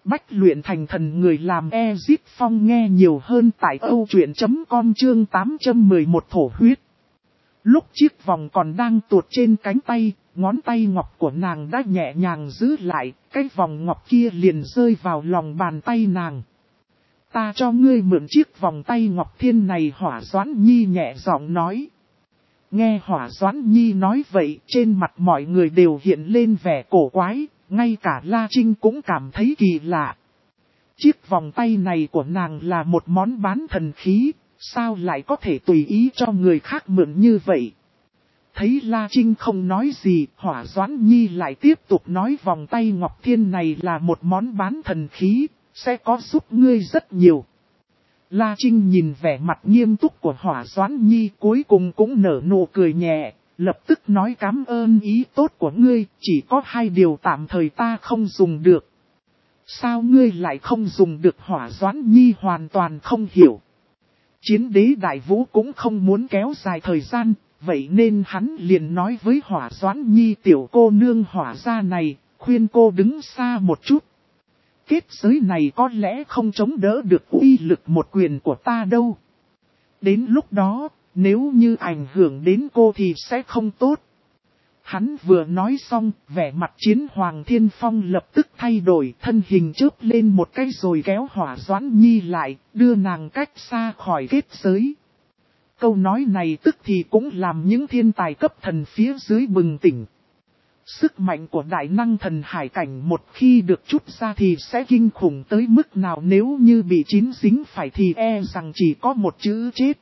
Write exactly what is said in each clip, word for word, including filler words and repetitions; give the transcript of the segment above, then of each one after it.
Bách luyện thành thần người làm Ezip Phong nghe nhiều hơn tại âu truyện chấm com chương tám trăm mười một thổ huyết. Lúc chiếc vòng còn đang tuột trên cánh tay, ngón tay ngọc của nàng đã nhẹ nhàng giữ lại, cái vòng ngọc kia liền rơi vào lòng bàn tay nàng. Ta cho ngươi mượn chiếc vòng tay ngọc thiên này, Hỏa Doãn Nhi nhẹ giọng nói. Nghe Hỏa Doãn Nhi nói vậy, trên mặt mọi người đều hiện lên vẻ cổ quái, ngay cả La Trinh cũng cảm thấy kỳ lạ. Chiếc vòng tay này của nàng là một món bán thần khí, sao lại có thể tùy ý cho người khác mượn như vậy? Thấy La Trinh không nói gì, Hỏa Doãn Nhi lại tiếp tục nói vòng tay ngọc thiên này là một món bán thần khí, sẽ có giúp ngươi rất nhiều. La Trinh nhìn vẻ mặt nghiêm túc của Hỏa Doãn Nhi cuối cùng cũng nở nụ cười nhẹ, lập tức nói cảm ơn ý tốt của ngươi, chỉ có hai điều tạm thời ta không dùng được. Sao ngươi lại không dùng được? Hỏa Doãn Nhi hoàn toàn không hiểu. Chiến đế Đại Vũ cũng không muốn kéo dài thời gian, vậy nên hắn liền nói với Hỏa Doãn Nhi tiểu cô nương Hỏa gia này, khuyên cô đứng xa một chút. Kết giới này có lẽ không chống đỡ được uy lực một quyền của ta đâu. Đến lúc đó, nếu như ảnh hưởng đến cô thì sẽ không tốt. Hắn vừa nói xong, vẻ mặt Chiến Hoàng Thiên Phong lập tức thay đổi, thân hình chớp lên một cái rồi kéo Hỏa Doãn Nhi lại, đưa nàng cách xa khỏi kết giới. Câu nói này tức thì cũng làm những thiên tài cấp thần phía dưới bừng tỉnh. Sức mạnh của đại năng thần hải cảnh một khi được trút ra thì sẽ kinh khủng tới mức nào, nếu như bị chín dính phải thì e rằng chỉ có một chữ chết.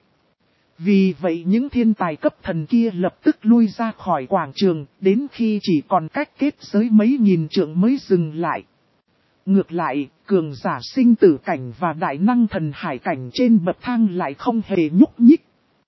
Vì vậy những thiên tài cấp thần kia lập tức lui ra khỏi quảng trường, đến khi chỉ còn cách kết giới mấy nghìn trượng mới dừng lại. Ngược lại, cường giả sinh tử cảnh và đại năng thần hải cảnh trên bậc thang lại không hề nhúc nhích.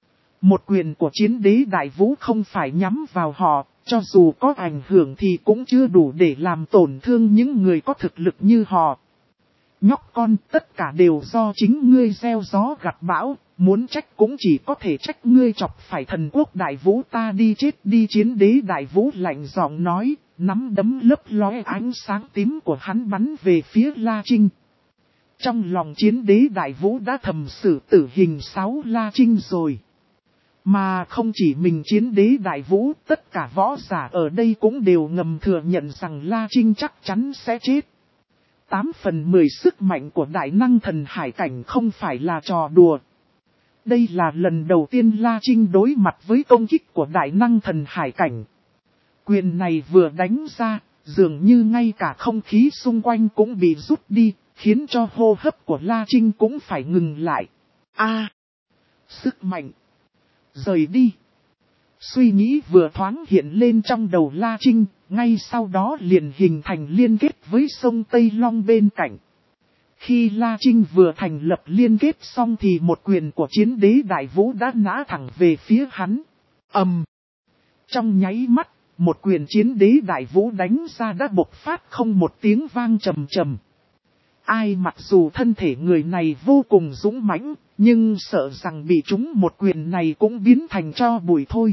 Một quyền của chiến đế Đại Vũ không phải nhắm vào họ, cho dù có ảnh hưởng thì cũng chưa đủ để làm tổn thương những người có thực lực như họ. Nhóc con, tất cả đều do chính ngươi gieo gió gặt bão, muốn trách cũng chỉ có thể trách ngươi chọc phải thần quốc Đại Vũ ta đi chết đi. Chiến đế Đại Vũ lạnh giọng nói, nắm đấm lấp lóe ánh sáng tím của hắn bắn về phía La Trinh. Trong lòng chiến đế Đại Vũ đã thầm xử tử hình sáu La Trinh rồi. Mà không chỉ mình chiến đế Đại Vũ, tất cả võ giả ở đây cũng đều ngầm thừa nhận rằng La Trinh chắc chắn sẽ chết. Tám phần mười sức mạnh của đại năng thần hải cảnh không phải là trò đùa. Đây là lần đầu tiên La Trinh đối mặt với công kích của đại năng thần hải cảnh. Quyền này vừa đánh ra, dường như ngay cả không khí xung quanh cũng bị rút đi, khiến cho hô hấp của La Trinh cũng phải ngừng lại. A, sức mạnh. Rời đi. Suy nghĩ vừa thoáng hiện lên trong đầu La Trinh, ngay sau đó liền hình thành liên kết với sông Tây Long bên cạnh. Khi La Trinh vừa thành lập liên kết xong thì một quyền của chiến đế Đại Vũ đã nã thẳng về phía hắn. Ầm. Trong nháy mắt, một quyền chiến đế Đại Vũ đánh ra đã bộc phát không một tiếng vang trầm trầm. Ai mặc dù thân thể người này vô cùng dũng mãnh, nhưng sợ rằng bị trúng một quyền này cũng biến thành tro bụi thôi.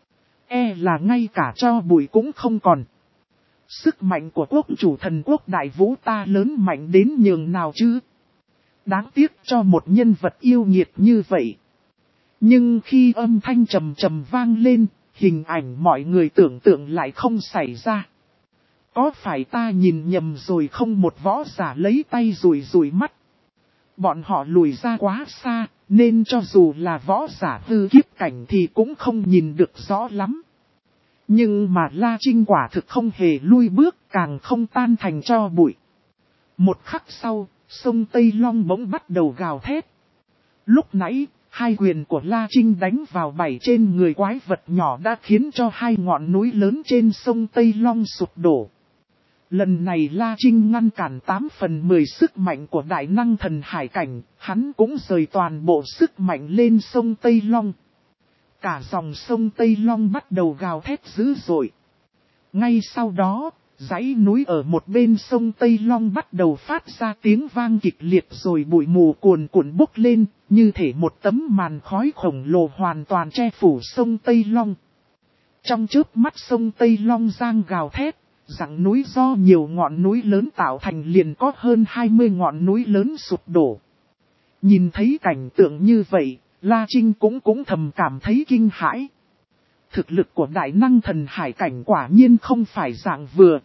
E là ngay cả tro bụi cũng không còn. Sức mạnh của quốc chủ thần quốc Đại Vũ ta lớn mạnh đến nhường nào chứ? Đáng tiếc cho một nhân vật yêu nghiệt như vậy. Nhưng khi âm thanh trầm trầm vang lên, hình ảnh mọi người tưởng tượng lại không xảy ra. Có phải ta nhìn nhầm rồi không? Một võ giả lấy tay rủi rủi mắt. Bọn họ lùi ra quá xa, nên cho dù là võ giả hư kiếp cảnh thì cũng không nhìn được rõ lắm. Nhưng mà La Trinh quả thực không hề lui bước, càng không tan thành tro bụi. Một khắc sau, sông Tây Long bỗng bắt đầu gào thét. Lúc nãy, hai quyền của La Trinh đánh vào bảy trên người quái vật nhỏ đã khiến cho hai ngọn núi lớn trên sông Tây Long sụp đổ. Lần này La Trinh ngăn cản tám phần mười sức mạnh của đại năng thần hải cảnh, hắn cũng rời toàn bộ sức mạnh lên sông Tây Long. Cả dòng sông Tây Long bắt đầu gào thét dữ dội. Ngay sau đó, dãy núi ở một bên sông Tây Long bắt đầu phát ra tiếng vang kịch liệt rồi bụi mù cuồn cuộn bốc lên, như thể một tấm màn khói khổng lồ hoàn toàn che phủ sông Tây Long. Trong chớp mắt sông Tây Long giang gào thét, Dặng núi do nhiều ngọn núi lớn tạo thành liền có hơn hai mươi ngọn núi lớn sụp đổ. Nhìn thấy cảnh tượng như vậy, La Trinh cũng cũng thầm cảm thấy kinh hãi. Thực lực của đại năng thần hải cảnh quả nhiên không phải dạng vừa.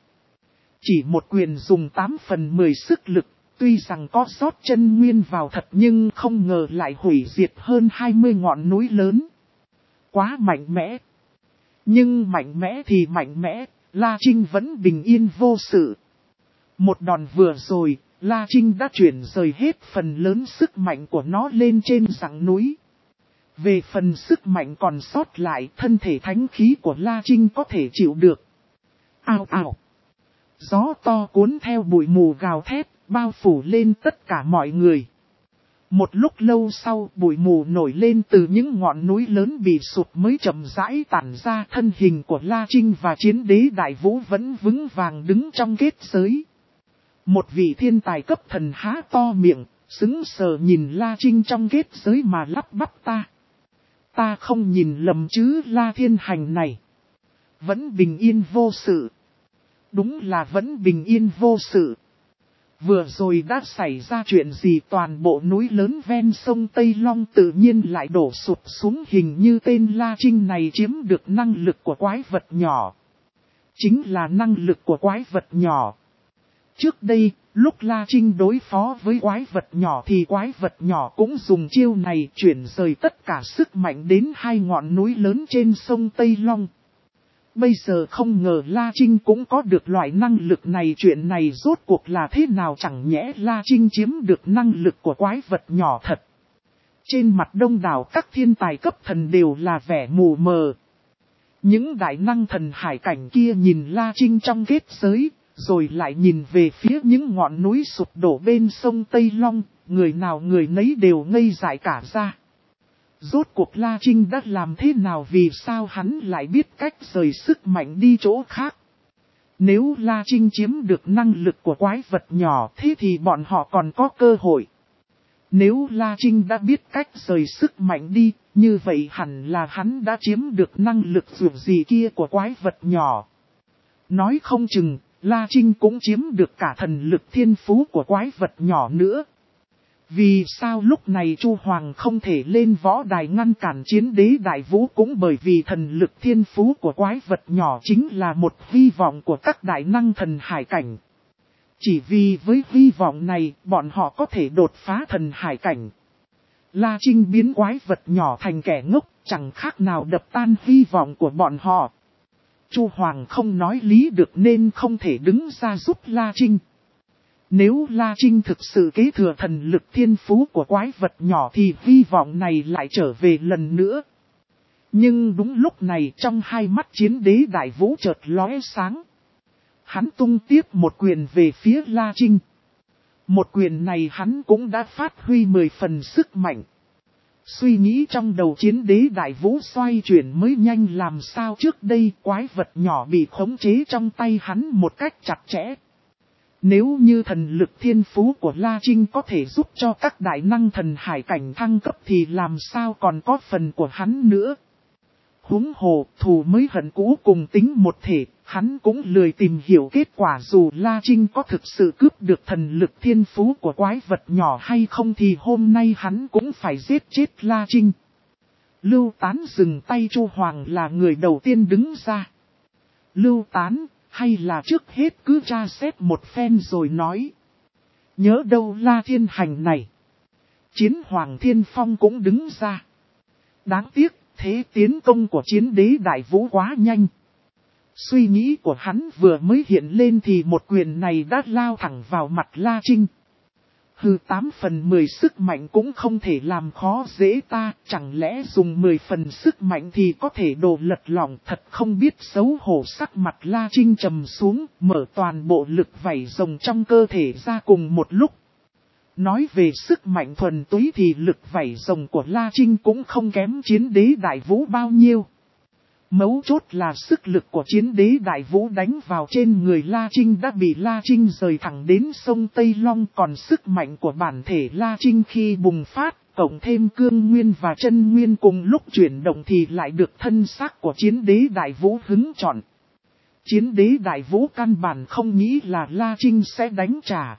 Chỉ một quyền dùng tám phần mười sức lực, tuy rằng có sót chân nguyên vào thật nhưng không ngờ lại hủy diệt hơn hai mươi ngọn núi lớn. Quá mạnh mẽ. Nhưng mạnh mẽ thì mạnh mẽ, La Trinh vẫn bình yên vô sự. Một đòn vừa rồi, La Trinh đã chuyển rời hết phần lớn sức mạnh của nó lên trên dặng núi. Về phần sức mạnh còn sót lại, thân thể thánh khí của La Trinh có thể chịu được. Ao ào! Gió to cuốn theo bụi mù gào thét, bao phủ lên tất cả mọi người. Một lúc lâu sau, bụi mù nổi lên từ những ngọn núi lớn bị sụp mới chậm rãi tản ra. Thân hình của La Trinh và chiến đế Đại Vũ vẫn vững vàng đứng trong kết giới. Một vị thiên tài cấp thần há to miệng, sững sờ nhìn La Trinh trong kết giới mà lắp bắp ta. Ta không nhìn lầm chứ La Thiên Hành này. Vẫn bình yên vô sự. Đúng là vẫn bình yên vô sự. Vừa rồi đã xảy ra chuyện gì toàn bộ núi lớn ven sông Tây Long tự nhiên lại đổ sụp xuống, hình như tên La Trinh này chiếm được năng lực của quái vật nhỏ. Chính là năng lực của quái vật nhỏ. Trước đây, lúc La Trinh đối phó với quái vật nhỏ thì quái vật nhỏ cũng dùng chiêu này chuyển rời tất cả sức mạnh đến hai ngọn núi lớn trên sông Tây Long. Bây giờ không ngờ La Trinh cũng có được loại năng lực này, chuyện này rốt cuộc là thế nào, chẳng nhẽ La Trinh chiếm được năng lực của quái vật nhỏ thật. Trên mặt đông đảo các thiên tài cấp thần đều là vẻ mù mờ. Những đại năng thần hải cảnh kia nhìn La Trinh trong kết giới, rồi lại nhìn về phía những ngọn núi sụp đổ bên sông Tây Long, người nào người nấy đều ngây dại cả ra. Rốt cuộc La Trinh đã làm thế nào, vì sao hắn lại biết cách rời sức mạnh đi chỗ khác? Nếu La Trinh chiếm được năng lực của quái vật nhỏ thế thì bọn họ còn có cơ hội. Nếu La Trinh đã biết cách rời sức mạnh đi, như vậy hẳn là hắn đã chiếm được năng lực dù gì kia của quái vật nhỏ. Nói không chừng, La Trinh cũng chiếm được cả thần lực thiên phú của quái vật nhỏ nữa. Vì sao lúc này Chu Hoàng không thể lên võ đài ngăn cản chiến đế Đại Vũ, cũng bởi vì thần lực thiên phú của quái vật nhỏ chính là một hy vọng của các đại năng thần hải cảnh. Chỉ vì với hy vọng này bọn họ có thể đột phá thần hải cảnh. La Trinh biến quái vật nhỏ thành kẻ ngốc chẳng khác nào đập tan hy vọng của bọn họ. Chu Hoàng không nói lý được nên không thể đứng ra giúp La Trinh. Nếu La Trinh thực sự kế thừa thần lực thiên phú của quái vật nhỏ thì hy vọng này lại trở về lần nữa. Nhưng đúng lúc này trong hai mắt chiến đế Đại Vũ chợt lóe sáng. Hắn tung tiếp một quyền về phía La Trinh. Một quyền này hắn cũng đã phát huy mười phần sức mạnh. Suy nghĩ trong đầu chiến đế Đại Vũ xoay chuyển mới nhanh, làm sao trước đây quái vật nhỏ bị khống chế trong tay hắn một cách chặt chẽ. Nếu như thần lực thiên phú của La Trinh có thể giúp cho các đại năng thần hải cảnh thăng cấp thì làm sao còn có phần của hắn nữa. Huống hồ, thù mới hận cũ cùng tính một thể, hắn cũng lười tìm hiểu kết quả dù La Trinh có thực sự cướp được thần lực thiên phú của quái vật nhỏ hay không thì hôm nay hắn cũng phải giết chết La Trinh. Lưu Tán dừng tay, Chu Hoàng là người đầu tiên đứng ra. Lưu Tán, hay là trước hết cứ tra xét một phen rồi nói. Nhớ đâu La Thiên Hành này. Chiến Hoàng Thiên Phong cũng đứng ra. Đáng tiếc, thế tiến công của chiến đế Đại Vũ quá nhanh. Suy nghĩ của hắn vừa mới hiện lên thì một quyền này đã lao thẳng vào mặt La Trinh. Hừ, tám phần mười sức mạnh cũng không thể làm khó dễ ta, chẳng lẽ dùng mười phần sức mạnh thì có thể đổ lật lỏng, thật không biết xấu hổ. Sắc mặt La Trinh trầm xuống, mở toàn bộ lực vảy rồng trong cơ thể ra cùng một lúc. Nói về sức mạnh thuần túy thì lực vảy rồng của La Trinh cũng không kém chiến đế Đại Vũ bao nhiêu. Mấu chốt là sức lực của chiến đế Đại Vũ đánh vào trên người La Trinh đã bị La Trinh rời thẳng đến sông Tây Long, còn sức mạnh của bản thể La Trinh khi bùng phát, cộng thêm cương nguyên và chân nguyên cùng lúc chuyển động thì lại được thân xác của chiến đế Đại Vũ hứng chọn. Chiến đế đại vũ căn bản không nghĩ là La Trinh sẽ đánh trả.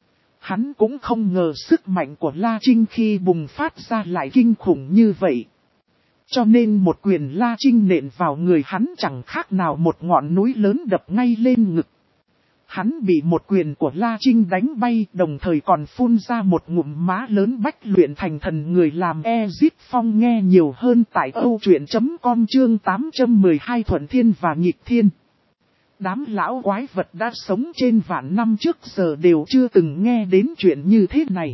Hắn cũng không ngờ sức mạnh của La Trinh khi bùng phát ra lại kinh khủng như vậy. Cho nên một quyền La Trinh nện vào người hắn chẳng khác nào một ngọn núi lớn đập ngay lên ngực. Hắn bị một quyền của La Trinh đánh bay, đồng thời còn phun ra một ngụm má lớn bách luyện thành thần người làm Ezip Phong nghe nhiều hơn tại âu truyện chấm com chương tám trăm mười hai Thuận Thiên và Nghịch Thiên. Đám lão quái vật đã sống trên vạn năm trước giờ đều chưa từng nghe đến chuyện như thế này.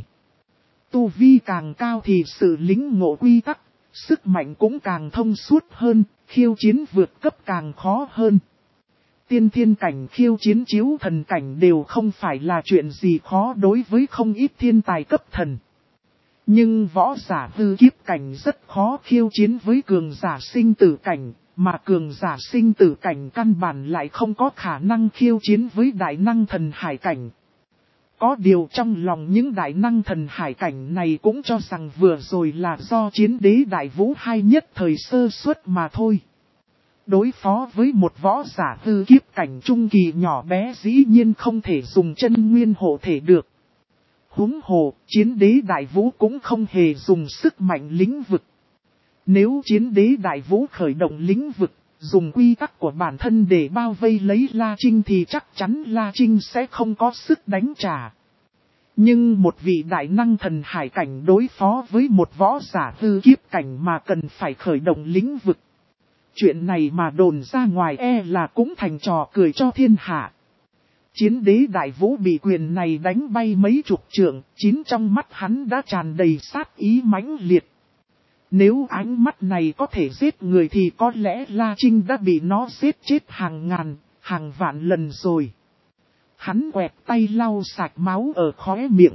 Tu vi càng cao thì sự lĩnh ngộ quy tắc, sức mạnh cũng càng thông suốt hơn, khiêu chiến vượt cấp càng khó hơn. Tiên thiên cảnh khiêu chiến chiếu thần cảnh đều không phải là chuyện gì khó đối với không ít thiên tài cấp thần. Nhưng võ giả hư kiếp cảnh rất khó khiêu chiến với cường giả sinh tử cảnh, mà cường giả sinh tử cảnh căn bản lại không có khả năng khiêu chiến với đại năng thần hải cảnh. Có điều trong lòng những đại năng thần hải cảnh này cũng cho rằng vừa rồi là do chiến đế đại vũ hai nhất thời sơ suất mà thôi. Đối phó với một võ giả hư kiếp cảnh trung kỳ nhỏ bé dĩ nhiên không thể dùng chân nguyên hộ thể được. Huống hồ, chiến đế đại vũ cũng không hề dùng sức mạnh lĩnh vực. Nếu chiến đế đại vũ khởi động lĩnh vực, dùng quy tắc của bản thân để bao vây lấy La Trinh thì chắc chắn La Trinh sẽ không có sức đánh trả. Nhưng một vị đại năng thần hải cảnh đối phó với một võ giả hư kiếp cảnh mà cần phải khởi động lĩnh vực. Chuyện này mà đồn ra ngoài e là cũng thành trò cười cho thiên hạ. Chiến đế đại vũ bị quyền này đánh bay mấy chục trượng, chín trong mắt hắn đã tràn đầy sát ý mãnh liệt. Nếu ánh mắt này có thể giết người thì có lẽ La Trinh đã bị nó giết chết hàng ngàn, hàng vạn lần rồi. Hắn quẹt tay lau sạch máu ở khóe miệng.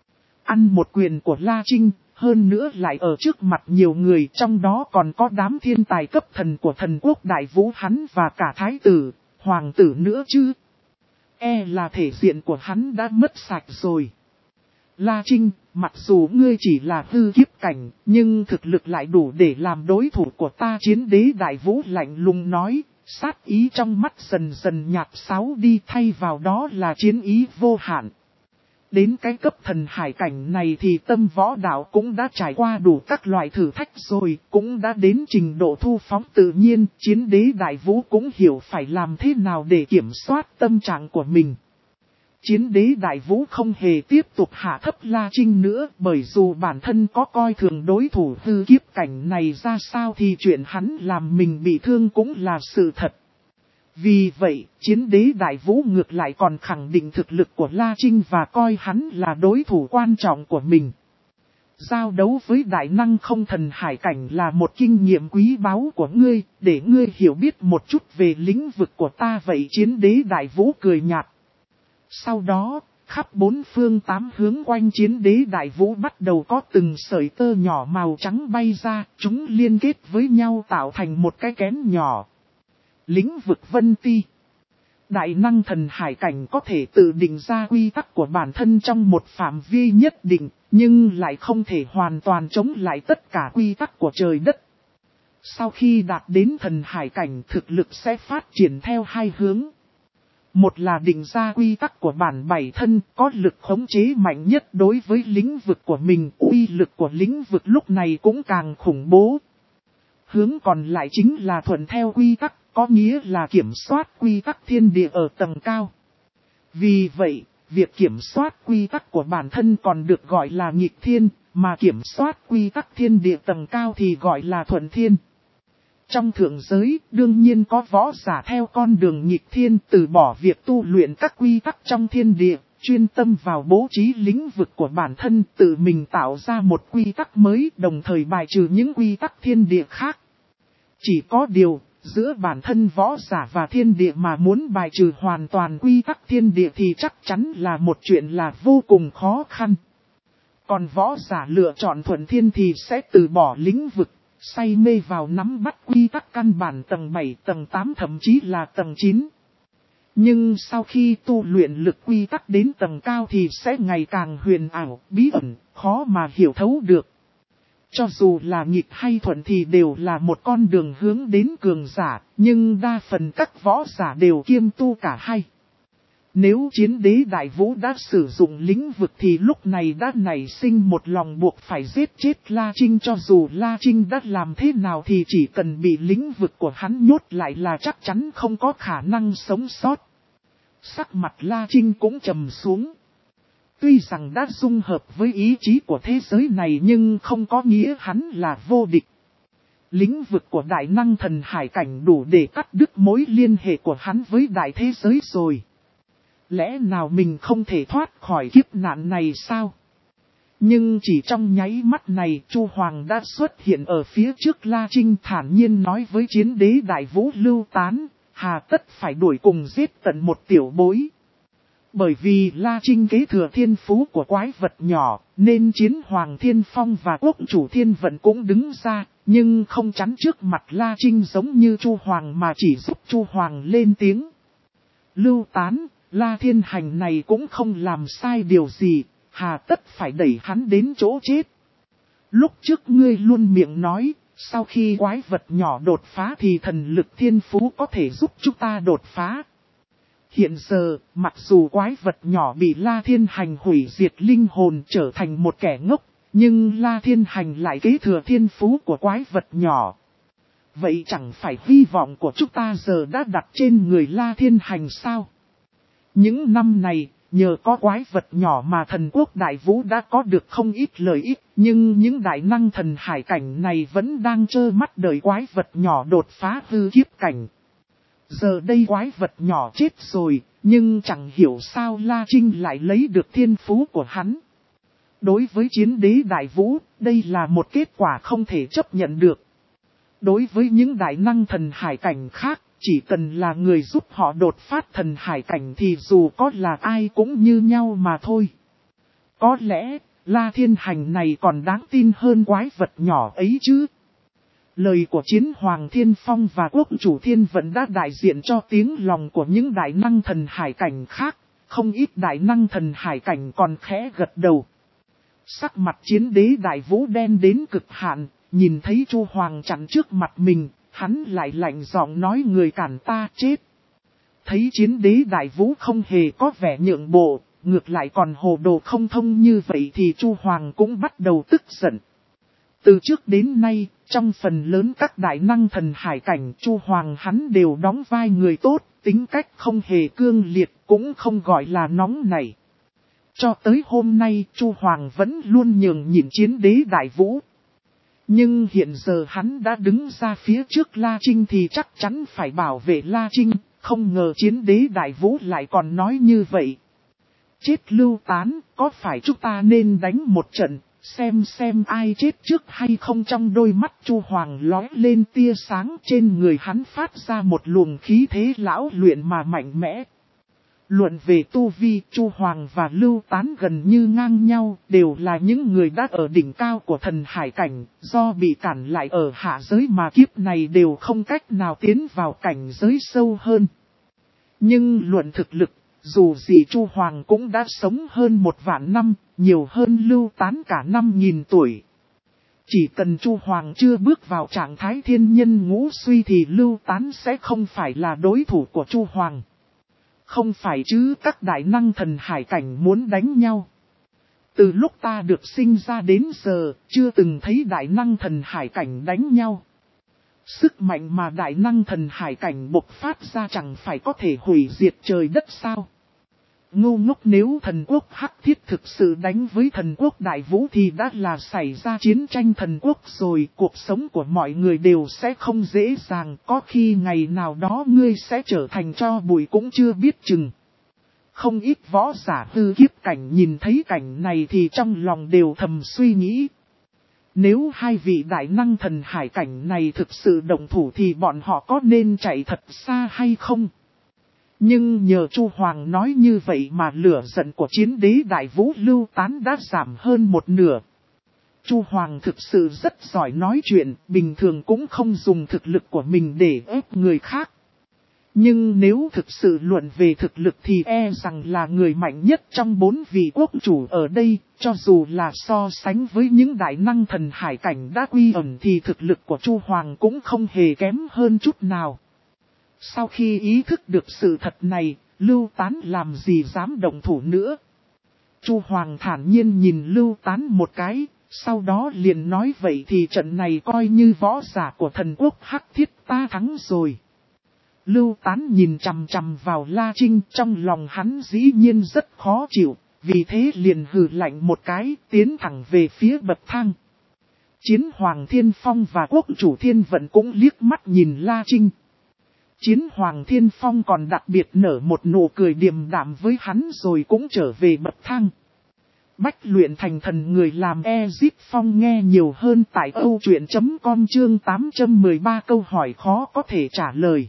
Ăn một quyền của La Trinh, hơn nữa lại ở trước mặt nhiều người, trong đó còn có đám thiên tài cấp thần của thần quốc đại vũ hắn và cả thái tử, hoàng tử nữa chứ. E là thể diện của hắn đã mất sạch rồi. La Trinh, mặc dù ngươi chỉ là hư kiếp cảnh, nhưng thực lực lại đủ để làm đối thủ của ta. Chiến đế đại vũ lạnh lùng nói, sát ý trong mắt dần dần nhạt xáo đi, thay vào đó là chiến ý vô hạn. Đến cái cấp thần hải cảnh này thì tâm võ đạo cũng đã trải qua đủ các loại thử thách rồi, cũng đã đến trình độ thu phóng tự nhiên. Chiến đế đại vũ cũng hiểu phải làm thế nào để kiểm soát tâm trạng của mình. Chiến đế đại vũ không hề tiếp tục hạ thấp La Trinh nữa, bởi dù bản thân có coi thường đối thủ hư kiếp cảnh này ra sao thì chuyện hắn làm mình bị thương cũng là sự thật. Vì vậy, chiến đế đại vũ ngược lại còn khẳng định thực lực của La Trinh và coi hắn là đối thủ quan trọng của mình. Giao đấu với đại năng không thần hải cảnh là một kinh nghiệm quý báu của ngươi, để ngươi hiểu biết một chút về lĩnh vực của ta. Vậy chiến đế đại vũ cười nhạt. Sau đó, khắp bốn phương tám hướng quanh chiến đế đại vũ bắt đầu có từng sợi tơ nhỏ màu trắng bay ra, chúng liên kết với nhau tạo thành một cái kén nhỏ. Lĩnh vực Vân Ti. Đại năng thần hải cảnh có thể tự định ra quy tắc của bản thân trong một phạm vi nhất định, nhưng lại không thể hoàn toàn chống lại tất cả quy tắc của trời đất. Sau khi đạt đến thần hải cảnh, thực lực sẽ phát triển theo hai hướng. Một là định ra quy tắc của bản bảy thân, có lực khống chế mạnh nhất đối với lĩnh vực của mình, uy lực của lĩnh vực lúc này cũng càng khủng bố. Hướng còn lại chính là thuận theo quy tắc, có nghĩa là kiểm soát quy tắc thiên địa ở tầng cao. Vì vậy, việc kiểm soát quy tắc của bản thân còn được gọi là nghịch thiên, mà kiểm soát quy tắc thiên địa tầng cao thì gọi là thuận thiên. Trong thượng giới, đương nhiên có võ giả theo con đường nghịch thiên, từ bỏ việc tu luyện các quy tắc trong thiên địa, chuyên tâm vào bố trí lĩnh vực của bản thân, tự mình tạo ra một quy tắc mới, đồng thời bài trừ những quy tắc thiên địa khác. Chỉ có điều, giữa bản thân võ giả và thiên địa mà muốn bài trừ hoàn toàn quy tắc thiên địa thì chắc chắn là một chuyện là vô cùng khó khăn. Còn võ giả lựa chọn thuận thiên thì sẽ từ bỏ lĩnh vực, say mê vào nắm bắt quy tắc căn bản tầng bảy, tầng tám thậm chí là tầng chín. Nhưng sau khi tu luyện lực quy tắc đến tầng cao thì sẽ ngày càng huyền ảo, bí ẩn, khó mà hiểu thấu được. cho dù là nghịch hay thuận thì đều là một con đường hướng đến cường giả, nhưng đa phần các võ giả đều kiêm tu cả hai. Nếu chiến đế đại vũ đã sử dụng lĩnh vực thì lúc này đã nảy sinh một lòng buộc phải giết chết La Trinh, cho dù La Trinh đã làm thế nào thì chỉ cần bị lĩnh vực của hắn nhốt lại là chắc chắn không có khả năng sống sót. Sắc mặt La Trinh cũng trầm xuống. Tuy rằng đã dung hợp với ý chí của thế giới này nhưng không có nghĩa hắn là vô địch. Lĩnh vực của đại năng thần hải cảnh đủ để cắt đứt mối liên hệ của hắn với đại thế giới rồi. Lẽ nào mình không thể thoát khỏi kiếp nạn này sao? Nhưng chỉ trong nháy mắt này Chu Hoàng đã xuất hiện ở phía trước La Trinh, thản nhiên nói với chiến đế đại vũ Lưu Tán, hà tất phải đuổi cùng giết tận một tiểu bối. Bởi vì La Trinh kế thừa thiên phú của quái vật nhỏ, nên chiến hoàng Thiên Phong và quốc chủ Thiên Vận cũng đứng ra, nhưng không chắn trước mặt La Trinh giống như Chu Hoàng mà chỉ giúp Chu Hoàng lên tiếng. Lưu Tán, La Thiên Hành này cũng không làm sai điều gì, hà tất phải đẩy hắn đến chỗ chết. Lúc trước ngươi luôn miệng nói, sau khi quái vật nhỏ đột phá thì thần lực thiên phú có thể giúp chúng ta đột phá. Hiện giờ, mặc dù quái vật nhỏ bị La Thiên Hành hủy diệt linh hồn trở thành một kẻ ngốc, nhưng La Thiên Hành lại kế thừa thiên phú của quái vật nhỏ. Vậy chẳng phải hy vọng của chúng ta giờ đã đặt trên người La Thiên Hành sao? Những năm này, nhờ có quái vật nhỏ mà thần quốc đại vũ đã có được không ít lợi ích, nhưng những đại năng thần hải cảnh này vẫn đang trơ mắt đợi quái vật nhỏ đột phá hư kiếp cảnh. Giờ đây quái vật nhỏ chết rồi, nhưng chẳng hiểu sao La Trinh lại lấy được thiên phú của hắn. Đối với chiến đế đại vũ, đây là một kết quả không thể chấp nhận được. Đối với những đại năng thần hải cảnh khác, chỉ cần là người giúp họ đột phát thần hải cảnh thì dù có là ai cũng như nhau mà thôi. Có lẽ, La Thiên Hành này còn đáng tin hơn quái vật nhỏ ấy chứ. Lời của chiến hoàng Thiên Phong và quốc chủ Thiên Vận đã đại diện cho tiếng lòng của những đại năng thần hải cảnh khác, không ít đại năng thần hải cảnh còn khẽ gật đầu. Sắc mặt chiến đế đại vũ đen đến cực hạn, nhìn thấy Chu Hoàng chặn trước mặt mình, hắn lại lạnh giọng nói người cản ta chết. Thấy chiến đế đại vũ không hề có vẻ nhượng bộ, ngược lại còn hồ đồ không thông như vậy thì Chu Hoàng cũng bắt đầu tức giận. Từ trước đến nay, trong phần lớn các đại năng thần hải cảnh Chu Hoàng hắn đều đóng vai người tốt, tính cách không hề cương liệt, cũng không gọi là nóng nảy. Cho tới hôm nay Chu Hoàng vẫn luôn nhường nhịn chiến đế đại vũ. Nhưng hiện giờ hắn đã đứng ra phía trước La Trinh thì chắc chắn phải bảo vệ La Trinh, không ngờ chiến đế đại vũ lại còn nói như vậy. Chết Lưu Tán, có phải chúng ta nên đánh một trận, xem xem ai chết trước hay không? Trong đôi mắt Chu Hoàng lóe lên tia sáng, trên người hắn phát ra một luồng khí thế lão luyện mà mạnh mẽ. Luận về tu vi, Chu Hoàng và Lưu Tán gần như ngang nhau, đều là những người đã ở đỉnh cao của thần hải cảnh, do bị cản lại ở hạ giới mà kiếp này đều không cách nào tiến vào cảnh giới sâu hơn. Nhưng luận thực lực, dù gì Chu Hoàng cũng đã sống hơn một vạn năm, nhiều hơn Lưu Tán cả năm nghìn tuổi. Chỉ cần Chu Hoàng chưa bước vào trạng thái thiên nhân ngũ suy thì Lưu Tán sẽ không phải là đối thủ của Chu Hoàng. Không phải chứ, các đại năng thần hải cảnh muốn đánh nhau. Từ lúc ta được sinh ra đến giờ, chưa từng thấy đại năng thần hải cảnh đánh nhau. Sức mạnh mà đại năng thần hải cảnh bộc phát ra chẳng phải có thể hủy diệt trời đất sao? Ngu ngốc, nếu thần quốc Hắc Thiết thực sự đánh với thần quốc Đại Vũ thì đã là xảy ra chiến tranh thần quốc rồi, cuộc sống của mọi người đều sẽ không dễ dàng, có khi ngày nào đó ngươi sẽ trở thành tro bụi cũng chưa biết chừng. Không ít võ giả hư kiếp cảnh nhìn thấy cảnh này thì trong lòng đều thầm suy nghĩ. Nếu hai vị đại năng thần hải cảnh này thực sự động thủ thì bọn họ có nên chạy thật xa hay không? Nhưng nhờ Chu Hoàng nói như vậy mà lửa giận của chiến đế đại vũ Lưu Tán đã giảm hơn một nửa. Chu Hoàng thực sự rất giỏi nói chuyện, bình thường cũng không dùng thực lực của mình để ép người khác. Nhưng nếu thực sự luận về thực lực thì e rằng là người mạnh nhất trong bốn vị quốc chủ ở đây, cho dù là so sánh với những đại năng thần hải cảnh đã quy ẩn thì thực lực của Chu Hoàng cũng không hề kém hơn chút nào. Sau khi ý thức được sự thật này, Lưu Tán làm gì dám động thủ nữa. Chu Hoàng thản nhiên nhìn Lưu Tán một cái, sau đó liền nói vậy thì trận này coi như võ giả của thần quốc Hắc Thiết ta thắng rồi. Lưu Tán nhìn chằm chằm vào La Trinh, trong lòng hắn dĩ nhiên rất khó chịu, vì thế liền hừ lạnh một cái, tiến thẳng về phía bậc thang. Chiến Hoàng Thiên Phong và Quốc chủ Thiên Vận cũng liếc mắt nhìn La Trinh. Chiến Hoàng Thiên Phong còn đặc biệt nở một nụ cười điềm đạm với hắn rồi cũng trở về bậc thang. Bách luyện thành thần người làm Ezip Phong nghe nhiều hơn tại âu truyện chấm com chương tám trăm mười ba câu hỏi khó có thể trả lời.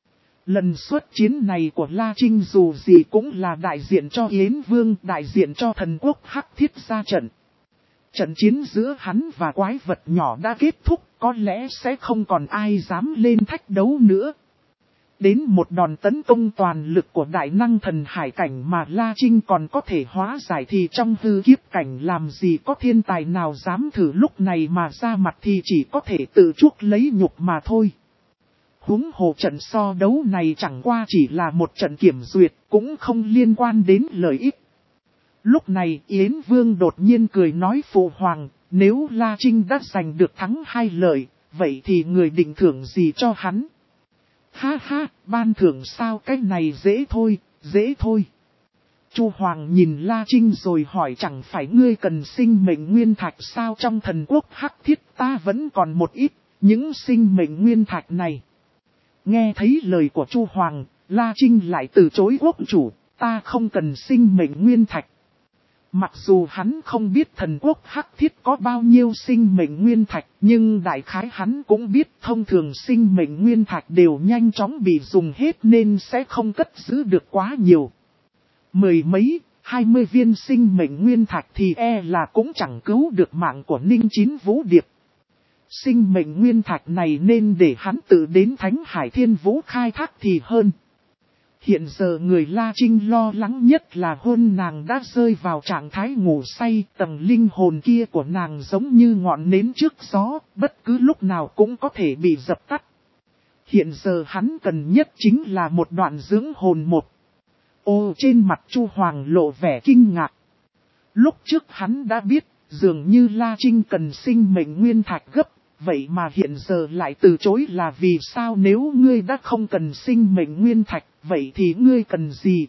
Lần xuất chiến này của La Trinh dù gì cũng là đại diện cho Yến Vương, đại diện cho thần quốc Hắc Thiết ra trận. Trận chiến giữa hắn và quái vật nhỏ đã kết thúc, có lẽ sẽ không còn ai dám lên thách đấu nữa. Đến một đòn tấn công toàn lực của đại năng thần hải cảnh mà La Trinh còn có thể hóa giải thì trong hư kiếp cảnh làm gì có thiên tài nào dám thử, lúc này mà ra mặt thì chỉ có thể tự chuốc lấy nhục mà thôi. Huống hồ trận so đấu này chẳng qua chỉ là một trận kiểm duyệt, cũng không liên quan đến lợi ích. Lúc này Yến Vương đột nhiên cười nói phụ hoàng, nếu La Trinh đã giành được thắng hai lợi, vậy thì người định thưởng gì cho hắn? Ha ha, ban thưởng sao, cái này dễ thôi, dễ thôi. Chu Hoàng nhìn La Trinh rồi hỏi, chẳng phải ngươi cần sinh mệnh nguyên thạch sao? Trong thần quốc Hắc Thiết ta vẫn còn một ít, những sinh mệnh nguyên thạch này. Nghe thấy lời của Chu Hoàng, La Trinh lại từ chối, quốc chủ, ta không cần sinh mệnh nguyên thạch. Mặc dù hắn không biết thần quốc Hắc Thiết có bao nhiêu sinh mệnh nguyên thạch, nhưng đại khái hắn cũng biết thông thường sinh mệnh nguyên thạch đều nhanh chóng bị dùng hết nên sẽ không cất giữ được quá nhiều. Mười mấy, hai mươi viên sinh mệnh nguyên thạch thì e là cũng chẳng cứu được mạng của Ninh Chín Vũ Điệp. Sinh mệnh nguyên thạch này nên để hắn tự đến Thánh Hải Thiên Vũ khai thác thì hơn. Hiện giờ người La Trinh lo lắng nhất là hôn nàng đã rơi vào trạng thái ngủ say, tầng linh hồn kia của nàng giống như ngọn nến trước gió, bất cứ lúc nào cũng có thể bị dập tắt. Hiện giờ hắn cần nhất chính là một đoạn dưỡng hồn một. Ô, trên mặt Chu Hoàng lộ vẻ kinh ngạc. Lúc trước hắn đã biết, dường như La Trinh cần sinh mệnh nguyên thạch gấp, vậy mà hiện giờ lại từ chối là vì sao? Nếu ngươi đã không cần sinh mệnh nguyên thạch, vậy thì ngươi cần gì?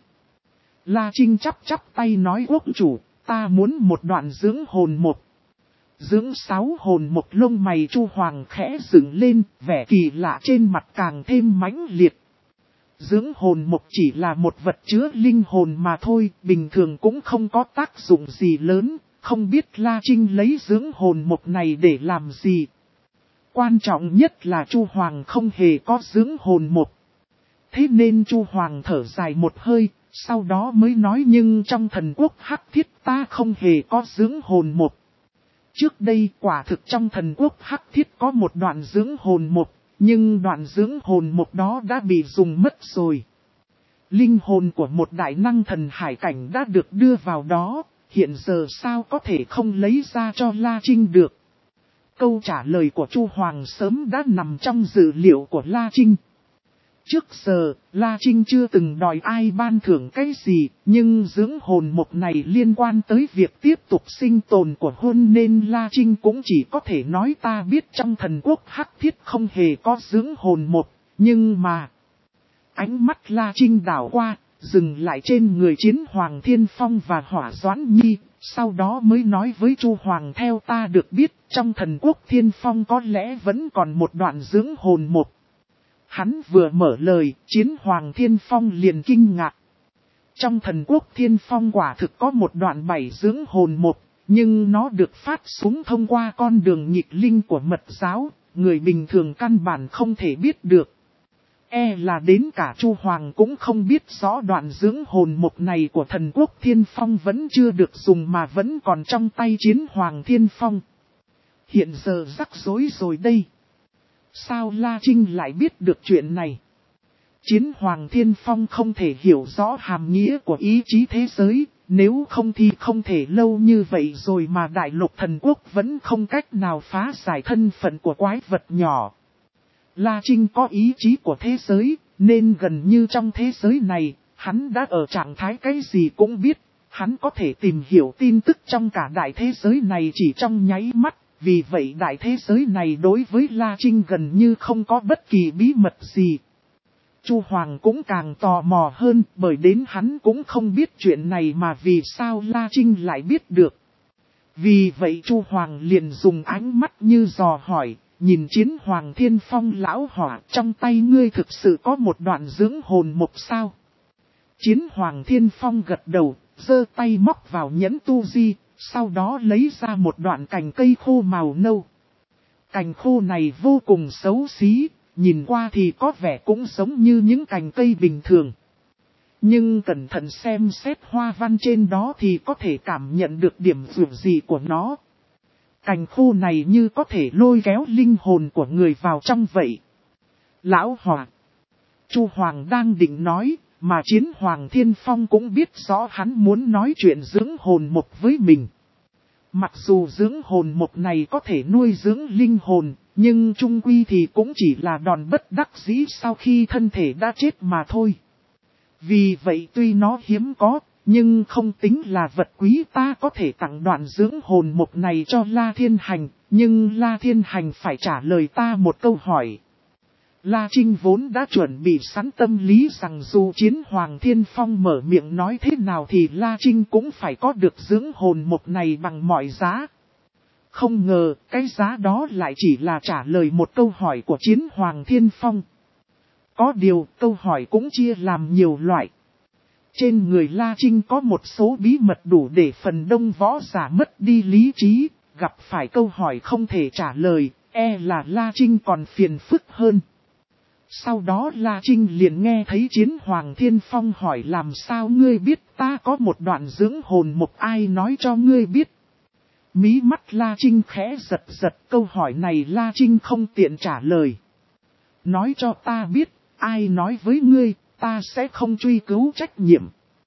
La Trinh chắp chắp tay nói, quốc chủ, ta muốn một đoạn dưỡng hồn một. Dưỡng sáu hồn một, lông mày Chu Hoàng khẽ dựng lên, vẻ kỳ lạ trên mặt càng thêm mãnh liệt. Dưỡng hồn một chỉ là một vật chứa linh hồn mà thôi, bình thường cũng không có tác dụng gì lớn, không biết La Trinh lấy dưỡng hồn một này để làm gì. Quan trọng nhất là Chu Hoàng không hề có dưỡng hồn một. Thế nên Chu Hoàng thở dài một hơi, sau đó mới nói, nhưng trong thần quốc Hắc Thiết ta không hề có dưỡng hồn một. Trước đây quả thực trong thần quốc Hắc Thiết có một đoạn dưỡng hồn một, nhưng đoạn dưỡng hồn một đó đã bị dùng mất rồi. Linh hồn của một đại năng thần hải cảnh đã được đưa vào đó, hiện giờ sao có thể không lấy ra cho La Trinh được. Câu trả lời của Chu Hoàng sớm đã nằm trong dữ liệu của La Trinh. Trước giờ, La Trinh chưa từng đòi ai ban thưởng cái gì, nhưng dưỡng hồn một này liên quan tới việc tiếp tục sinh tồn của hôn nên La Trinh cũng chỉ có thể nói ta biết trong thần quốc Hắc Thiết không hề có dưỡng hồn một, nhưng mà... Ánh mắt La Trinh đảo qua, dừng lại trên người Chiến Hoàng Thiên Phong và Hỏa Doãn Nhi, sau đó mới nói với Chu Hoàng, theo ta được biết, trong thần quốc Thiên Phong có lẽ vẫn còn một đoạn dưỡng hồn một. Hắn vừa mở lời, Chiến Hoàng Thiên Phong liền kinh ngạc. Trong thần quốc Thiên Phong quả thực có một đoạn bảy dưỡng hồn một, nhưng nó được phát xuống thông qua con đường nghịch linh của mật giáo, người bình thường căn bản không thể biết được. E là đến cả Chu Hoàng cũng không biết rõ đoạn dưỡng hồn một này của thần quốc Thiên Phong vẫn chưa được dùng mà vẫn còn trong tay Chiến Hoàng Thiên Phong. Hiện giờ rắc rối rồi đây. Sao La Trinh lại biết được chuyện này? Chiến Hoàng Thiên Phong không thể hiểu rõ hàm nghĩa của ý chí thế giới, nếu không thì không thể lâu như vậy rồi mà Đại Lục Thần Quốc vẫn không cách nào phá giải thân phận của quái vật nhỏ. La Trinh có ý chí của thế giới, nên gần như trong thế giới này, hắn đã ở trạng thái cái gì cũng biết. Hắn có thể tìm hiểu tin tức trong cả đại thế giới này chỉ trong nháy mắt, vì vậy đại thế giới này đối với La Trinh gần như không có bất kỳ bí mật gì. Chu Hoàng cũng càng tò mò hơn, bởi đến hắn cũng không biết chuyện này mà vì sao La Trinh lại biết được. Vì vậy Chu Hoàng liền dùng ánh mắt như dò hỏi, nhìn Chiến Hoàng Thiên Phong lão hỏa, trong tay ngươi thực sự có một đoạn dưỡng hồn mục sao? Chiến Hoàng Thiên Phong gật đầu, giơ tay móc vào nhẫn tu di, sau đó lấy ra một đoạn cành cây khô màu nâu. Cành khô này vô cùng xấu xí, nhìn qua thì có vẻ cũng giống như những cành cây bình thường. Nhưng cẩn thận xem xét hoa văn trên đó thì có thể cảm nhận được điểm dường gì của nó. Cành khô này như có thể lôi kéo linh hồn của người vào trong vậy. Lão Hoàng, Chu Hoàng đang định nói, mà Chiến Hoàng Thiên Phong cũng biết rõ hắn muốn nói chuyện dưỡng hồn mục với mình. Mặc dù dưỡng hồn mục này có thể nuôi dưỡng linh hồn, nhưng chung quy thì cũng chỉ là đòn bất đắc dĩ sau khi thân thể đã chết mà thôi. Vì vậy tuy nó hiếm có, nhưng không tính là vật quý, ta có thể tặng đoạn dưỡng hồn mục này cho La Thiên Hành, nhưng La Thiên Hành phải trả lời ta một câu hỏi. La Trinh vốn đã chuẩn bị sẵn tâm lý rằng dù Chiến Hoàng Thiên Phong mở miệng nói thế nào thì La Trinh cũng phải có được dưỡng hồn mục này bằng mọi giá. Không ngờ cái giá đó lại chỉ là trả lời một câu hỏi của Chiến Hoàng Thiên Phong. Có điều câu hỏi cũng chia làm nhiều loại. Trên người La Trinh có một số bí mật đủ để phần đông võ giả mất đi lý trí, gặp phải câu hỏi không thể trả lời, e là La Trinh còn phiền phức hơn. Sau đó La Trinh liền nghe thấy Chiến Hoàng Thiên Phong hỏi làm sao ngươi biết ta có một đoạn dưỡng hồn mục, ai nói cho ngươi biết. Mí mắt La Trinh khẽ giật giật, câu hỏi này La Trinh không tiện trả lời. Nói cho ta biết, ai nói với ngươi, ta sẽ không truy cứu trách nhiệm.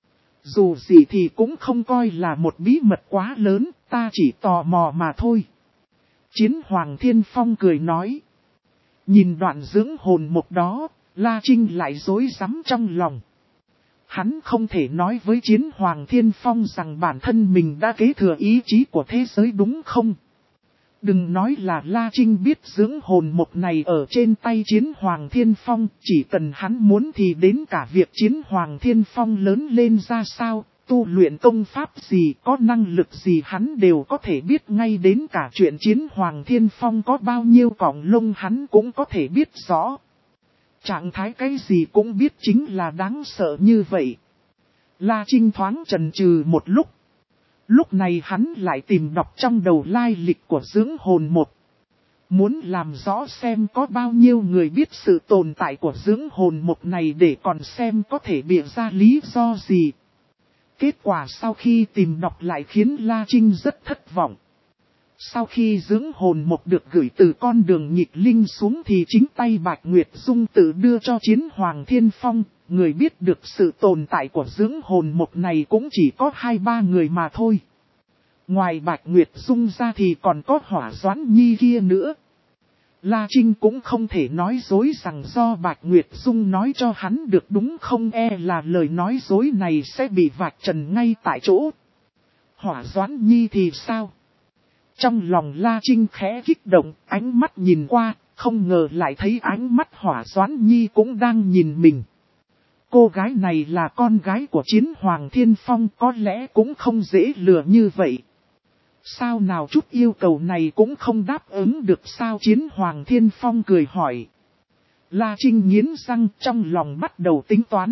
Dù gì thì cũng không coi là một bí mật quá lớn, ta chỉ tò mò mà thôi. Chiến Hoàng Thiên Phong cười nói. Nhìn đoạn dưỡng hồn mục đó, La Trinh lại rối rắm trong lòng. Hắn không thể nói với Chiến Hoàng Thiên Phong rằng bản thân mình đã kế thừa ý chí của thế giới đúng không? Đừng nói là La Trinh biết dưỡng hồn mục này ở trên tay Chiến Hoàng Thiên Phong, chỉ cần hắn muốn thì đến cả việc Chiến Hoàng Thiên Phong lớn lên ra sao, tu luyện công pháp gì, có năng lực gì hắn đều có thể biết, ngay đến cả chuyện Chiến Hoàng Thiên Phong có bao nhiêu cọng lông hắn cũng có thể biết rõ. Trạng thái cái gì cũng biết chính là đáng sợ như vậy. La Trinh thoáng chần chừ một lúc. Lúc này hắn lại tìm đọc trong đầu lai lịch của dưỡng hồn mục. Muốn làm rõ xem có bao nhiêu người biết sự tồn tại của dưỡng hồn mục này để còn xem có thể bịa ra lý do gì. Kết quả sau khi tìm đọc lại khiến La Trinh rất thất vọng. Sau khi dưỡng hồn mục được gửi từ con đường nhịp linh xuống thì chính tay Bạch Nguyệt Dung tự đưa cho Chiến Hoàng Thiên Phong. Người biết được sự tồn tại của dưỡng hồn mục này cũng chỉ có hai ba người mà thôi. Ngoài Bạch Nguyệt Dung ra thì còn có Hỏa Doãn Nhi kia nữa. La Trinh cũng không thể nói dối rằng do Bạch Nguyệt Dung nói cho hắn được đúng không, e là lời nói dối này sẽ bị vạch trần ngay tại chỗ. Hỏa Doãn Nhi thì sao? Trong lòng La Trinh khẽ kích động, ánh mắt nhìn qua, không ngờ lại thấy ánh mắt Hỏa Doãn Nhi cũng đang nhìn mình. Cô gái này là con gái của Chiến Hoàng Thiên Phong, có lẽ cũng không dễ lừa như vậy. Sao nào chút yêu cầu này cũng không đáp ứng được sao? Chiến Hoàng Thiên Phong cười hỏi. La Trinh nghiến răng, trong lòng bắt đầu tính toán.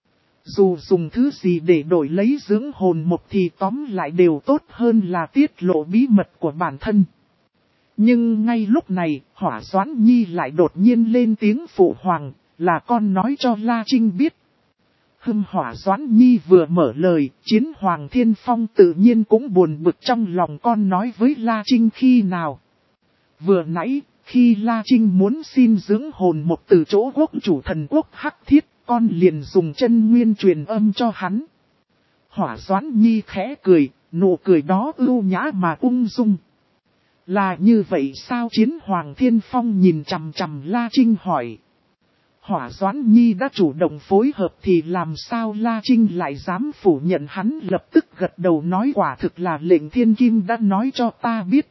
Dù dùng thứ gì để đổi lấy dưỡng hồn mục thì tóm lại đều tốt hơn là tiết lộ bí mật của bản thân. Nhưng ngay lúc này, Hỏa Doãn Nhi lại đột nhiên lên tiếng phụ hoàng, là con nói cho La Trinh biết. Hưng Hỏa Doãn Nhi vừa mở lời, Chiến Hoàng Thiên Phong tự nhiên cũng buồn bực trong lòng, con nói với La Trinh khi nào. Vừa nãy, khi La Trinh muốn xin dưỡng hồn mục từ chỗ quốc chủ thần quốc Hắc Thiết, con liền dùng chân nguyên truyền âm cho hắn. Hỏa Doãn Nhi khẽ cười, nụ cười đó ưu nhã mà ung dung. Là như vậy sao? Chiến Hoàng Thiên Phong nhìn chằm chằm La Trinh hỏi. Hỏa Doãn Nhi đã chủ động phối hợp thì làm sao La Trinh lại dám phủ nhận? Hắn lập tức gật đầu nói quả thực là lệnh thiên kim đã nói cho ta biết.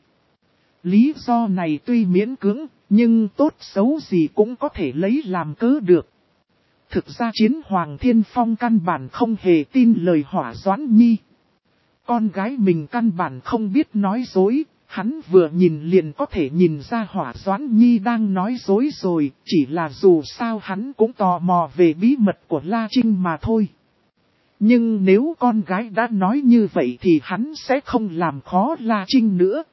Lý do này tuy miễn cưỡng, nhưng tốt xấu gì cũng có thể lấy làm cớ được. Thực ra Chiến Hoàng Thiên Phong căn bản không hề tin lời Hỏa Doãn Nhi. Con gái mình căn bản không biết nói dối, hắn vừa nhìn liền có thể nhìn ra Hỏa Doãn Nhi đang nói dối rồi, chỉ là dù sao hắn cũng tò mò về bí mật của La Trinh mà thôi. Nhưng nếu con gái đã nói như vậy thì hắn sẽ không làm khó La Trinh nữa.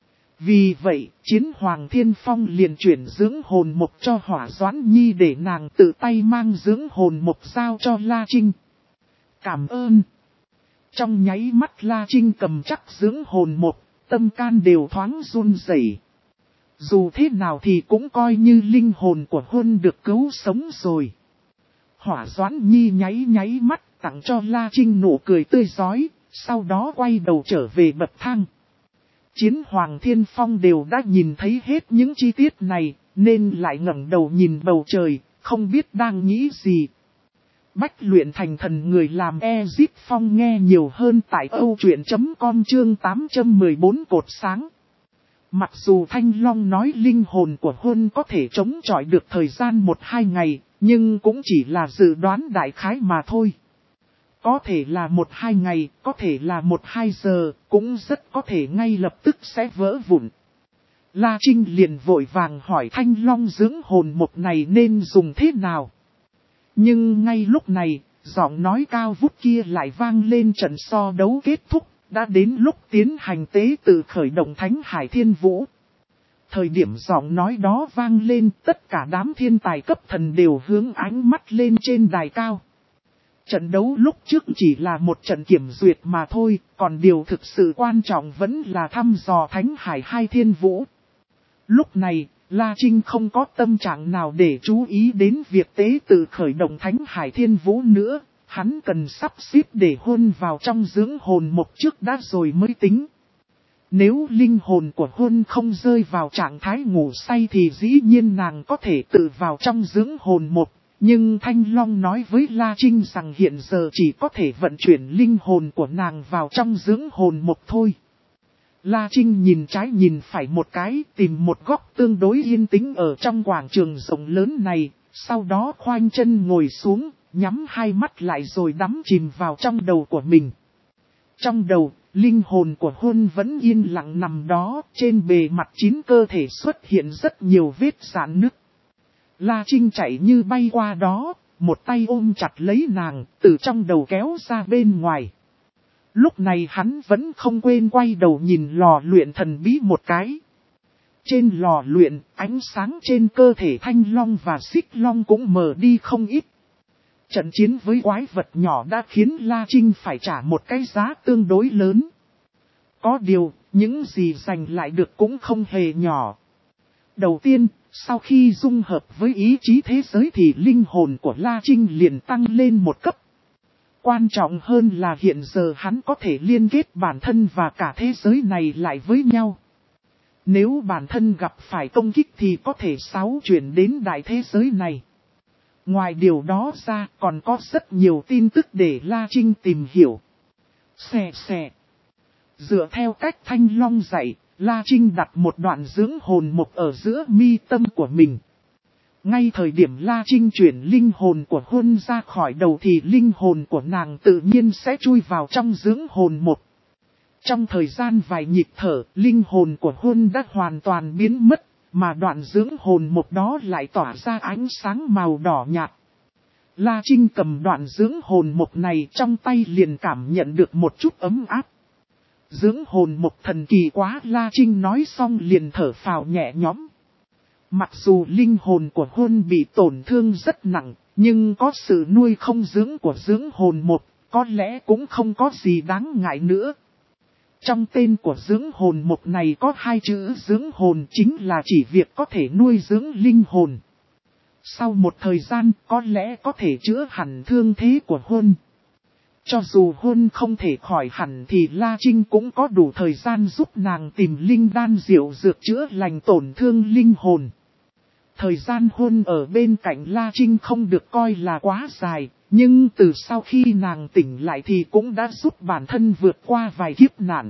Vì vậy, Chiến Hoàng Thiên Phong liền chuyển dưỡng hồn mục cho Hỏa Doãn Nhi để nàng tự tay mang dưỡng hồn mục giao cho La Trinh. Cảm ơn. Trong nháy mắt La Trinh cầm chắc dưỡng hồn mục, tâm can đều thoáng run rẩy. Dù thế nào thì cũng coi như linh hồn của Huân được cứu sống rồi. Hỏa Doãn Nhi nháy nháy mắt tặng cho La Trinh nụ cười tươi rói, sau đó quay đầu trở về bậc thang. Chiến Hoàng Thiên Phong đều đã nhìn thấy hết những chi tiết này, nên lại ngẩng đầu nhìn bầu trời, không biết đang nghĩ gì. Bách luyện thành thần người làm Ezip Phong nghe nhiều hơn tại âu truyện chấm com chương tám trăm mười bốn cột sáng. Mặc dù Thanh Long nói linh hồn của Huân có thể chống chọi được thời gian một hai ngày, nhưng cũng chỉ là dự đoán đại khái mà thôi. Có thể là một hai ngày, có thể là một hai giờ, cũng rất có thể ngay lập tức sẽ vỡ vụn. La Trinh liền vội vàng hỏi Thanh Long dưỡng hồn mục này nên dùng thế nào. Nhưng ngay lúc này, giọng nói cao vút kia lại vang lên. Trận so đấu kết thúc, đã đến lúc tiến hành tế tự khởi động Thánh Hải Thiên Vũ. Thời điểm giọng nói đó vang lên, tất cả đám thiên tài cấp thần đều hướng ánh mắt lên trên đài cao. Trận đấu lúc trước chỉ là một trận kiểm duyệt mà thôi, còn điều thực sự quan trọng vẫn là thăm dò Thánh Hải Hai Thiên Vũ. Lúc này, La Trinh không có tâm trạng nào để chú ý đến việc tế tự khởi động Thánh Hải Thiên Vũ nữa, hắn cần sắp xếp để Huân vào trong dưỡng hồn mục trước đã rồi mới tính. Nếu linh hồn của Huân không rơi vào trạng thái ngủ say thì dĩ nhiên nàng có thể tự vào trong dưỡng hồn mục. Nhưng Thanh Long nói với La Trinh rằng hiện giờ chỉ có thể vận chuyển linh hồn của nàng vào trong dưỡng hồn mục thôi. La Trinh nhìn trái nhìn phải một cái, tìm một góc tương đối yên tĩnh ở trong quảng trường rộng lớn này, sau đó khoanh chân ngồi xuống, nhắm hai mắt lại rồi đắm chìm vào trong đầu của mình. Trong đầu, linh hồn của Huân vẫn yên lặng nằm đó, trên bề mặt chín cơ thể xuất hiện rất nhiều vết rạn nứt. La Trinh chạy như bay qua đó, một tay ôm chặt lấy nàng, từ trong đầu kéo ra bên ngoài. Lúc này hắn vẫn không quên quay đầu nhìn lò luyện thần bí một cái. Trên lò luyện, ánh sáng trên cơ thể Thanh Long và Xích Long cũng mờ đi không ít. Trận chiến với quái vật nhỏ đã khiến La Trinh phải trả một cái giá tương đối lớn. Có điều, những gì giành lại được cũng không hề nhỏ. Đầu tiên, sau khi dung hợp với ý chí thế giới thì linh hồn của La Trinh liền tăng lên một cấp. Quan trọng hơn là hiện giờ hắn có thể liên kết bản thân và cả thế giới này lại với nhau. Nếu bản thân gặp phải công kích thì có thể xáo chuyển đến đại thế giới này. Ngoài điều đó ra còn có rất nhiều tin tức để La Trinh tìm hiểu. Xè xè. Dựa theo cách Thanh Long dạy, La Trinh đặt một đoạn dưỡng hồn mục ở giữa mi tâm của mình. Ngay thời điểm La Trinh chuyển linh hồn của Huân ra khỏi đầu thì linh hồn của nàng tự nhiên sẽ chui vào trong dưỡng hồn mục. Trong thời gian vài nhịp thở, linh hồn của Huân đã hoàn toàn biến mất, mà đoạn dưỡng hồn mục đó lại tỏa ra ánh sáng màu đỏ nhạt. La Trinh cầm đoạn dưỡng hồn mục này trong tay liền cảm nhận được một chút ấm áp. Dưỡng hồn mục thần kỳ quá, La Trinh nói xong liền thở phào nhẹ nhõm. Mặc dù linh hồn của Huân bị tổn thương rất nặng, nhưng có sự nuôi không dưỡng của dưỡng hồn mục, có lẽ cũng không có gì đáng ngại nữa. Trong tên của dưỡng hồn mục này có hai chữ dưỡng hồn chính là chỉ việc có thể nuôi dưỡng linh hồn. Sau một thời gian có lẽ có thể chữa hẳn thương thế của Huân. Cho dù Huân không thể khỏi hẳn thì La Trinh cũng có đủ thời gian giúp nàng tìm linh đan diệu dược chữa lành tổn thương linh hồn. Thời gian Huân ở bên cạnh La Trinh không được coi là quá dài, nhưng từ sau khi nàng tỉnh lại thì cũng đã giúp bản thân vượt qua vài kiếp nạn.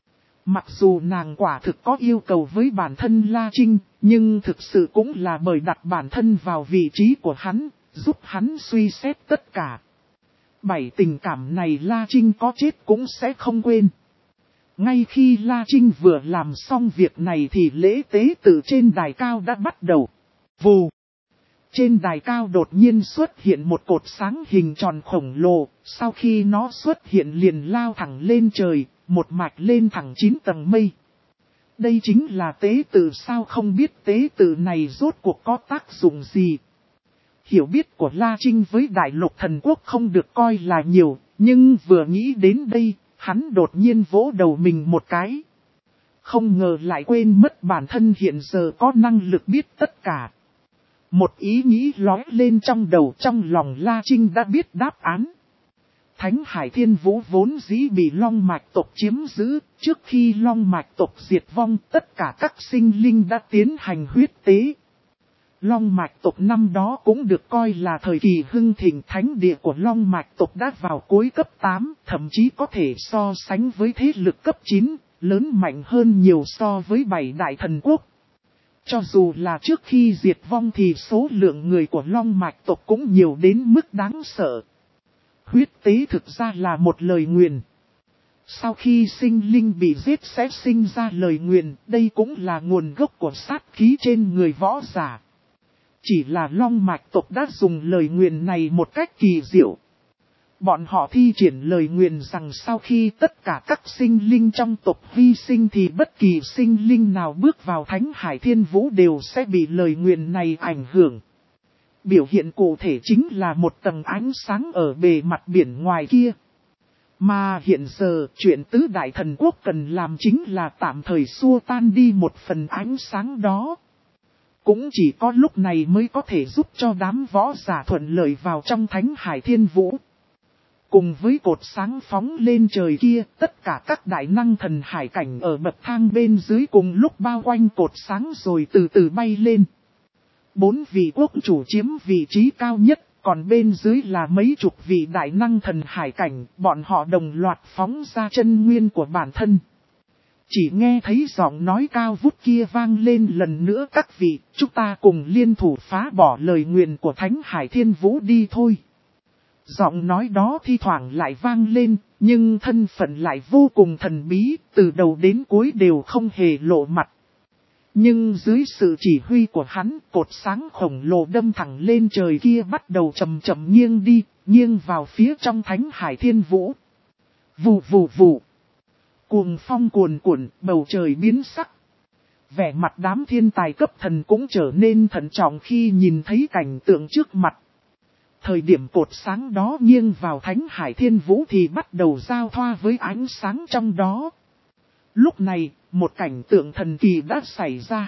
Mặc dù nàng quả thực có yêu cầu với bản thân La Trinh, nhưng thực sự cũng là bởi đặt bản thân vào vị trí của hắn, giúp hắn suy xét tất cả. Bảy tình cảm này La Trinh có chết cũng sẽ không quên. Ngay khi La Trinh vừa làm xong việc này thì lễ tế tự trên đài cao đã bắt đầu. Vù! Trên đài cao đột nhiên xuất hiện một cột sáng hình tròn khổng lồ, sau khi nó xuất hiện liền lao thẳng lên trời, một mạch lên thẳng chín tầng mây. Đây chính là tế tự sao không biết tế tự này rốt cuộc có tác dụng gì. Hiểu biết của La Trinh với Đại Lục Thần Quốc không được coi là nhiều, nhưng vừa nghĩ đến đây, hắn đột nhiên vỗ đầu mình một cái. Không ngờ lại quên mất bản thân hiện giờ có năng lực biết tất cả. Một ý nghĩ lóe lên trong đầu, trong lòng La Trinh đã biết đáp án. Thánh Hải Thiên Vũ vốn dĩ bị Long Mạch tộc chiếm giữ, trước khi Long Mạch tộc diệt vong tất cả các sinh linh đã tiến hành huyết tế. Long Mạch tộc năm đó cũng được coi là thời kỳ hưng thịnh, thánh địa của Long Mạch tộc đã vào cuối cấp tám, thậm chí có thể so sánh với thế lực cấp chín, lớn mạnh hơn nhiều so với bảy đại thần quốc. Cho dù là trước khi diệt vong thì số lượng người của Long Mạch tộc cũng nhiều đến mức đáng sợ. Huyết tế thực ra là một lời nguyền. Sau khi sinh linh bị giết sẽ sinh ra lời nguyền, đây cũng là nguồn gốc của sát khí trên người võ giả. Chỉ là Long Mạch tộc đã dùng lời nguyền này một cách kỳ diệu. Bọn họ thi triển lời nguyền rằng sau khi tất cả các sinh linh trong tộc hy sinh thì bất kỳ sinh linh nào bước vào Thánh Hải Thiên Vũ đều sẽ bị lời nguyền này ảnh hưởng. Biểu hiện cụ thể chính là một tầng ánh sáng ở bề mặt biển ngoài kia. Mà hiện giờ chuyện tứ đại thần quốc cần làm chính là tạm thời xua tan đi một phần ánh sáng đó. Cũng chỉ có lúc này mới có thể giúp cho đám võ giả thuận lợi vào trong Thánh Hải Thiên Vũ. Cùng với cột sáng phóng lên trời kia, tất cả các đại năng thần hải cảnh ở bậc thang bên dưới cùng lúc bao quanh cột sáng rồi từ từ bay lên. Bốn vị quốc chủ chiếm vị trí cao nhất, còn bên dưới là mấy chục vị đại năng thần hải cảnh, bọn họ đồng loạt phóng ra chân nguyên của bản thân. Chỉ nghe thấy giọng nói cao vút kia vang lên lần nữa, các vị, chúng ta cùng liên thủ phá bỏ lời nguyền của Thánh Hải Thiên Vũ đi thôi. Giọng nói đó thi thoảng lại vang lên, nhưng thân phận lại vô cùng thần bí, từ đầu đến cuối đều không hề lộ mặt. Nhưng dưới sự chỉ huy của hắn, cột sáng khổng lồ đâm thẳng lên trời kia bắt đầu chậm chậm nghiêng đi, nghiêng vào phía trong Thánh Hải Thiên Vũ. Vù vù vù. Cuồng phong cuồn cuộn, bầu trời biến sắc. Vẻ mặt đám thiên tài cấp thần cũng trở nên thận trọng khi nhìn thấy cảnh tượng trước mặt. Thời điểm cột sáng đó nghiêng vào Thánh Hải Thiên Vũ thì bắt đầu giao thoa với ánh sáng trong đó. Lúc này, một cảnh tượng thần kỳ đã xảy ra.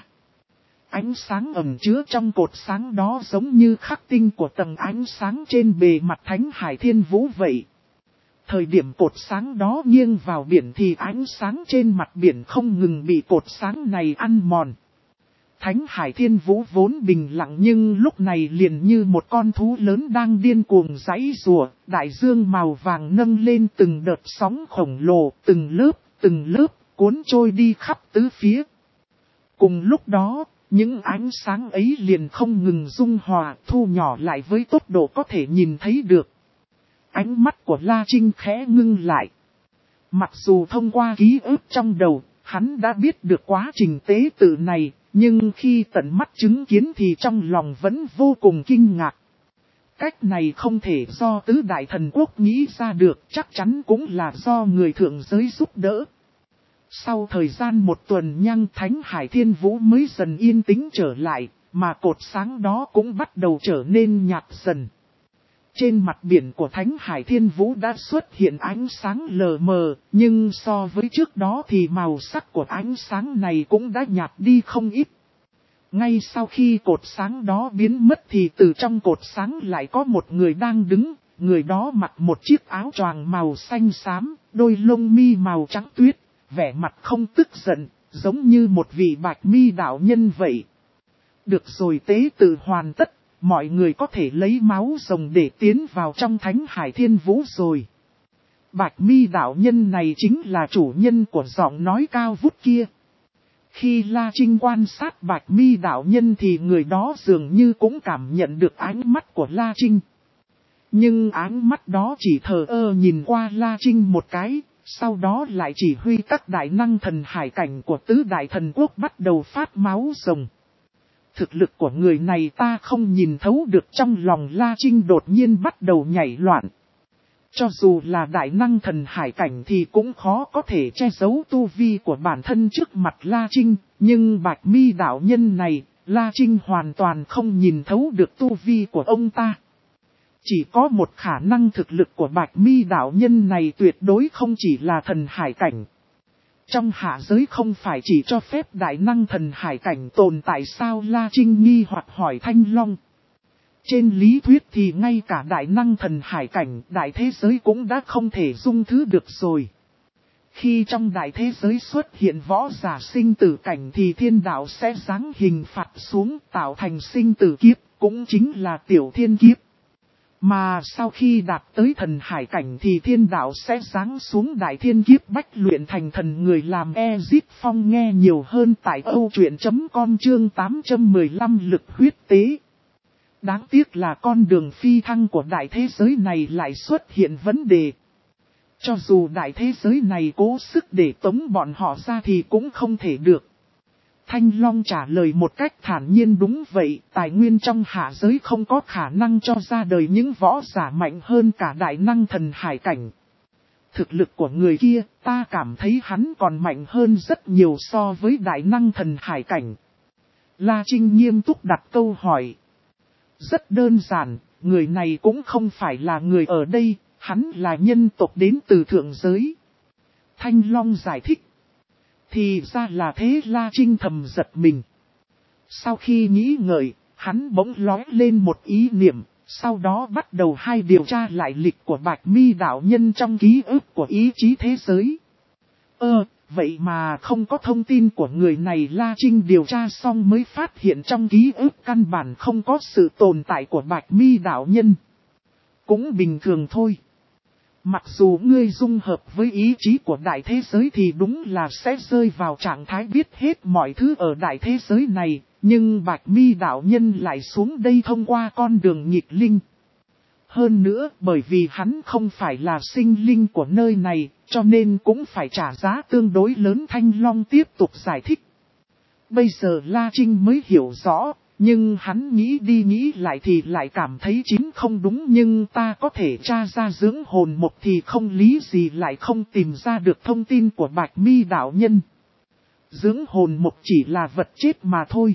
Ánh sáng ẩn chứa trong cột sáng đó giống như khắc tinh của tầng ánh sáng trên bề mặt Thánh Hải Thiên Vũ vậy. Thời điểm cột sáng đó nghiêng vào biển thì ánh sáng trên mặt biển không ngừng bị cột sáng này ăn mòn. Thánh Hải Thiên Vũ vốn bình lặng nhưng lúc này liền như một con thú lớn đang điên cuồng giãy giụa, đại dương màu vàng nâng lên từng đợt sóng khổng lồ, từng lớp, từng lớp, cuốn trôi đi khắp tứ phía. Cùng lúc đó, những ánh sáng ấy liền không ngừng dung hòa, thu nhỏ lại với tốc độ có thể nhìn thấy được. Ánh mắt của La Trinh khẽ ngưng lại. Mặc dù thông qua ký ức trong đầu, hắn đã biết được quá trình tế tự này, nhưng khi tận mắt chứng kiến thì trong lòng vẫn vô cùng kinh ngạc. Cách này không thể do tứ đại thần quốc nghĩ ra được, chắc chắn cũng là do người thượng giới giúp đỡ. Sau thời gian một tuần nhang Thánh Hải Thiên Vũ mới dần yên tĩnh trở lại, mà cột sáng đó cũng bắt đầu trở nên nhạt dần. Trên mặt biển của Thánh Hải Thiên Vũ đã xuất hiện ánh sáng lờ mờ, nhưng so với trước đó thì màu sắc của ánh sáng này cũng đã nhạt đi không ít. Ngay sau khi cột sáng đó biến mất thì từ trong cột sáng lại có một người đang đứng, người đó mặc một chiếc áo choàng màu xanh xám, đôi lông mi màu trắng tuyết, vẻ mặt không tức giận, giống như một vị Bạch Mi đạo nhân vậy. Được rồi, tế tự hoàn tất, mọi người có thể lấy máu rồng để tiến vào trong Thánh Hải Thiên Vũ rồi. Bạch Mi đạo nhân này chính là chủ nhân của giọng nói cao vút kia. Khi La Trinh quan sát Bạch Mi đạo nhân thì người đó dường như cũng cảm nhận được ánh mắt của La Trinh. Nhưng ánh mắt đó chỉ thờ ơ nhìn qua La Trinh một cái, sau đó lại chỉ huy các đại năng thần hải cảnh của tứ đại thần quốc bắt đầu phát máu rồng. Thực lực của người này ta không nhìn thấu được, trong lòng La Trinh đột nhiên bắt đầu nhảy loạn. Cho dù là đại năng thần hải cảnh thì cũng khó có thể che giấu tu vi của bản thân trước mặt La Trinh, nhưng Bạch Mi đạo nhân này, La Trinh hoàn toàn không nhìn thấu được tu vi của ông ta. Chỉ có một khả năng, thực lực của Bạch Mi đạo nhân này tuyệt đối không chỉ là thần hải cảnh. Trong hạ giới không phải chỉ cho phép đại năng thần hải cảnh tồn tại sao? La Trinh nghi hoặc hỏi Thanh Long. Trên lý thuyết thì ngay cả đại năng thần hải cảnh đại thế giới cũng đã không thể dung thứ được rồi. Khi trong đại thế giới xuất hiện võ giả sinh tử cảnh thì thiên đạo sẽ giáng hình phạt xuống tạo thành sinh tử kiếp, cũng chính là tiểu thiên kiếp. Mà sau khi đạt tới thần hải cảnh thì thiên đạo sẽ giáng xuống đại thiên kiếp bách luyện thành thần người làm Ezip Phong. Nghe nhiều hơn tại âu truyện chấm com chương tám trăm mười lăm lực huyết tế. Đáng tiếc là con đường phi thăng của đại thế giới này lại xuất hiện vấn đề. Cho dù đại thế giới này cố sức để tống bọn họ ra thì cũng không thể được. Thanh Long trả lời một cách thản nhiên, đúng vậy, tài nguyên trong hạ giới không có khả năng cho ra đời những võ giả mạnh hơn cả đại năng thần hải cảnh. Thực lực của người kia, ta cảm thấy hắn còn mạnh hơn rất nhiều so với đại năng thần hải cảnh. La Trinh nghiêm túc đặt câu hỏi. Rất đơn giản, người này cũng không phải là người ở đây, hắn là nhân tộc đến từ thượng giới. Thanh Long giải thích. Thì ra là thế, La Trinh thầm giật mình. Sau khi nghĩ ngợi, hắn bỗng lóe lên một ý niệm, sau đó bắt đầu hai điều tra lại lịch của Bạch Mi đạo nhân trong ký ức của ý chí thế giới. Ơ, vậy mà không có thông tin của người này. La Trinh điều tra xong mới phát hiện trong ký ức căn bản không có sự tồn tại của Bạch Mi đạo nhân. Cũng bình thường thôi. Mặc dù ngươi dung hợp với ý chí của đại thế giới thì đúng là sẽ rơi vào trạng thái biết hết mọi thứ ở đại thế giới này, nhưng Bạch Mi đạo nhân lại xuống đây thông qua con đường nghịch linh. Hơn nữa, bởi vì hắn không phải là sinh linh của nơi này, cho nên cũng phải trả giá tương đối lớn. Thanh Long tiếp tục giải thích. Bây giờ La Trinh mới hiểu rõ. Nhưng hắn nghĩ đi nghĩ lại thì lại cảm thấy chính không đúng, nhưng ta có thể tra ra dưỡng hồn mục thì không lý gì lại không tìm ra được thông tin của Bạch Mi đạo nhân. Dưỡng hồn mục chỉ là vật chết mà thôi.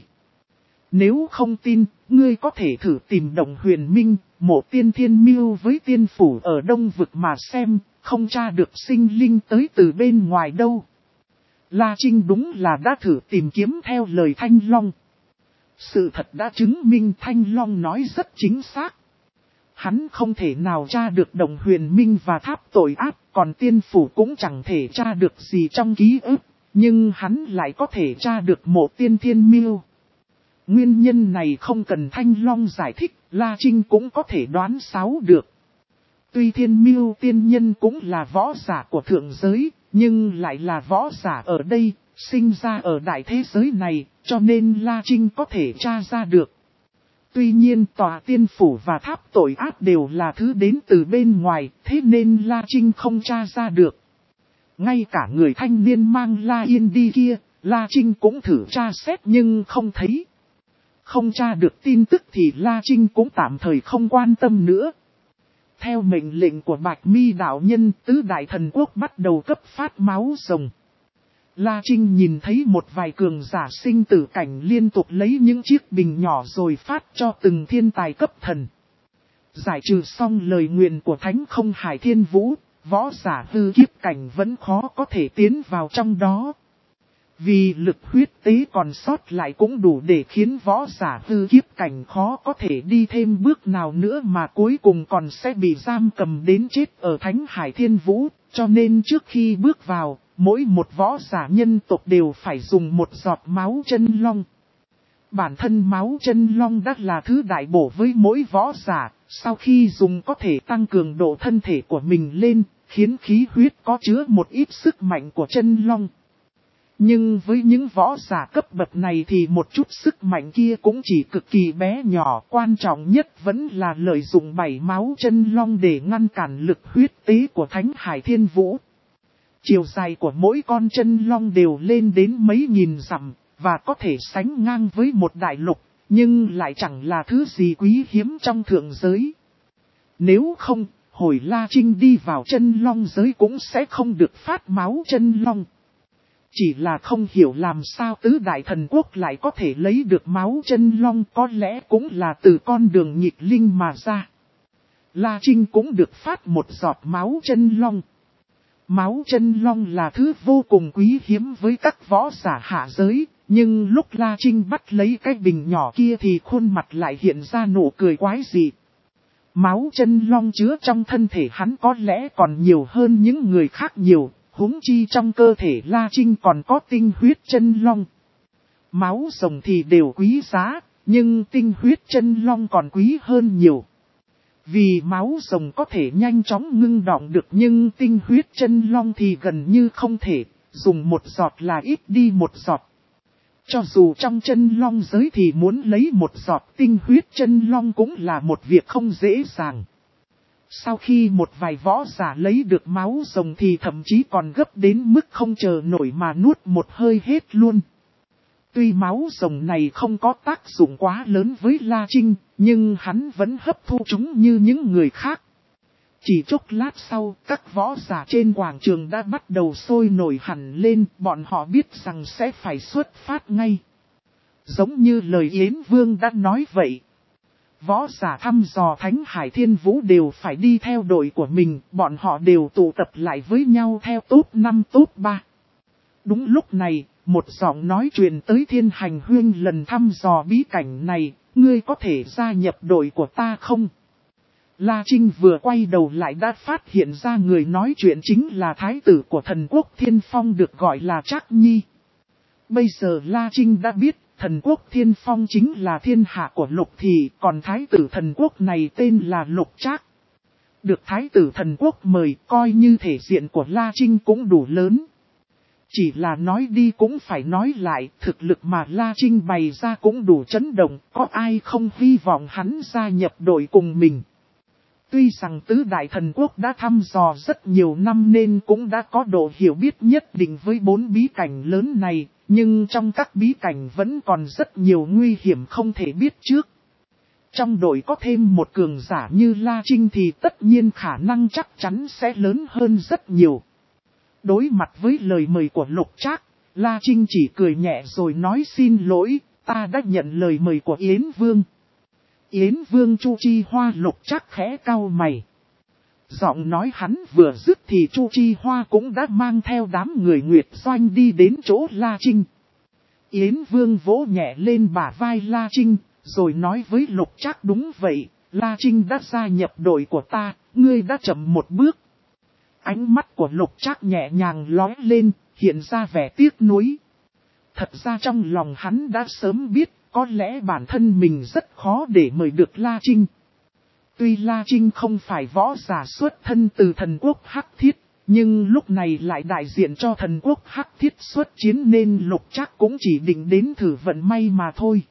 Nếu không tin, ngươi có thể thử tìm Động Huyền Minh, Mộ Tiên Thiên Miêu với tiên phủ ở Đông Vực mà xem, không tra được sinh linh tới từ bên ngoài đâu. La Trinh đúng là đã thử tìm kiếm theo lời Thanh Long. Sự thật đã chứng minh Thanh Long nói rất chính xác. Hắn không thể nào tra được Động Huyền Minh và tháp tội ác, còn tiên phủ cũng chẳng thể tra được gì trong ký ức, nhưng hắn lại có thể tra được Mộ Tiên Thiên Miêu. Nguyên nhân này không cần Thanh Long giải thích, La Trinh cũng có thể đoán xáo được. Tuy Thiên Miêu tiên nhân cũng là võ giả của thượng giới, nhưng lại là võ giả ở đây, sinh ra ở đại thế giới này, cho nên La Trinh có thể tra ra được. Tuy nhiên tòa tiên phủ và tháp tội ác đều là thứ đến từ bên ngoài, thế nên La Trinh không tra ra được. Ngay cả người thanh niên mang La Yên đi kia, La Trinh cũng thử tra xét nhưng không thấy. Không tra được tin tức thì La Trinh cũng tạm thời không quan tâm nữa. Theo mệnh lệnh của Bạch Mi đạo nhân, tứ đại thần quốc bắt đầu cấp phát máu rồng. La Trinh nhìn thấy một vài cường giả sinh tử cảnh liên tục lấy những chiếc bình nhỏ rồi phát cho từng thiên tài cấp thần. Giải trừ xong lời nguyền của Thánh Không Hải Thiên Vũ, võ giả hư kiếp cảnh vẫn khó có thể tiến vào trong đó. Vì lực huyết tế còn sót lại cũng đủ để khiến võ giả hư kiếp cảnh khó có thể đi thêm bước nào nữa mà cuối cùng còn sẽ bị giam cầm đến chết ở Thánh Hải Thiên Vũ, cho nên trước khi bước vào, mỗi một võ giả nhân tộc đều phải dùng một giọt máu chân long. Bản thân máu chân long đã là thứ đại bổ với mỗi võ giả, sau khi dùng có thể tăng cường độ thân thể của mình lên, khiến khí huyết có chứa một ít sức mạnh của chân long. Nhưng với những võ giả cấp bậc này thì một chút sức mạnh kia cũng chỉ cực kỳ bé nhỏ, quan trọng nhất vẫn là lợi dụng bảy máu chân long để ngăn cản lực huyết tế của Thánh Hải Thiên Vũ. Chiều dài của mỗi con chân long đều lên đến mấy nghìn dặm, và có thể sánh ngang với một đại lục, nhưng lại chẳng là thứ gì quý hiếm trong thượng giới. Nếu không, hồi La Trinh đi vào chân long giới cũng sẽ không được phát máu chân long. Chỉ là không hiểu làm sao tứ đại thần quốc lại có thể lấy được máu chân long, có lẽ cũng là từ con đường nghịch linh mà ra. La Trinh cũng được phát một giọt máu chân long. Máu chân long là thứ vô cùng quý hiếm với các võ giả hạ giới, nhưng lúc La Trinh bắt lấy cái bình nhỏ kia thì khuôn mặt lại hiện ra nụ cười quái dị. Máu chân long chứa trong thân thể hắn có lẽ còn nhiều hơn những người khác nhiều, huống chi trong cơ thể La Trinh còn có tinh huyết chân long. Máu rồng thì đều quý giá, nhưng tinh huyết chân long còn quý hơn nhiều. Vì máu rồng có thể nhanh chóng ngưng đọng được nhưng tinh huyết chân long thì gần như không thể, dùng một giọt là ít đi một giọt. Cho dù trong chân long giới thì muốn lấy một giọt tinh huyết chân long cũng là một việc không dễ dàng. Sau khi một vài võ giả lấy được máu rồng thì thậm chí còn gấp đến mức không chờ nổi mà nuốt một hơi hết luôn. Tuy máu rồng này không có tác dụng quá lớn với La Trinh, nhưng hắn vẫn hấp thu chúng như những người khác. Chỉ chốc lát sau, các võ giả trên quảng trường đã bắt đầu sôi nổi hẳn lên, bọn họ biết rằng sẽ phải xuất phát ngay. Giống như lời Yến Vương đã nói vậy. Võ giả thăm dò Thánh Hải Thiên Vũ đều phải đi theo đội của mình, bọn họ đều tụ tập lại với nhau theo top năm top ba. Đúng lúc này, một giọng nói truyền tới Thiên Hành Huyên lần thăm dò bí cảnh này, ngươi có thể gia nhập đội của ta không? La Trinh vừa quay đầu lại đã phát hiện ra người nói chuyện chính là thái tử của thần quốc Thiên Phong được gọi là Trác Nhi. Bây giờ La Trinh đã biết thần quốc Thiên Phong chính là thiên hạ của Lục Thị, còn thái tử thần quốc này tên là Lục Trác. Được thái tử thần quốc mời coi như thể diện của La Trinh cũng đủ lớn. Chỉ là nói đi cũng phải nói lại, thực lực mà La Trinh bày ra cũng đủ chấn động, có ai không hy vọng hắn gia nhập đội cùng mình. Tuy rằng tứ đại thần quốc đã thăm dò rất nhiều năm nên cũng đã có độ hiểu biết nhất định với bốn bí cảnh lớn này, nhưng trong các bí cảnh vẫn còn rất nhiều nguy hiểm không thể biết trước. Trong đội có thêm một cường giả như La Trinh thì tất nhiên khả năng chắc chắn sẽ lớn hơn rất nhiều. Đối mặt với lời mời của Lục Trác, La Trinh chỉ cười nhẹ rồi nói xin lỗi, ta đã nhận lời mời của Yến Vương. Yến Vương Chu Chi Hoa. Lục Trác khẽ cau mày. Giọng nói hắn vừa dứt thì Chu Chi Hoa cũng đã mang theo đám người Nguyệt Doanh đi đến chỗ La Trinh. Yến Vương vỗ nhẹ lên bả vai La Trinh, rồi nói với Lục Trác đúng vậy, La Trinh đã gia nhập đội của ta, ngươi đã chậm một bước. Ánh mắt của Lục Trác nhẹ nhàng lóe lên, hiện ra vẻ tiếc nuối. Thật ra trong lòng hắn đã sớm biết, có lẽ bản thân mình rất khó để mời được La Trinh. Tuy La Trinh không phải võ giả xuất thân từ thần quốc Hắc Thiết, nhưng lúc này lại đại diện cho thần quốc Hắc Thiết xuất chiến nên Lục Trác cũng chỉ định đến thử vận may mà thôi.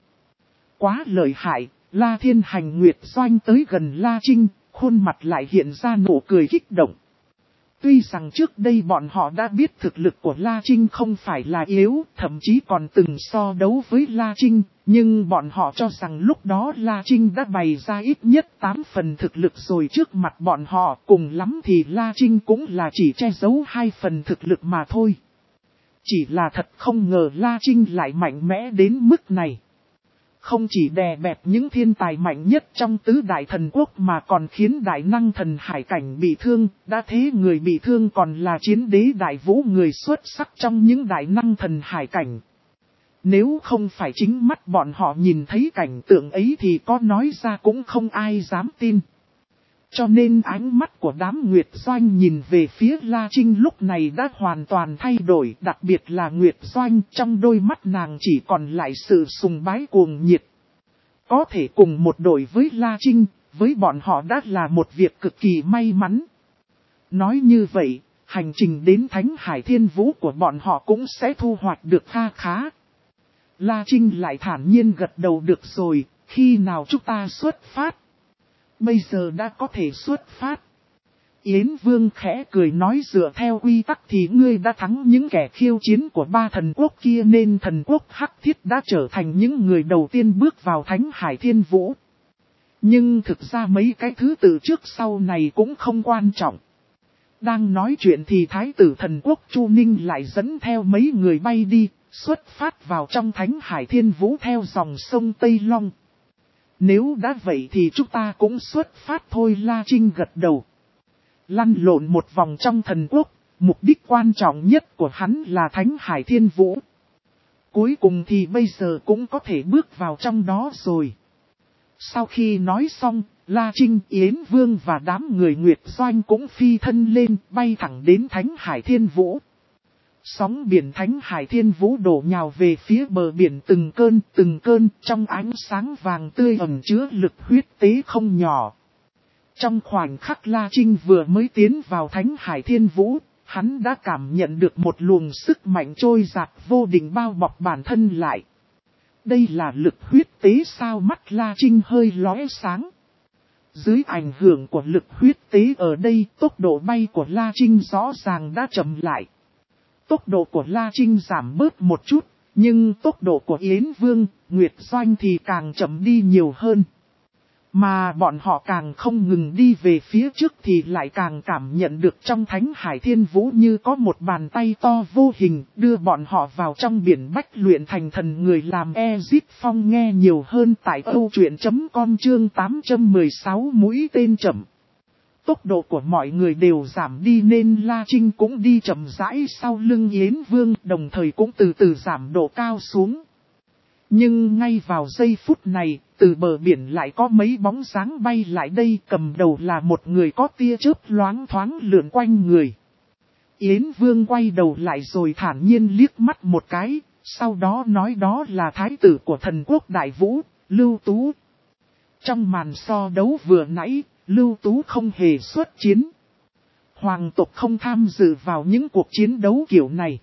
Quá lợi hại, La Thiên Hành Nguyệt Doanh tới gần La Trinh, khuôn mặt lại hiện ra nụ cười kích động. Tuy rằng trước đây bọn họ đã biết thực lực của La Trinh không phải là yếu, thậm chí còn từng so đấu với La Trinh, nhưng bọn họ cho rằng lúc đó La Trinh đã bày ra ít nhất tám phần thực lực rồi trước mặt bọn họ, cùng lắm thì La Trinh cũng là chỉ che giấu hai phần thực lực mà thôi. Chỉ là thật không ngờ La Trinh lại mạnh mẽ đến mức này. không chỉ đè bẹp những thiên tài mạnh nhất trong tứ đại thần quốc mà còn khiến đại năng thần hải cảnh bị thương, đã thế người bị thương còn là chiến đế đại vũ người xuất sắc trong những đại năng thần hải cảnh. Nếu không phải chính mắt bọn họ nhìn thấy cảnh tượng ấy thì có nói ra cũng không ai dám tin. Cho nên ánh mắt của đám Nguyệt Doanh nhìn về phía La Trinh lúc này đã hoàn toàn thay đổi, đặc biệt là Nguyệt Doanh, trong đôi mắt nàng chỉ còn lại sự sùng bái cuồng nhiệt. Có thể cùng một đội với La Trinh, với bọn họ đã là một việc cực kỳ may mắn. Nói như vậy, hành trình đến Thánh Hải Thiên Vũ của bọn họ cũng sẽ thu hoạch được kha khá. La Trinh lại thản nhiên gật đầu, được rồi, khi nào chúng ta xuất phát? Bây giờ đã có thể xuất phát. Yến Vương khẽ cười nói, dựa theo quy tắc thì ngươi đã thắng những kẻ khiêu chiến của ba thần quốc kia nên thần quốc Hắc Thiết đã trở thành những người đầu tiên bước vào Thánh Hải Thiên Vũ. Nhưng thực ra mấy cái thứ tự trước sau này cũng không quan trọng. Đang nói chuyện thì Thái tử thần quốc Chu Ninh lại dẫn theo mấy người bay đi, xuất phát vào trong Thánh Hải Thiên Vũ theo dòng sông Tây Long. Nếu đã vậy thì chúng ta cũng xuất phát thôi. La Trinh gật đầu. Lăn lộn một vòng trong thần quốc, mục đích quan trọng nhất của hắn là Thánh Hải Thiên Vũ. Cuối cùng thì bây giờ cũng có thể bước vào trong đó rồi. Sau khi nói xong, La Trinh, Yến Vương và đám người Nguyệt Doanh cũng phi thân lên, bay thẳng đến Thánh Hải Thiên Vũ. Sóng biển Thánh Hải Thiên Vũ đổ nhào về phía bờ biển từng cơn từng cơn trong ánh sáng vàng tươi ẩn chứa lực huyết tế không nhỏ. Trong khoảnh khắc La Trinh vừa mới tiến vào Thánh Hải Thiên Vũ, hắn đã cảm nhận được một luồng sức mạnh trôi dạt vô định bao bọc bản thân lại. Đây là lực huyết tế sao? Mắt La Trinh hơi lóe sáng. Dưới ảnh hưởng của lực huyết tế ở đây, tốc độ bay của La Trinh rõ ràng đã chậm lại. Tốc độ của La Trinh giảm bớt một chút, nhưng tốc độ của Yến Vương, Nguyệt Doanh thì càng chậm đi nhiều hơn. Mà bọn họ càng không ngừng đi về phía trước thì lại càng cảm nhận được trong Thánh Hải Thiên Vũ như có một bàn tay to vô hình đưa bọn họ vào trong biển bách luyện thành thần người. Làm Ezip Phong nghe nhiều hơn tại câu chuyện chấm com chương tám trăm mười sáu mũi tên chậm. Tốc độ của mọi người đều giảm đi nên La Trinh cũng đi chậm rãi sau lưng Yến Vương, đồng thời cũng từ từ giảm độ cao xuống. Nhưng ngay vào giây phút này, từ bờ biển lại có mấy bóng dáng bay lại đây, cầm đầu là một người có tia chớp loáng thoáng lượn quanh người. Yến Vương quay đầu lại rồi thản nhiên liếc mắt một cái, sau đó nói đó là thái tử của thần quốc Đại Vũ, Lưu Tú. Trong màn so đấu vừa nãy, Lưu Tú không hề xuất chiến. Hoàng tộc không tham dự vào những cuộc chiến đấu kiểu này.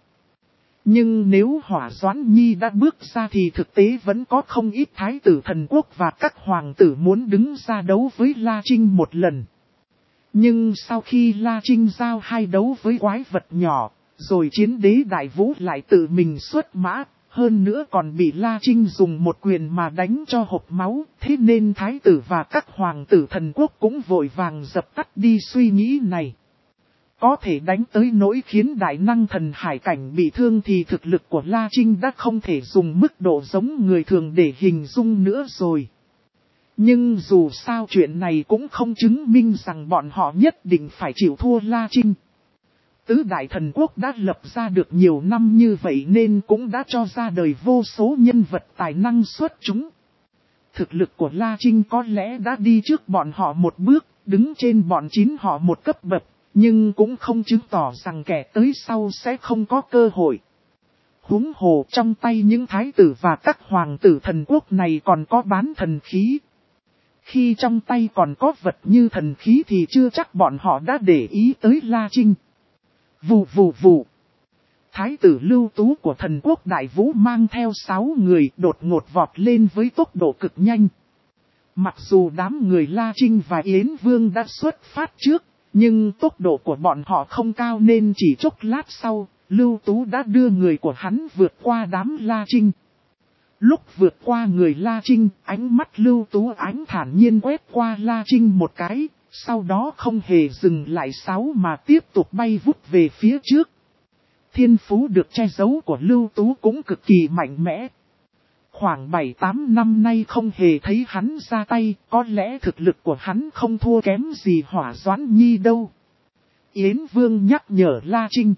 Nhưng nếu Hỏa Doãn Nhi đã bước ra thì thực tế vẫn có không ít thái tử thần quốc và các hoàng tử muốn đứng ra đấu với La Trinh một lần. Nhưng sau khi La Trinh giao hai đấu với quái vật nhỏ, rồi chiến đế Đại Vũ lại tự mình xuất mã, hơn nữa còn bị La Trinh dùng một quyền mà đánh cho hộc máu, thế nên thái tử và các hoàng tử thần quốc cũng vội vàng dập tắt đi suy nghĩ này. Có thể đánh tới nỗi khiến đại năng thần hải cảnh bị thương thì thực lực của La Trinh đã không thể dùng mức độ giống người thường để hình dung nữa rồi. Nhưng dù sao chuyện này cũng không chứng minh rằng bọn họ nhất định phải chịu thua La Trinh. Tứ đại thần quốc đã lập ra được nhiều năm như vậy nên cũng đã cho ra đời vô số nhân vật tài năng xuất chúng. Thực lực của La Trinh có lẽ đã đi trước bọn họ một bước, đứng trên bọn chín họ một cấp bậc. Nhưng cũng không chứng tỏ rằng kẻ tới sau sẽ không có cơ hội. Huống hồ trong tay những thái tử và các hoàng tử thần quốc này còn có bán thần khí. Khi trong tay còn có vật như thần khí thì chưa chắc bọn họ đã để ý tới La Trinh. Vù vù vù. Thái tử Lưu Tú của thần quốc Đại Vũ mang theo sáu người đột ngột vọt lên với tốc độ cực nhanh. Mặc dù đám người La Trinh và Yến Vương đã xuất phát trước, nhưng tốc độ của bọn họ không cao nên chỉ chốc lát sau, Lưu Tú đã đưa người của hắn vượt qua đám La Trinh. Lúc vượt qua người La Trinh, ánh mắt Lưu Tú ánh thản nhiên quét qua La Trinh một cái, sau đó không hề dừng lại sáu mà tiếp tục bay vút về phía trước. Thiên phú được che giấu của Lưu Tú cũng cực kỳ mạnh mẽ. khoảng bảy tám năm nay không hề thấy hắn ra tay, có lẽ thực lực của hắn không thua kém gì Hỏa Doãn Nhi đâu. Yến Vương nhắc nhở La Trinh.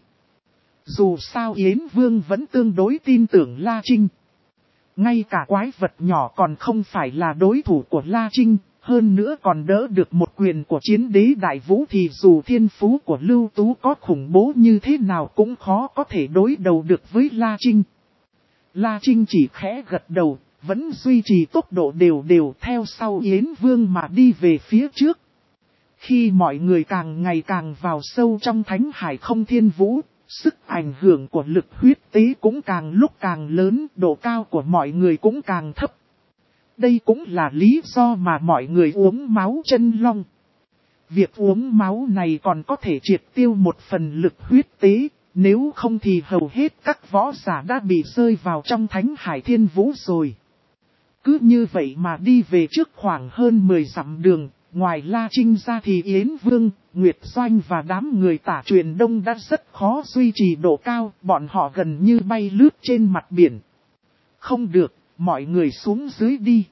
Dù sao Yến Vương vẫn tương đối tin tưởng La Trinh. Ngay cả quái vật nhỏ còn không phải là đối thủ của La Trinh, hơn nữa còn đỡ được một quyền của chiến đế đại vũ thì dù thiên phú của Lưu Tú có khủng bố như thế nào cũng khó có thể đối đầu được với La Trinh. La Trinh chỉ khẽ gật đầu, vẫn duy trì tốc độ đều đều theo sau Yến Vương mà đi về phía trước. Khi mọi người càng ngày càng vào sâu trong thánh hải không thiên vũ, sức ảnh hưởng của lực huyết tế cũng càng lúc càng lớn, độ cao của mọi người cũng càng thấp. Đây cũng là lý do mà mọi người uống máu chân long. Việc uống máu này còn có thể triệt tiêu một phần lực huyết tế, nếu không thì hầu hết các võ giả đã bị rơi vào trong thánh hải thiên vũ rồi. Cứ như vậy mà đi về trước khoảng hơn mười dặm đường, ngoài La Trinh ra thì Yến Vương, Nguyệt Doanh và đám người Tả Truyền Đông đã rất khó duy trì độ cao, bọn họ gần như bay lướt trên mặt biển. Không được, mọi người xuống dưới đi.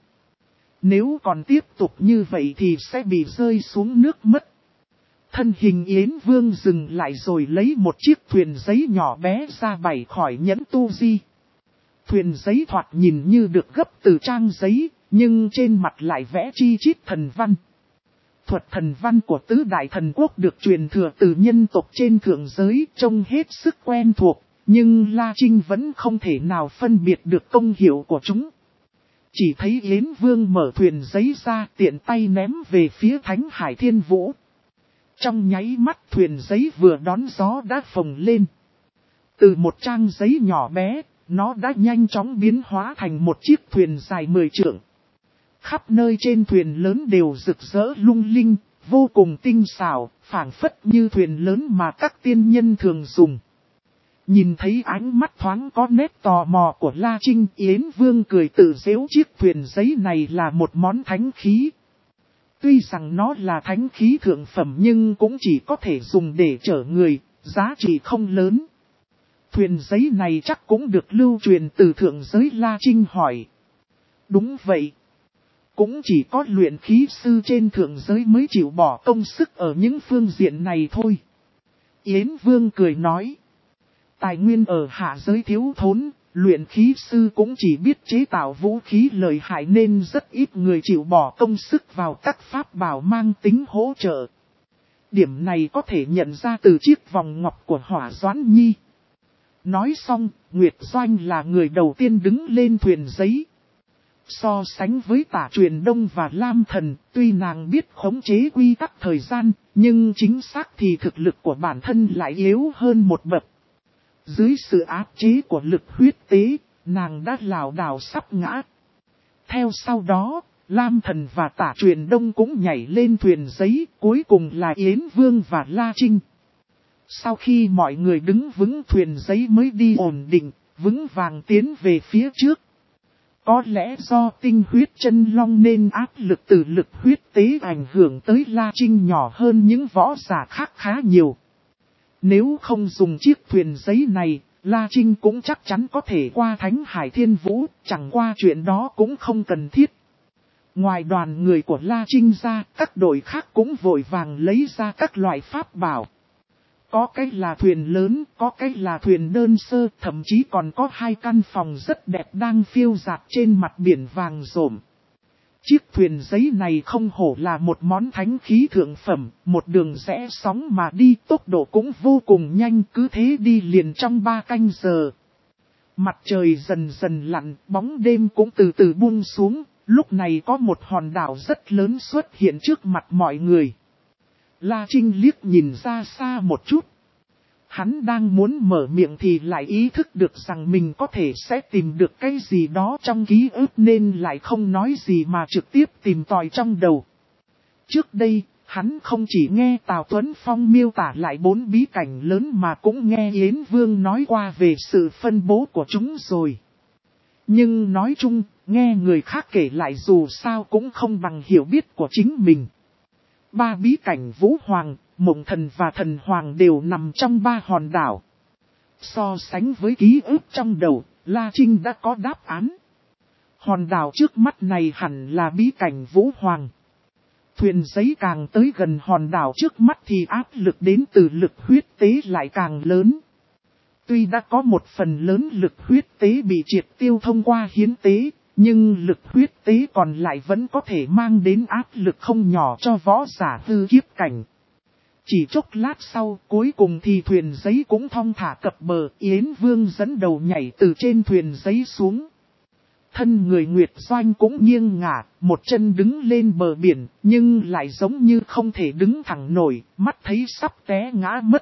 Nếu còn tiếp tục như vậy thì sẽ bị rơi xuống nước mất. Thân hình Yến Vương dừng lại rồi lấy một chiếc thuyền giấy nhỏ bé ra bày khỏi nhẫn tu di. Thuyền giấy thoạt nhìn như được gấp từ trang giấy, nhưng trên mặt lại vẽ chi chít thần văn. Thuật thần văn của tứ đại thần quốc được truyền thừa từ nhân tộc trên thượng giới, trông hết sức quen thuộc, nhưng La Trinh vẫn không thể nào phân biệt được công hiệu của chúng. Chỉ thấy Yến Vương mở thuyền giấy ra, tiện tay ném về phía thánh hải thiên vũ. Trong nháy mắt thuyền giấy vừa đón gió đã phồng lên. Từ một trang giấy nhỏ bé, nó đã nhanh chóng biến hóa thành một chiếc thuyền dài mười trượng. Khắp nơi trên thuyền lớn đều rực rỡ lung linh, vô cùng tinh xảo, phảng phất như thuyền lớn mà các tiên nhân thường dùng. Nhìn thấy ánh mắt thoáng có nét tò mò của La Trinh, Yến Vương cười tự giễu chiếc thuyền giấy này là một món thánh khí. Tuy rằng nó là thánh khí thượng phẩm nhưng cũng chỉ có thể dùng để chở người, giá trị không lớn. Thuyền giấy này chắc cũng được lưu truyền từ thượng giới. La Trinh hỏi. Đúng vậy. Cũng chỉ có luyện khí sư trên thượng giới mới chịu bỏ công sức ở những phương diện này thôi. Yến Vương cười nói. Tài nguyên ở hạ giới thiếu thốn, luyện khí sư cũng chỉ biết chế tạo vũ khí lợi hại nên rất ít người chịu bỏ công sức vào các pháp bảo mang tính hỗ trợ. Điểm này có thể nhận ra từ chiếc vòng ngọc của Hỏa Doãn Nhi. Nói xong, Nguyệt Doanh là người đầu tiên đứng lên thuyền giấy. So sánh với Tả Truyền Đông và Lam Thần, tuy nàng biết khống chế quy tắc thời gian, nhưng chính xác thì thực lực của bản thân lại yếu hơn một bậc. Dưới sự áp chế của lực huyết tế, nàng đã lảo đảo sắp ngã. Theo sau đó, Lam Thần và Tả Truyền Đông cũng nhảy lên thuyền giấy, cuối cùng là Yến Vương và La Trinh. Sau khi mọi người đứng vững thuyền giấy mới đi ổn định, vững vàng tiến về phía trước. Có lẽ do tinh huyết chân long nên áp lực từ lực huyết tế ảnh hưởng tới La Trinh nhỏ hơn những võ giả khác khá nhiều. Nếu không dùng chiếc thuyền giấy này, La Trinh cũng chắc chắn có thể qua thánh hải thiên vũ, chẳng qua chuyện đó cũng không cần thiết. Ngoài đoàn người của La Trinh ra, các đội khác cũng vội vàng lấy ra các loại pháp bảo. Có cái là thuyền lớn, có cái là thuyền đơn sơ, thậm chí còn có hai căn phòng rất đẹp đang phiêu dạt trên mặt biển vàng rộm. Chiếc thuyền giấy này không hổ là một món thánh khí thượng phẩm, một đường rẽ sóng mà đi tốc độ cũng vô cùng nhanh, cứ thế đi liền trong ba canh giờ. Mặt trời dần dần lặn, bóng đêm cũng từ từ buông xuống, lúc này có một hòn đảo rất lớn xuất hiện trước mặt mọi người. La Trinh liếc nhìn ra xa một chút. Hắn đang muốn mở miệng thì lại ý thức được rằng mình có thể sẽ tìm được cái gì đó trong ký ức nên lại không nói gì mà trực tiếp tìm tòi trong đầu. Trước đây, hắn không chỉ nghe Tào Tuấn Phong miêu tả lại bốn bí cảnh lớn mà cũng nghe Yến Vương nói qua về sự phân bố của chúng rồi. Nhưng nói chung, nghe người khác kể lại dù sao cũng không bằng hiểu biết của chính mình. Ba bí cảnh Vũ Hoàng, Mộng Thần và Thần Hoàng đều nằm trong ba hòn đảo. So sánh với ký ức trong đầu, La Trinh đã có đáp án. Hòn đảo trước mắt này hẳn là bí cảnh Vũ Hoàng. Thuyền giấy càng tới gần hòn đảo trước mắt thì áp lực đến từ lực huyết tế lại càng lớn. Tuy đã có một phần lớn lực huyết tế bị triệt tiêu thông qua hiến tế, nhưng lực huyết tế còn lại vẫn có thể mang đến áp lực không nhỏ cho võ giả hư kiếp cảnh. Chỉ chốc lát sau, cuối cùng thì thuyền giấy cũng thong thả cập bờ, Yến Vương dẫn đầu nhảy từ trên thuyền giấy xuống. Thân người Nguyệt Doanh cũng nghiêng ngả, một chân đứng lên bờ biển, nhưng lại giống như không thể đứng thẳng nổi, mắt thấy sắp té ngã mất.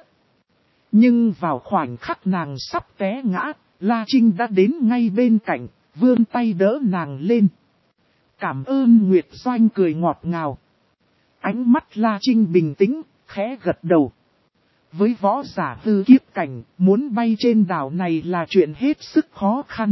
Nhưng vào khoảnh khắc nàng sắp té ngã, La Trinh đã đến ngay bên cạnh, vươn tay đỡ nàng lên. Cảm ơn Nguyệt Doanh cười ngọt ngào. Ánh mắt La Trinh bình tĩnh, khẽ gật đầu. Với võ giả hư kiếp cảnh, muốn bay trên đảo này là chuyện hết sức khó khăn.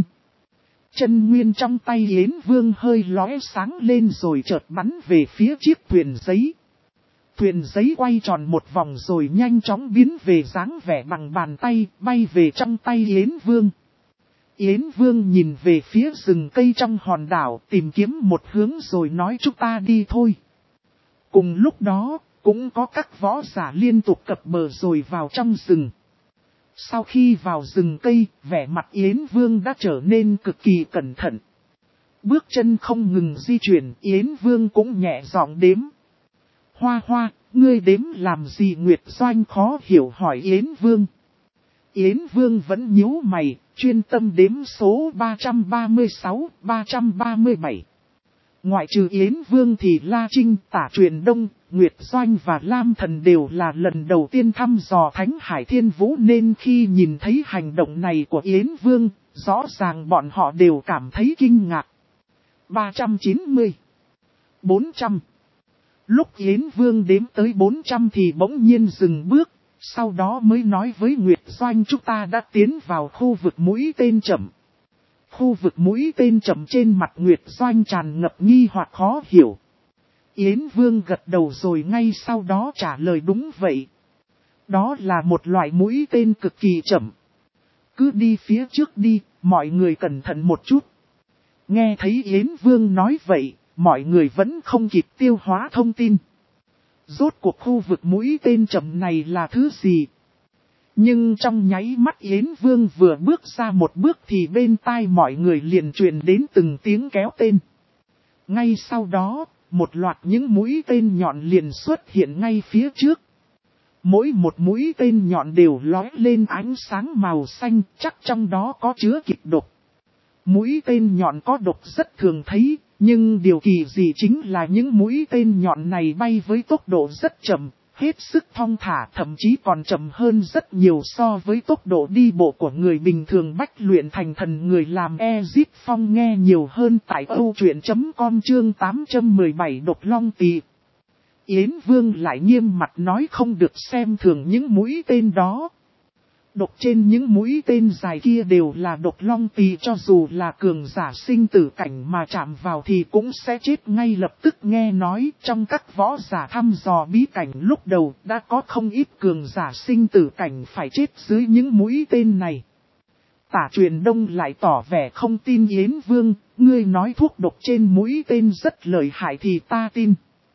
Chân nguyên trong tay Yến Vương hơi lóe sáng lên rồi chợt bắn về phía chiếc thuyền giấy. Thuyền giấy quay tròn một vòng rồi nhanh chóng biến về dáng vẻ bằng bàn tay, bay về trong tay Yến Vương. Yến Vương nhìn về phía rừng cây trong hòn đảo, tìm kiếm một hướng rồi nói chúng ta đi thôi. Cùng lúc đó, cũng có các võ giả liên tục cập bờ rồi vào trong rừng. Sau khi vào rừng cây, vẻ mặt Yến Vương đã trở nên cực kỳ cẩn thận. Bước chân không ngừng di chuyển, Yến Vương cũng nhẹ giọng đếm. Hoa Hoa, ngươi đếm làm gì? Nguyệt Doanh khó hiểu hỏi Yến Vương. Yến Vương vẫn nhíu mày, chuyên tâm đếm số ba trăm ba mươi sáu, ba trăm ba mươi bảy. Ngoại trừ Yến Vương thì La Trinh, Tả Truyền Đông, Nguyệt Doanh và Lam Thần đều là lần đầu tiên thăm dò Thánh Hải Thiên Vũ, nên khi nhìn thấy hành động này của Yến Vương, rõ ràng bọn họ đều cảm thấy kinh ngạc. ba trăm chín mươi, bốn trăm. Lúc Yến Vương đếm tới bốn trăm thì bỗng nhiên dừng bước, sau đó mới nói với Nguyệt Doanh chúng ta đã tiến vào khu vực mũi tên chậm. Khu vực mũi tên chậm trên mặt Nguyệt Doanh tràn ngập nghi hoặc khó hiểu. Yến Vương gật đầu rồi ngay sau đó trả lời đúng vậy. Đó là một loại mũi tên cực kỳ chậm. Cứ đi phía trước đi, mọi người cẩn thận một chút. Nghe thấy Yến Vương nói vậy, mọi người vẫn không kịp tiêu hóa thông tin. Rốt cuộc khu vực mũi tên chậm này là thứ gì? Nhưng trong nháy mắt Yến Vương vừa bước ra một bước thì bên tai mọi người liền truyền đến từng tiếng kéo tên. Ngay sau đó, một loạt những mũi tên nhọn liền xuất hiện ngay phía trước. Mỗi một mũi tên nhọn đều lóe lên ánh sáng màu xanh, chắc trong đó có chứa kịch độc. Mũi tên nhọn có độc rất thường thấy, nhưng điều kỳ dị chính là những mũi tên nhọn này bay với tốc độ rất chậm, hết sức thong thả, thậm chí còn chậm hơn rất nhiều so với tốc độ đi bộ của người bình thường. Bách luyện thành thần người làm Ezip Phong nghe nhiều hơn tại âu truyện chấm com chương tám trăm mười bảy Độc Long Tỳ. Yến Vương lại nghiêm mặt nói không được xem thường những mũi tên đó. Độc trên những mũi tên dài kia đều là độc long tỳ, cho dù là cường giả sinh tử cảnh mà chạm vào thì cũng sẽ chết ngay lập tức. Nghe nói trong các võ giả thăm dò bí cảnh lúc đầu đã có không ít cường giả sinh tử cảnh phải chết dưới những mũi tên này. Tả Truyền Đông lại tỏ vẻ không tin Yến Vương, ngươi nói thuốc độc trên mũi tên rất lợi hại thì ta tin.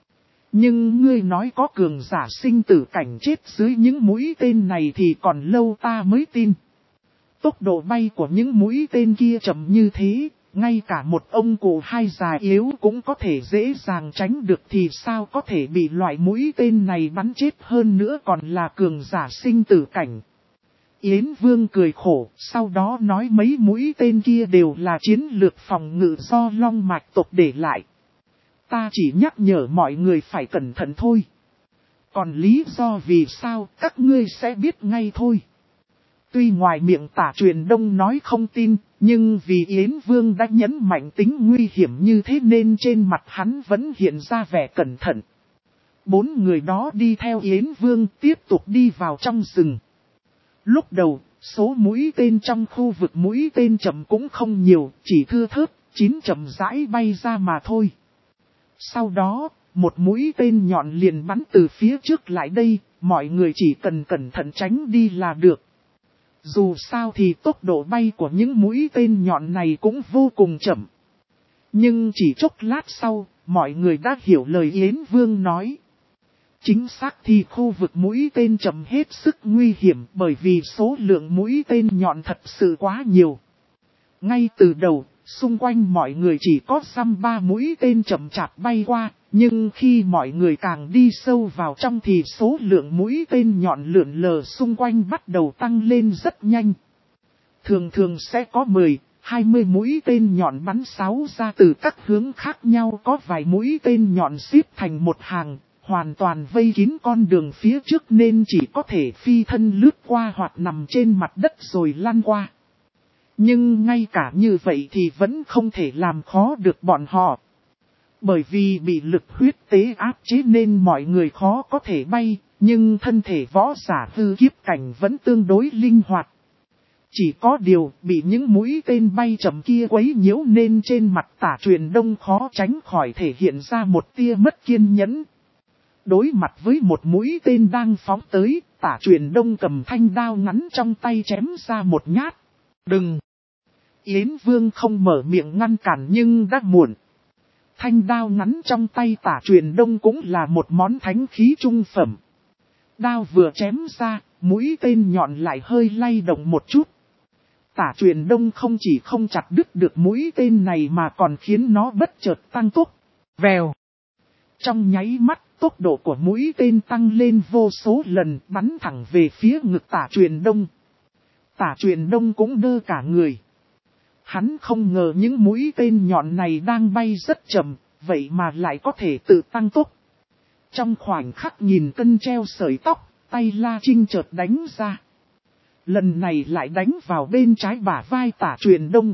Nhưng ngươi nói có cường giả sinh tử cảnh chết dưới những mũi tên này thì còn lâu ta mới tin. Tốc độ bay của những mũi tên kia chậm như thế, ngay cả một ông cụ hai già yếu cũng có thể dễ dàng tránh được thì sao có thể bị loại mũi tên này bắn chết, hơn nữa còn là cường giả sinh tử cảnh. Yến Vương cười khổ, sau đó nói mấy mũi tên kia đều là chiến lược phòng ngự do Long Mạch tộc để lại. Ta chỉ nhắc nhở mọi người phải cẩn thận thôi. Còn lý do vì sao các ngươi sẽ biết ngay thôi. Tuy ngoài miệng Tả Truyền Đông nói không tin, nhưng vì Yến Vương đã nhấn mạnh tính nguy hiểm như thế nên trên mặt hắn vẫn hiện ra vẻ cẩn thận. Bốn người đó đi theo Yến Vương tiếp tục đi vào trong rừng. Lúc đầu, số mũi tên trong khu vực mũi tên chậm cũng không nhiều, chỉ thưa thớt, chín chậm rãi bay ra mà thôi. Sau đó, một mũi tên nhọn liền bắn từ phía trước lại đây, mọi người chỉ cần cẩn thận tránh đi là được. Dù sao thì tốc độ bay của những mũi tên nhọn này cũng vô cùng chậm. Nhưng chỉ chốc lát sau, mọi người đã hiểu lời Yến Vương nói. Chính xác thì khu vực mũi tên chậm hết sức nguy hiểm bởi vì số lượng mũi tên nhọn thật sự quá nhiều. Ngay từ đầu, xung quanh mọi người chỉ có dăm ba mũi tên chậm chạp bay qua, nhưng khi mọi người càng đi sâu vào trong thì số lượng mũi tên nhọn lượn lờ xung quanh bắt đầu tăng lên rất nhanh. Thường thường sẽ có mười, hai mươi mũi tên nhọn bắn xáo ra từ các hướng khác nhau, có vài mũi tên nhọn xếp thành một hàng, hoàn toàn vây kín con đường phía trước nên chỉ có thể phi thân lướt qua hoặc nằm trên mặt đất rồi lăn qua. Nhưng ngay cả như vậy thì vẫn không thể làm khó được bọn họ. Bởi vì bị lực huyết tế áp chế nên mọi người khó có thể bay, nhưng thân thể võ giả hư kiếp cảnh vẫn tương đối linh hoạt. Chỉ có điều bị những mũi tên bay chậm kia quấy nhiễu nên trên mặt Tả Truyền Đông khó tránh khỏi thể hiện ra một tia mất kiên nhẫn. Đối mặt với một mũi tên đang phóng tới, Tả Truyền Đông cầm thanh đao ngắn trong tay chém ra một nhát. Đừng! Yến Vương không mở miệng ngăn cản nhưng đã muộn. Thanh đao ngắn trong tay Tả Truyền Đông cũng là một món thánh khí trung phẩm. Đao vừa chém ra, mũi tên nhọn lại hơi lay động một chút. Tả Truyền Đông không chỉ không chặt đứt được mũi tên này mà còn khiến nó bất chợt tăng tốc. Vèo! Trong nháy mắt, tốc độ của mũi tên tăng lên vô số lần, bắn thẳng về phía ngực Tả Truyền Đông. Tả Truyền Đông cũng đơ cả người. Hắn không ngờ những mũi tên nhọn này đang bay rất chậm, vậy mà lại có thể tự tăng tốc. Trong khoảnh khắc nhìn cân treo sợi tóc, tay La Trinh chợt đánh ra. Lần này lại đánh vào bên trái bả vai Tả Truyền Đông.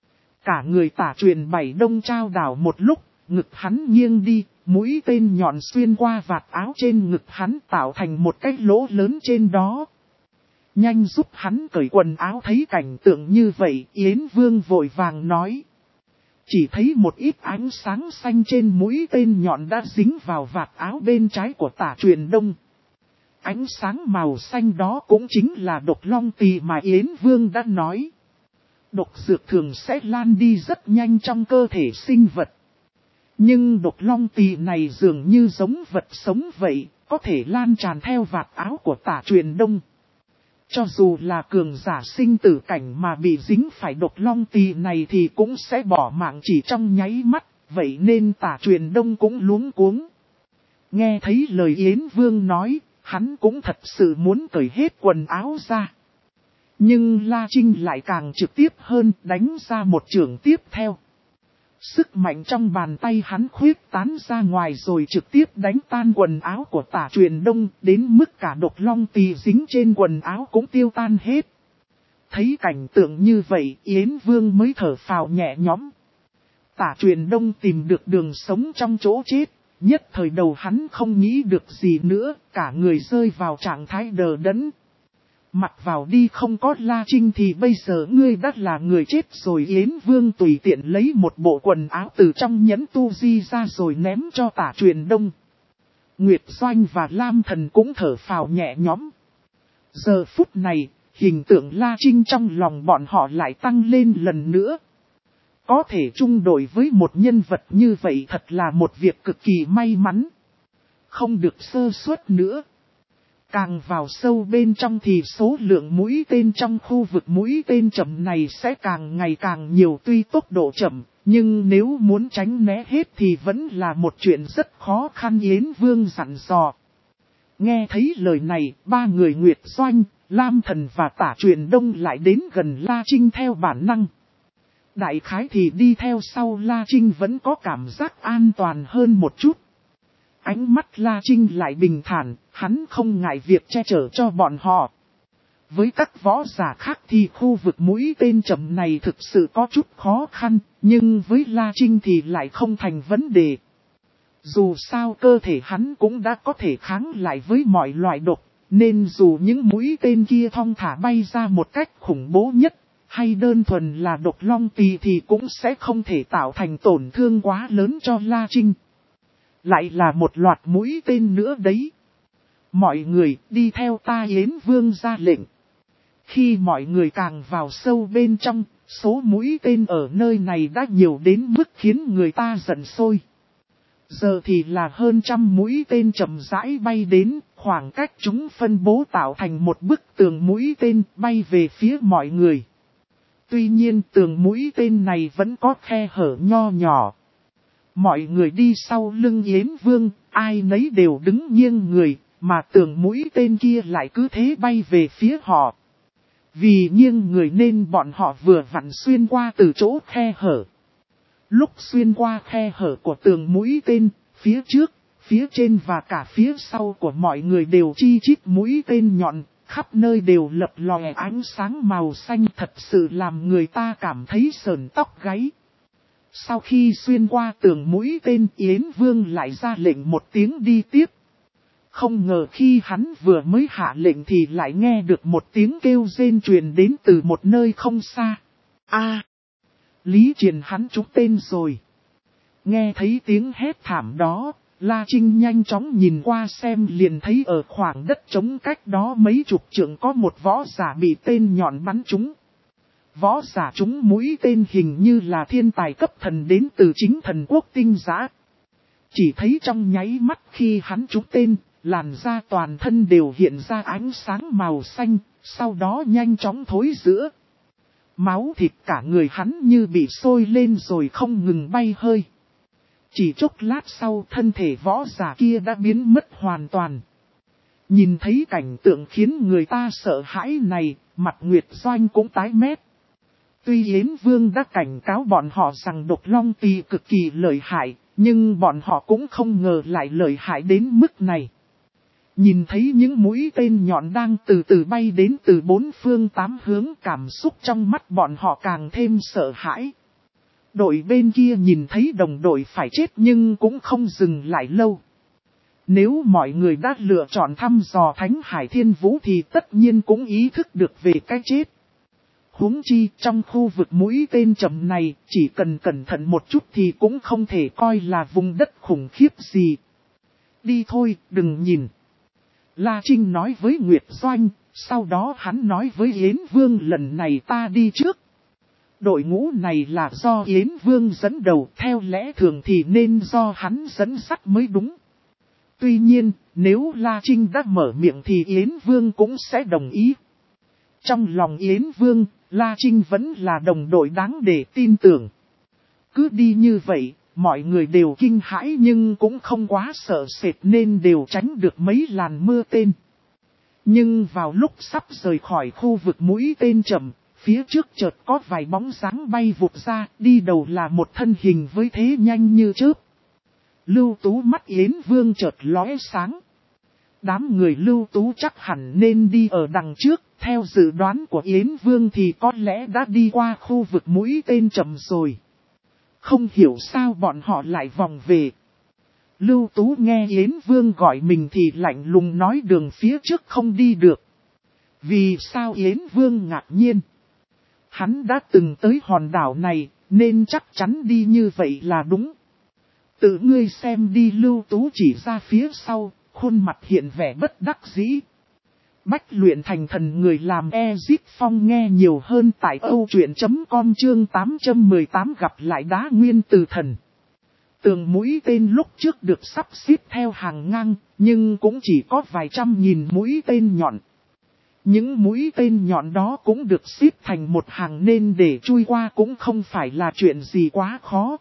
Cả người Tả Truyền Bảy Đông trao đảo một lúc, ngực hắn nghiêng đi, mũi tên nhọn xuyên qua vạt áo trên ngực hắn tạo thành một cái lỗ lớn trên đó. Nhanh giúp hắn cởi quần áo. Thấy cảnh tượng như vậy, Yến Vương vội vàng nói. Chỉ thấy một ít ánh sáng xanh trên mũi tên nhọn đã dính vào vạt áo bên trái của Tả Truyền Đông. Ánh sáng màu xanh đó cũng chính là độc long tỳ mà Yến Vương đã nói. Độc dược thường sẽ lan đi rất nhanh trong cơ thể sinh vật. Nhưng độc long tỳ này dường như giống vật sống vậy, có thể lan tràn theo vạt áo của Tả Truyền Đông. Cho dù là cường giả sinh tử cảnh mà bị dính phải độc long tỳ này thì cũng sẽ bỏ mạng chỉ trong nháy mắt, vậy nên Tả Truyền Đông cũng luống cuống. Nghe thấy lời Yến Vương nói, hắn cũng thật sự muốn cởi hết quần áo ra. Nhưng La Trinh lại càng trực tiếp hơn, đánh ra một chưởng tiếp theo. Sức mạnh trong bàn tay hắn khuyết tán ra ngoài rồi trực tiếp đánh tan quần áo của Tả Truyền Đông, đến mức cả độc long tỳ dính trên quần áo cũng tiêu tan hết. Thấy cảnh tượng như vậy, Yến Vương mới thở phào nhẹ nhõm. Tả Truyền Đông tìm được đường sống trong chỗ chết, nhất thời đầu hắn không nghĩ được gì nữa, cả người rơi vào trạng thái đờ đẫn. Mặc vào đi, không có La Trinh thì bây giờ ngươi đã là người chết rồi. Yến Vương tùy tiện lấy một bộ quần áo từ trong nhẫn tu di ra rồi ném cho Tả Truyền Đông. Nguyệt Doanh và Lam Thần cũng thở phào nhẹ nhõm. Giờ phút này, hình tượng La Trinh trong lòng bọn họ lại tăng lên lần nữa. Có thể chung đội với một nhân vật như vậy thật là một việc cực kỳ may mắn. Không được sơ suất nữa. Càng vào sâu bên trong thì số lượng mũi tên trong khu vực mũi tên chậm này sẽ càng ngày càng nhiều. Tuy tốc độ chậm, nhưng nếu muốn tránh né hết thì vẫn là một chuyện rất khó khăn. Yến Vương dặn dò. Nghe thấy lời này, ba người Nguyệt Doanh, Lam Thần và Tả Truyền Đông lại đến gần La Trinh theo bản năng. Đại khái thì đi theo sau La Trinh vẫn có cảm giác an toàn hơn một chút. Ánh mắt La Trinh lại bình thản, hắn không ngại việc che chở cho bọn họ. Với các võ giả khác thì khu vực mũi tên chậm này thực sự có chút khó khăn, nhưng với La Trinh thì lại không thành vấn đề. Dù sao cơ thể hắn cũng đã có thể kháng lại với mọi loại độc, nên dù những mũi tên kia thong thả bay ra một cách khủng bố nhất, hay đơn thuần là độc long tỳ thì cũng sẽ không thể tạo thành tổn thương quá lớn cho La Trinh. Lại là một loạt mũi tên nữa đấy. Mọi người đi theo ta. Yến Vương ra lệnh. Khi mọi người càng vào sâu bên trong, Số mũi tên ở nơi này đã nhiều đến mức khiến người ta giận sôi. Giờ thì là hơn trăm mũi tên chậm rãi bay đến, khoảng cách chúng phân bố tạo thành một bức tường mũi tên bay về phía mọi người. Tuy nhiên tường mũi tên này vẫn có khe hở nho nhỏ. Mọi người đi sau lưng Yến Vương, ai nấy đều đứng nghiêng người, mà tường mũi tên kia lại cứ thế bay về phía họ. Vì nghiêng người nên bọn họ vừa vặn xuyên qua từ chỗ khe hở. Lúc xuyên qua khe hở của tường mũi tên, phía trước, phía trên và cả phía sau của mọi người đều chi chít mũi tên nhọn, khắp nơi đều lập lòe ánh sáng màu xanh, thật sự làm người ta cảm thấy sởn tóc gáy. Sau khi xuyên qua tường mũi tên, Yến Vương lại ra lệnh một tiếng đi tiếp. Không ngờ khi hắn vừa mới hạ lệnh thì lại nghe được một tiếng kêu rên truyền đến từ một nơi không xa. A, Lý Triền hắn trúng tên rồi. Nghe thấy tiếng hét thảm đó, La Trinh nhanh chóng nhìn qua xem liền thấy ở khoảng đất trống cách đó mấy chục trượng có một võ giả bị tên nhọn bắn trúng. Võ giả trúng mũi tên hình như là thiên tài cấp thần đến từ chính thần quốc tinh giã. Chỉ thấy trong nháy mắt khi hắn trúng tên, làn da toàn thân đều hiện ra ánh sáng màu xanh, sau đó nhanh chóng thối rữa. Máu thịt cả người hắn như bị sôi lên rồi không ngừng bay hơi. Chỉ chốc lát sau thân thể võ giả kia đã biến mất hoàn toàn. Nhìn thấy cảnh tượng khiến người ta sợ hãi này, mặt Nguyệt Doanh cũng tái mét. Tuy Yến Vương đã cảnh cáo bọn họ rằng độc long tỳ cực kỳ lợi hại, nhưng bọn họ cũng không ngờ lại lợi hại đến mức này. Nhìn thấy những mũi tên nhọn đang từ từ bay đến từ bốn phương tám hướng, cảm xúc trong mắt bọn họ càng thêm sợ hãi. Đội bên kia nhìn thấy đồng đội phải chết nhưng cũng không dừng lại lâu. Nếu mọi người đã lựa chọn thăm dò Thánh Hải Thiên Vũ thì tất nhiên cũng ý thức được về cái chết. Huống chi trong khu vực mũi tên chậm này, chỉ cần cẩn thận một chút thì cũng không thể coi là vùng đất khủng khiếp gì. Đi thôi, đừng nhìn. La Trinh nói với Nguyệt Doanh, sau đó hắn nói với Yến Vương lần này ta đi trước. Đội ngũ này là do Yến Vương dẫn đầu, theo lẽ thường thì nên do hắn dẫn dắt mới đúng. Tuy nhiên, nếu La Trinh đã mở miệng thì Yến Vương cũng sẽ đồng ý. Trong lòng Yến Vương, La Trinh vẫn là đồng đội đáng để tin tưởng. Cứ đi như vậy, mọi người đều kinh hãi nhưng cũng không quá sợ sệt nên đều tránh được mấy làn mưa tên. Nhưng vào lúc sắp rời khỏi khu vực mũi tên chậm, phía trước chợt có vài bóng dáng bay vụt ra, đi đầu là một thân hình với thế nhanh như chớp. Lưu Tú mắt Yến Vương chợt lóe sáng. Đám người Lưu Tú chắc hẳn nên đi ở đằng trước, theo dự đoán của Yến Vương thì có lẽ đã đi qua khu vực mũi tên chậm rồi. Không hiểu sao bọn họ lại vòng về. Lưu Tú nghe Yến Vương gọi mình thì lạnh lùng nói đường phía trước không đi được. Vì sao Yến Vương ngạc nhiên? Hắn đã từng tới hòn đảo này, nên chắc chắn đi như vậy là đúng. Tự ngươi xem đi, Lưu Tú chỉ ra phía sau, khuôn mặt hiện vẻ bất đắc dĩ. Bách luyện thành thần người làm Ezip Phong nghe nhiều hơn tại âu truyện chấm com chương tám trăm mười tám gặp lại đá nguyên từ thần. Tường mũi tên lúc trước được sắp xếp theo hàng ngang, nhưng cũng chỉ có vài trăm nghìn mũi tên nhọn. Những mũi tên nhọn đó cũng được xếp thành một hàng nên để chui qua cũng không phải là chuyện gì quá khó.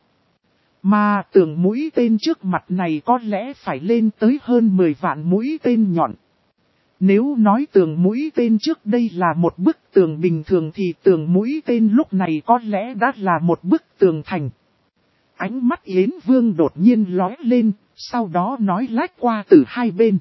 Mà tường mũi tên trước mặt này có lẽ phải lên tới hơn mười vạn mũi tên nhọn. Nếu nói tường mũi tên trước đây là một bức tường bình thường thì tường mũi tên lúc này có lẽ đã là một bức tường thành. Ánh mắt Yến Vương đột nhiên lóe lên, sau đó nói lách qua từ hai bên.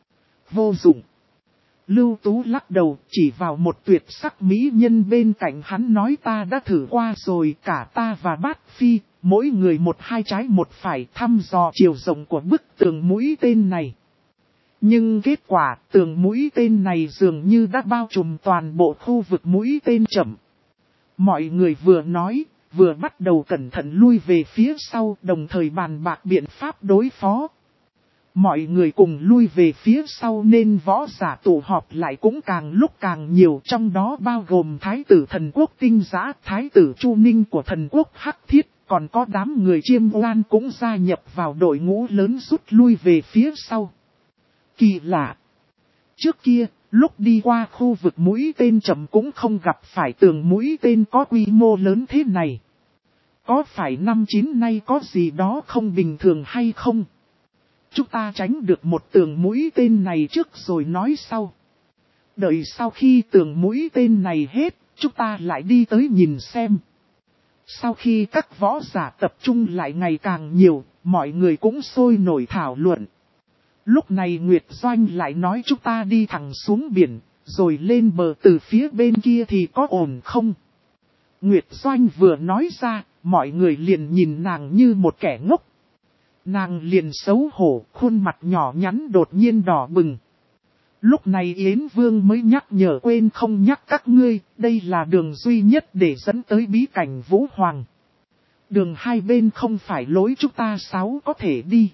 Vô dụng. Lưu Tú lắc đầu chỉ vào một tuyệt sắc mỹ nhân bên cạnh hắn nói ta đã thử qua rồi, cả ta và Bát Phi, mỗi người một hai trái một phải thăm dò chiều rộng của bức tường mũi tên này. Nhưng kết quả tường mũi tên này dường như đã bao trùm toàn bộ khu vực mũi tên chậm. Mọi người vừa nói, vừa bắt đầu cẩn thận lui về phía sau, đồng thời bàn bạc biện pháp đối phó. Mọi người cùng lui về phía sau nên võ giả tụ họp lại cũng càng lúc càng nhiều, trong đó bao gồm Thái tử thần quốc Tinh Giã, Thái tử Chu Ninh của thần quốc Hắc Thiết, còn có đám người Chiêm Oan cũng gia nhập vào đội ngũ lớn rút lui về phía sau. Kỳ lạ! Trước kia, lúc đi qua khu vực mũi tên chậm cũng không gặp phải tường mũi tên có quy mô lớn thế này. Có phải năm chín nay có gì đó không bình thường hay không? Chúng ta tránh được một tường mũi tên này trước rồi nói sau. Đợi sau khi tường mũi tên này hết, chúng ta lại đi tới nhìn xem. Sau khi các võ giả tập trung lại ngày càng nhiều, mọi người cũng sôi nổi thảo luận. Lúc này Nguyệt Doanh lại nói chúng ta đi thẳng xuống biển, rồi lên bờ từ phía bên kia thì có ổn không? Nguyệt Doanh vừa nói ra, mọi người liền nhìn nàng như một kẻ ngốc. Nàng liền xấu hổ, khuôn mặt nhỏ nhắn đột nhiên đỏ bừng. Lúc này Yến Vương mới nhắc nhở quên không nhắc các ngươi, đây là đường duy nhất để dẫn tới bí cảnh Vũ Hoàng. Đường hai bên không phải lối chúng ta sáu có thể đi.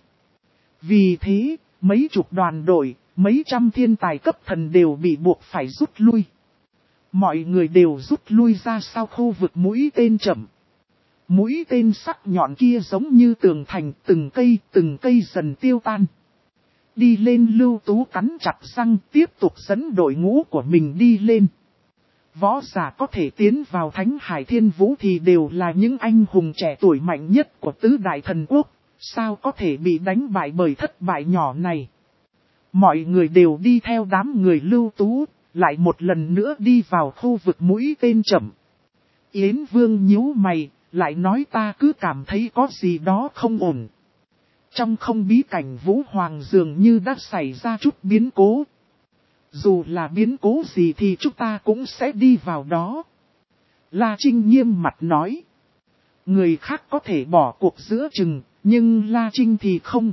Vì thế, mấy chục đoàn đội, mấy trăm thiên tài cấp thần đều bị buộc phải rút lui. Mọi người đều rút lui ra sau khu vực mũi tên chậm. Mũi tên sắc nhọn kia giống như tường thành, từng cây, từng cây dần tiêu tan. Đi lên Lưu Tú cắn chặt răng, tiếp tục dẫn đội ngũ của mình đi lên. Võ giả có thể tiến vào Thánh Hải Thiên Vũ thì đều là những anh hùng trẻ tuổi mạnh nhất của tứ đại thần quốc, sao có thể bị đánh bại bởi thất bại nhỏ này. Mọi người đều đi theo đám người Lưu Tú, lại một lần nữa đi vào khu vực mũi tên chậm. Yến Vương nhíu mày, lại nói ta cứ cảm thấy có gì đó không ổn. Trong không bí cảnh Vũ Hoàng dường như đã xảy ra chút biến cố. Dù là biến cố gì thì chúng ta cũng sẽ đi vào đó. La Trinh nghiêm mặt nói. Người khác có thể bỏ cuộc giữa chừng, nhưng La Trinh thì không.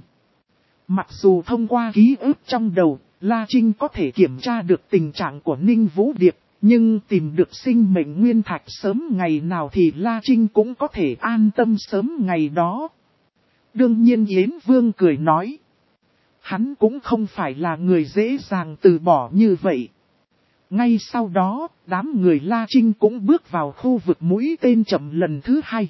Mặc dù thông qua ký ức trong đầu, La Trinh có thể kiểm tra được tình trạng của Ninh Vũ Điệp, nhưng tìm được sinh mệnh nguyên thạch sớm ngày nào thì La Trinh cũng có thể an tâm sớm ngày đó. Đương nhiên Yến Vương cười nói. Hắn cũng không phải là người dễ dàng từ bỏ như vậy. Ngay sau đó, đám người La Trinh cũng bước vào khu vực mũi tên chậm lần thứ hai.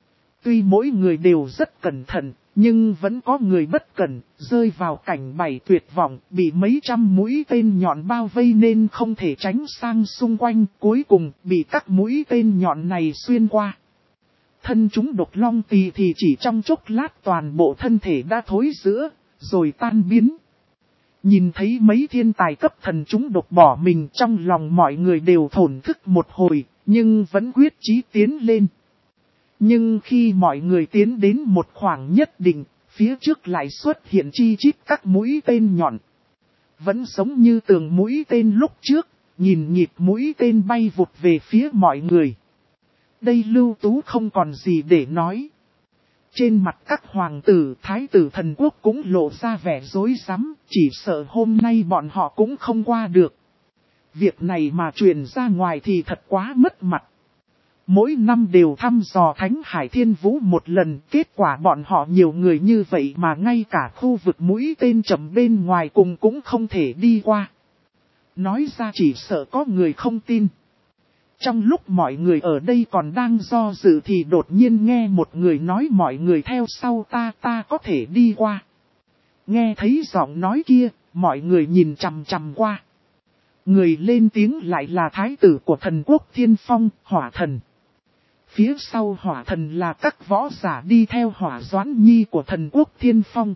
Tuy mỗi người đều rất cẩn thận, nhưng vẫn có người bất cẩn, rơi vào cảnh bảy tuyệt vọng, bị mấy trăm mũi tên nhọn bao vây nên không thể tránh sang xung quanh, cuối cùng bị các mũi tên nhọn này xuyên qua. Thân chúng độc long tỳ thì chỉ trong chốc lát toàn bộ thân thể đã thối rữa, rồi tan biến. Nhìn thấy mấy thiên tài cấp thần chúng độc bỏ mình trong lòng mọi người đều thổn thức một hồi, nhưng vẫn quyết chí tiến lên. Nhưng khi mọi người tiến đến một khoảng nhất định, phía trước lại xuất hiện chi chít các mũi tên nhọn. Vẫn giống như tường mũi tên lúc trước, nhìn nhịp mũi tên bay vụt về phía mọi người. Đây Lưu Tú không còn gì để nói. Trên mặt các hoàng tử, thái tử thần quốc cũng lộ ra vẻ rối rắm, chỉ sợ hôm nay bọn họ cũng không qua được. Việc này mà truyền ra ngoài thì thật quá mất mặt. Mỗi năm đều thăm dò Thánh Hải Thiên Vũ một lần, kết quả bọn họ nhiều người như vậy mà ngay cả khu vực mũi tên chậm bên ngoài cùng cũng không thể đi qua. Nói ra chỉ sợ có người không tin. Trong lúc mọi người ở đây còn đang do dự thì đột nhiên nghe một người nói mọi người theo sau ta ta có thể đi qua. Nghe thấy giọng nói kia, mọi người nhìn chằm chằm qua. Người lên tiếng lại là thái tử của thần quốc Thiên Phong, Hỏa Thần. Phía sau Hỏa Thần là các võ giả đi theo Hỏa Doãn Nhi của thần quốc Thiên Phong.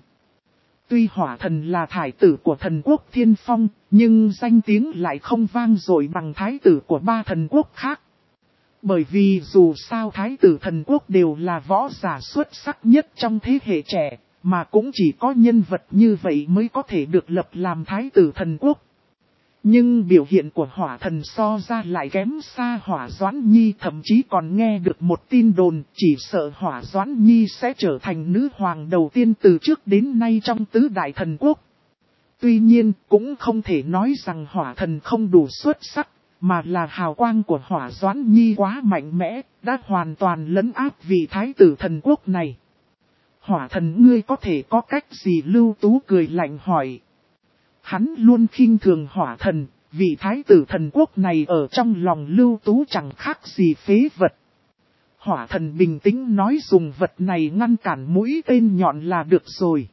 Tuy Hỏa Thần là thái tử của thần quốc Thiên Phong, nhưng danh tiếng lại không vang dội bằng thái tử của ba thần quốc khác. Bởi vì dù sao thái tử thần quốc đều là võ giả xuất sắc nhất trong thế hệ trẻ, mà cũng chỉ có nhân vật như vậy mới có thể được lập làm thái tử thần quốc. Nhưng biểu hiện của Hỏa Thần so ra lại kém xa Hỏa Doãn Nhi, thậm chí còn nghe được một tin đồn chỉ sợ Hỏa Doãn Nhi sẽ trở thành nữ hoàng đầu tiên từ trước đến nay trong tứ đại thần quốc. Tuy nhiên cũng không thể nói rằng Hỏa Thần không đủ xuất sắc, mà là hào quang của Hỏa Doãn Nhi quá mạnh mẽ, đã hoàn toàn lấn áp vị thái tử thần quốc này. Hỏa thần ngươi có thể có cách gì? Lưu Tú cười lạnh hỏi. Hắn luôn khinh thường hỏa thần, vị thái tử thần quốc này ở trong lòng Lưu Tú chẳng khác gì phế vật. Hỏa thần bình tĩnh nói dùng vật này ngăn cản mũi tên nhọn là được rồi.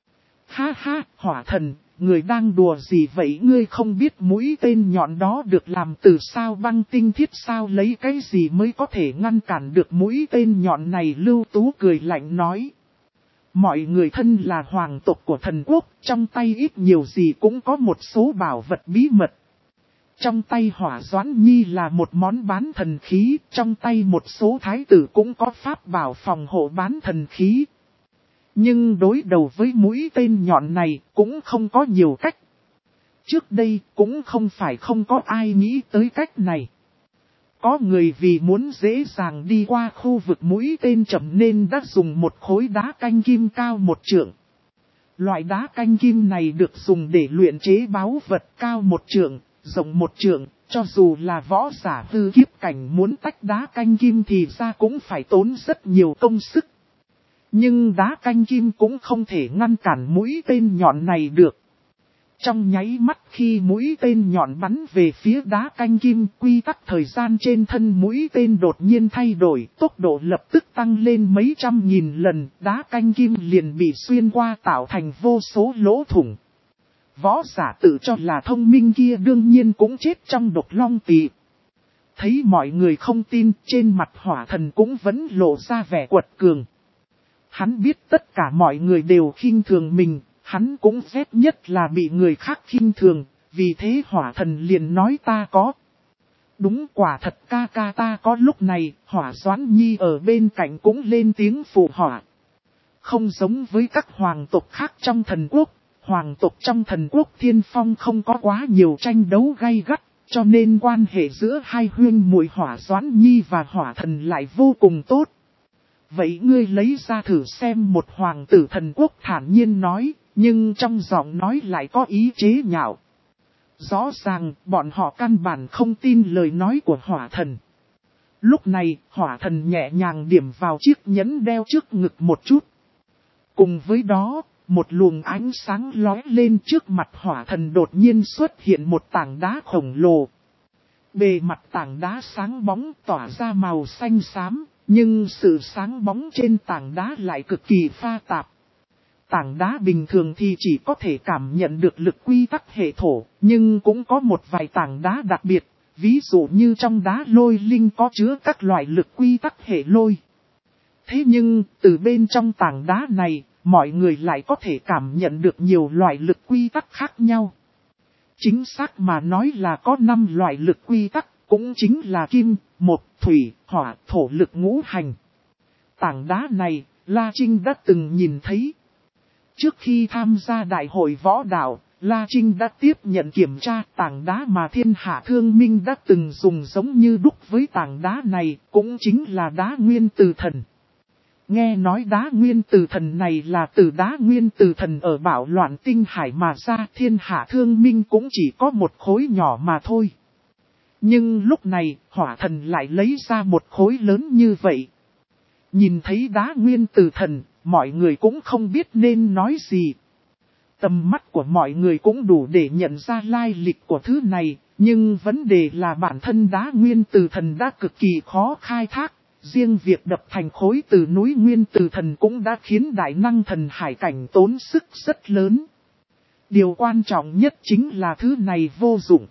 Ha ha, hỏa thần, người đang đùa gì vậy? Ngươi không biết mũi tên nhọn đó được làm từ sao băng tinh thiết sao? Lấy cái gì mới có thể ngăn cản được mũi tên nhọn này? Lưu Tú cười lạnh nói. Mọi người thân là hoàng tộc của thần quốc, trong tay ít nhiều gì cũng có một số bảo vật bí mật. Trong tay Hỏa Doãn Nhi là một món bán thần khí, trong tay một số thái tử cũng có pháp bảo phòng hộ bán thần khí. Nhưng đối đầu với mũi tên nhọn này cũng không có nhiều cách. Trước đây cũng không phải không có ai nghĩ tới cách này. Có người vì muốn dễ dàng đi qua khu vực mũi tên chậm nên đã dùng một khối đá canh kim cao một trượng. Loại đá canh kim này được dùng để luyện chế báu vật cao một trượng, rộng một trượng, cho dù là võ giả hư kiếp cảnh muốn tách đá canh kim thì ra cũng phải tốn rất nhiều công sức. Nhưng đá canh kim cũng không thể ngăn cản mũi tên nhọn này được. Trong nháy mắt khi mũi tên nhọn bắn về phía đá canh kim, quy tắc thời gian trên thân mũi tên đột nhiên thay đổi, tốc độ lập tức tăng lên mấy trăm nghìn lần, đá canh kim liền bị xuyên qua tạo thành vô số lỗ thủng. Võ giả tự cho là thông minh kia đương nhiên cũng chết trong độc long tỵ. Thấy mọi người không tin, trên mặt hỏa thần cũng vẫn lộ ra vẻ quật cường. Hắn biết tất cả mọi người đều khinh thường mình, hắn cũng ghét nhất là bị người khác khinh thường, vì thế hỏa thần liền nói ta có. Đúng quả thật ca ca ta có. Lúc này, Hỏa Doãn Nhi ở bên cạnh cũng lên tiếng phụ họa. Không giống với các hoàng tộc khác trong thần quốc, hoàng tộc trong thần quốc Thiên Phong không có quá nhiều tranh đấu gay gắt, cho nên quan hệ giữa hai huynh muội Hỏa Doãn Nhi và hỏa thần lại vô cùng tốt. Vậy ngươi lấy ra thử xem, một hoàng tử thần quốc thản nhiên nói, nhưng trong giọng nói lại có ý chế nhạo. Rõ ràng, bọn họ căn bản không tin lời nói của hỏa thần. Lúc này, hỏa thần nhẹ nhàng điểm vào chiếc nhẫn đeo trước ngực một chút. Cùng với đó, một luồng ánh sáng lóe lên, trước mặt hỏa thần đột nhiên xuất hiện một tảng đá khổng lồ. Bề mặt tảng đá sáng bóng tỏa ra màu xanh xám, nhưng sự sáng bóng trên tảng đá lại cực kỳ pha tạp. Tảng đá bình thường thì chỉ có thể cảm nhận được lực quy tắc hệ thổ, nhưng cũng có một vài tảng đá đặc biệt, ví dụ như trong đá lôi linh có chứa các loại lực quy tắc hệ lôi. Thế nhưng, từ bên trong tảng đá này, mọi người lại có thể cảm nhận được nhiều loại lực quy tắc khác nhau. Chính xác mà nói là có năm loại lực quy tắc, cũng chính là kim, mộc, thủy, hỏa, thổ lực ngũ hành. Tảng đá này, La Trinh đã từng nhìn thấy. Trước khi tham gia đại hội võ đạo, La Trinh đã tiếp nhận kiểm tra tảng đá mà Thiên Hạ Thương Minh đã từng dùng giống như đúc với tảng đá này, cũng chính là đá nguyên từ thần. Nghe nói đá nguyên từ thần này là từ đá nguyên từ thần ở Bảo Loạn Tinh Hải mà ra, Thiên Hạ Thương Minh cũng chỉ có một khối nhỏ mà thôi. Nhưng lúc này, hỏa thần lại lấy ra một khối lớn như vậy. Nhìn thấy đá nguyên từ thần, mọi người cũng không biết nên nói gì. Tầm mắt của mọi người cũng đủ để nhận ra lai lịch của thứ này, nhưng vấn đề là bản thân đá nguyên từ thần đã cực kỳ khó khai thác. Riêng việc đập thành khối từ núi nguyên từ thần cũng đã khiến đại năng thần hải cảnh tốn sức rất lớn. Điều quan trọng nhất chính là thứ này vô dụng.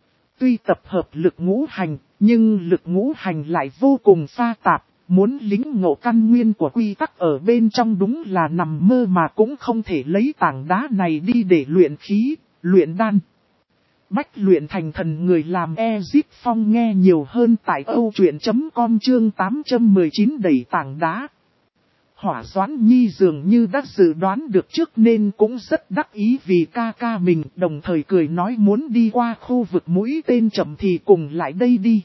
Tuy tập hợp lực ngũ hành, nhưng lực ngũ hành lại vô cùng pha tạp. Muốn lĩnh ngộ căn nguyên của quy tắc ở bên trong đúng là nằm mơ mà cũng không thể lấy tảng đá này đi để luyện khí, luyện đan. Bách luyện thành thần, người làm Ezip Phong nghe nhiều hơn tại âu truyện chấm com chương tám trăm mười chín đẩy tảng đá. Hỏa Doãn Nhi dường như đã dự đoán được trước nên cũng rất đắc ý vì ca ca mình, đồng thời cười nói muốn đi qua khu vực mũi tên chậm thì cùng lại đây đi.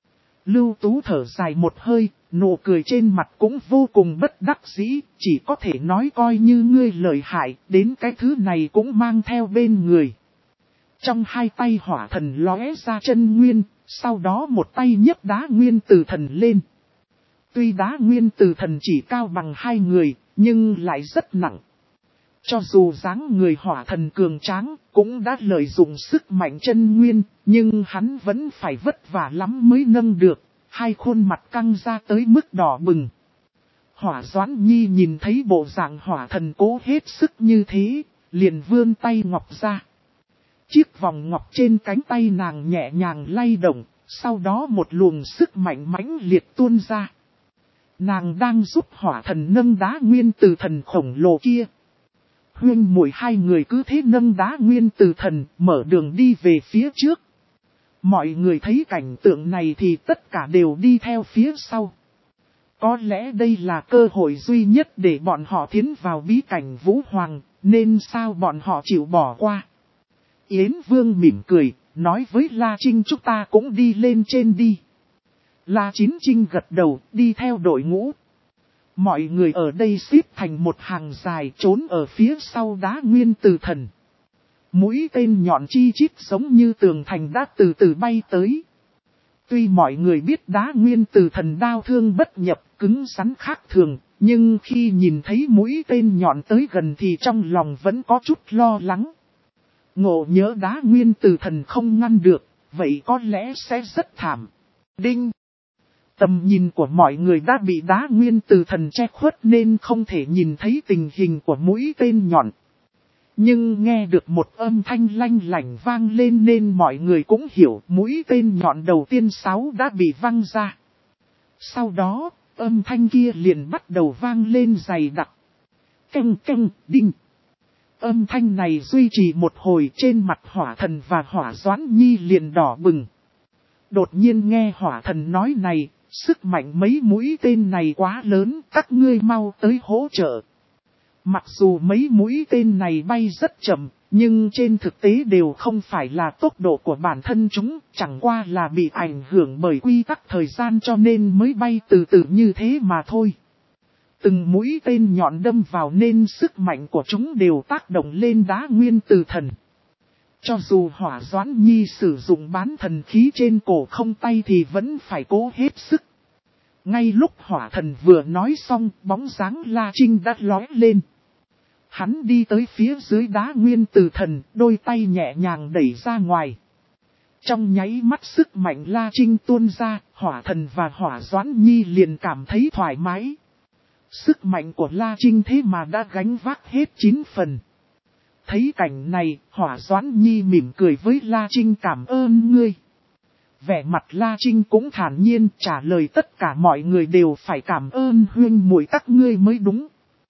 Lưu Tú thở dài một hơi, nụ cười trên mặt cũng vô cùng bất đắc dĩ, chỉ có thể nói coi như ngươi lợi hại, đến cái thứ này cũng mang theo bên người. Trong hai tay hỏa thần lóe ra chân nguyên, sau đó một tay nhấc đá nguyên từ thần lên. Tuy đá nguyên từ thần chỉ cao bằng hai người, nhưng lại rất nặng. Cho dù dáng người hỏa thần cường tráng, cũng đã lợi dụng sức mạnh chân nguyên, nhưng hắn vẫn phải vất vả lắm mới nâng được, hai khuôn mặt căng ra tới mức đỏ bừng. Hỏa Doãn Nhi nhìn thấy bộ dạng hỏa thần cố hết sức như thế, liền vươn tay ngọc ra. Chiếc vòng ngọc trên cánh tay nàng nhẹ nhàng lay động, sau đó một luồng sức mạnh mãnh liệt tuôn ra. Nàng đang giúp hỏa thần nâng đá nguyên từ thần khổng lồ kia. Huyên muội hai người cứ thế nâng đá nguyên từ thần, mở đường đi về phía trước. Mọi người thấy cảnh tượng này thì tất cả đều đi theo phía sau. Có lẽ đây là cơ hội duy nhất để bọn họ tiến vào bí cảnh Vũ Hoàng, nên sao bọn họ chịu bỏ qua. Yến Vương mỉm cười, nói với La Trinh chúng ta cũng đi lên trên đi. La Chín Trinh gật đầu, đi theo đội ngũ. Mọi người ở đây xếp thành một hàng dài trốn ở phía sau đá nguyên từ thần. Mũi tên nhọn chi chít giống như tường thành đã từ từ bay tới. Tuy mọi người biết đá nguyên từ thần đao thương bất nhập, cứng rắn khác thường, nhưng khi nhìn thấy mũi tên nhọn tới gần thì trong lòng vẫn có chút lo lắng. Ngộ nhớ đá nguyên từ thần không ngăn được, vậy có lẽ sẽ rất thảm. Đinh! Tầm nhìn của mọi người đã bị đá nguyên từ thần che khuất nên không thể nhìn thấy tình hình của mũi tên nhọn. Nhưng nghe được một âm thanh lanh lảnh vang lên nên mọi người cũng hiểu mũi tên nhọn đầu tiên sáu đã bị văng ra. Sau đó, âm thanh kia liền bắt đầu vang lên dày đặc. Căng căng, đinh. Âm thanh này duy trì một hồi trên mặt hỏa thần và hỏa Doãn Nhi liền đỏ bừng. Đột nhiên nghe hỏa thần nói này, sức mạnh mấy mũi tên này quá lớn, các ngươi mau tới hỗ trợ. Mặc dù mấy mũi tên này bay rất chậm, nhưng trên thực tế đều không phải là tốc độ của bản thân chúng, chẳng qua là bị ảnh hưởng bởi quy tắc thời gian cho nên mới bay từ từ như thế mà thôi. Từng mũi tên nhọn đâm vào nên sức mạnh của chúng đều tác động lên đá nguyên từ thần. Cho dù Hỏa Doãn Nhi sử dụng bán thần khí trên cổ không tay thì vẫn phải cố hết sức. Ngay lúc hỏa thần vừa nói xong, bóng dáng La Trinh đã lóe lên. Hắn đi tới phía dưới đá nguyên từ thần, đôi tay nhẹ nhàng đẩy ra ngoài. Trong nháy mắt sức mạnh La Trinh tuôn ra, hỏa thần và hỏa Doãn Nhi liền cảm thấy thoải mái. Sức mạnh của La Trinh thế mà đã gánh vác hết chín phần. Thấy cảnh này, hỏa Doãn Nhi mỉm cười với La Trinh cảm ơn ngươi. Vẻ mặt La Trinh cũng thản nhiên trả lời tất cả mọi người đều phải cảm ơn huynh muội các ngươi mới đúng.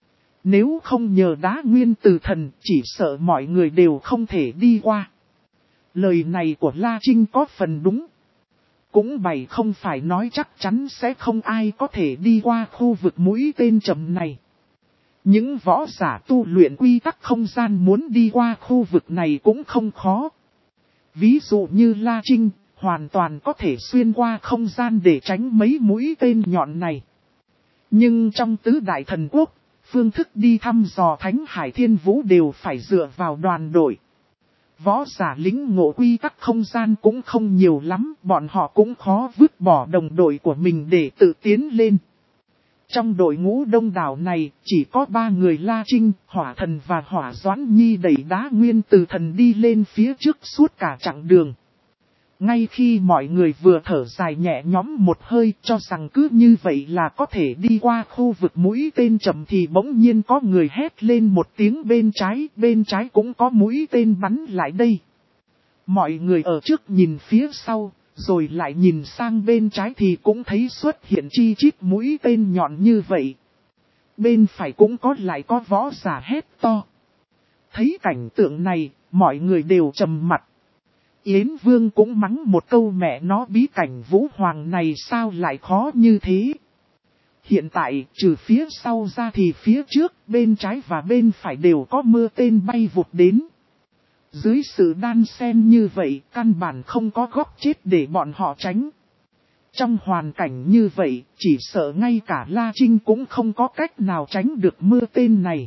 Nếu không nhờ đá nguyên từ thần, chỉ sợ mọi người đều không thể đi qua. Lời này của La Trinh có phần đúng. Cũng bày không phải nói chắc chắn sẽ không ai có thể đi qua khu vực mũi tên trầm này. Những võ giả tu luyện quy tắc không gian muốn đi qua khu vực này cũng không khó. Ví dụ như La Trinh, hoàn toàn có thể xuyên qua không gian để tránh mấy mũi tên nhọn này. Nhưng trong tứ đại thần quốc, phương thức đi thăm dò Thánh Hải Thiên Vũ đều phải dựa vào đoàn đội. Võ giả lính ngộ quy tắc không gian cũng không nhiều lắm, bọn họ cũng khó vứt bỏ đồng đội của mình để tự tiến lên. Trong đội ngũ đông đảo này, chỉ có ba người La Trinh, Hỏa Thần và Hỏa Doãn Nhi đẩy đá nguyên từ thần đi lên phía trước suốt cả chặng đường. Ngay khi mọi người vừa thở dài nhẹ nhõm một hơi cho rằng cứ như vậy là có thể đi qua khu vực mũi tên trầm thì bỗng nhiên có người hét lên một tiếng bên trái, bên trái cũng có mũi tên bắn lại đây. Mọi người ở trước nhìn phía sau, rồi lại nhìn sang bên trái thì cũng thấy xuất hiện chi chít mũi tên nhọn như vậy. Bên phải cũng có lại có võ giả hét to. Thấy cảnh tượng này, mọi người đều trầm mặt. Yến Vương cũng mắng một câu mẹ nó bí cảnh Vũ Hoàng này sao lại khó như thế. Hiện tại, trừ phía sau ra thì phía trước, bên trái và bên phải đều có mưa tên bay vụt đến. Dưới sự đan xen như vậy, căn bản không có góc chết để bọn họ tránh. Trong hoàn cảnh như vậy, chỉ sợ ngay cả La Trinh cũng không có cách nào tránh được mưa tên này.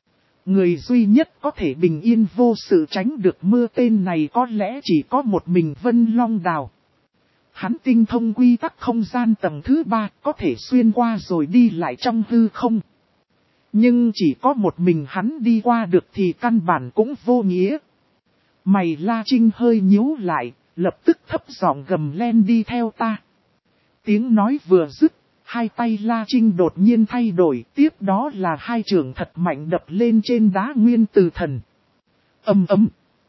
Người duy nhất có thể bình yên vô sự tránh được mưa tên này có lẽ chỉ có một mình Vân Long Đào. Hắn tinh thông quy tắc không gian tầng thứ ba, có thể xuyên qua rồi đi lại trong hư không. Nhưng chỉ có một mình hắn đi qua được thì căn bản cũng vô nghĩa. Mày La Trinh hơi nhíu lại, lập tức thấp giọng gầm lên đi theo ta. Tiếng nói vừa dứt, hai tay La Trinh đột nhiên thay đổi, tiếp đó là hai chưởng thật mạnh đập lên trên đá nguyên từ thần. Ầm ầm.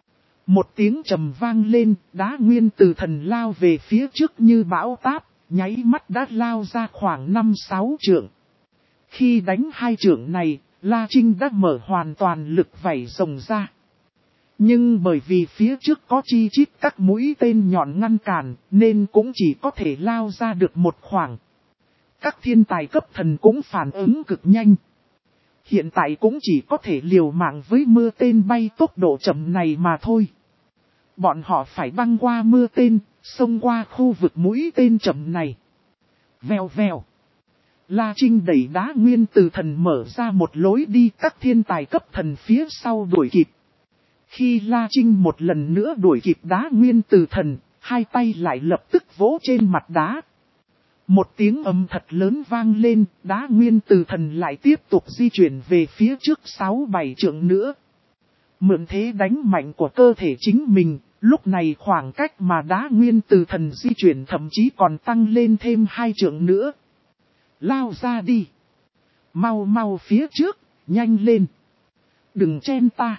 Một tiếng trầm vang lên, đá nguyên từ thần lao về phía trước như bão táp, nháy mắt đã lao ra khoảng năm sáu trượng. Khi đánh hai chưởng này, La Trinh đã mở hoàn toàn lực vảy rồng ra. Nhưng bởi vì phía trước có chi chít các mũi tên nhọn ngăn cản, nên cũng chỉ có thể lao ra được một khoảng. Các thiên tài cấp thần cũng phản ứng cực nhanh. Hiện tại cũng chỉ có thể liều mạng với mưa tên bay tốc độ chậm này mà thôi. Bọn họ phải băng qua mưa tên, xông qua khu vực mũi tên chậm này. Vèo vèo. La Trinh đẩy đá nguyên từ thần mở ra một lối đi, các thiên tài cấp thần phía sau đuổi kịp. Khi La Trinh một lần nữa đuổi kịp đá nguyên từ thần, hai tay lại lập tức vỗ trên mặt đá. Một tiếng ầm thật lớn vang lên, đá nguyên từ thần lại tiếp tục di chuyển về phía trước sáu bảy trượng nữa. Mượn thế đánh mạnh của cơ thể chính mình, lúc này khoảng cách mà đá nguyên từ thần di chuyển thậm chí còn tăng lên thêm hai trượng nữa. Lao ra đi. Mau mau phía trước, nhanh lên. Đừng chen ta.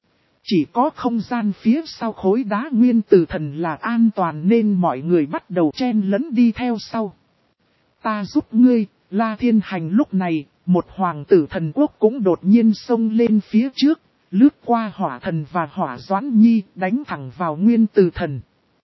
Chỉ có không gian phía sau khối đá nguyên từ thần là an toàn nên mọi người bắt đầu chen lấn đi theo sau. Ta giúp ngươi, La Thiên Hành. Lúc này, một hoàng tử thần quốc cũng đột nhiên xông lên phía trước, lướt qua hỏa thần và hỏa doãn nhi, đánh thẳng vào nguyên từ thần.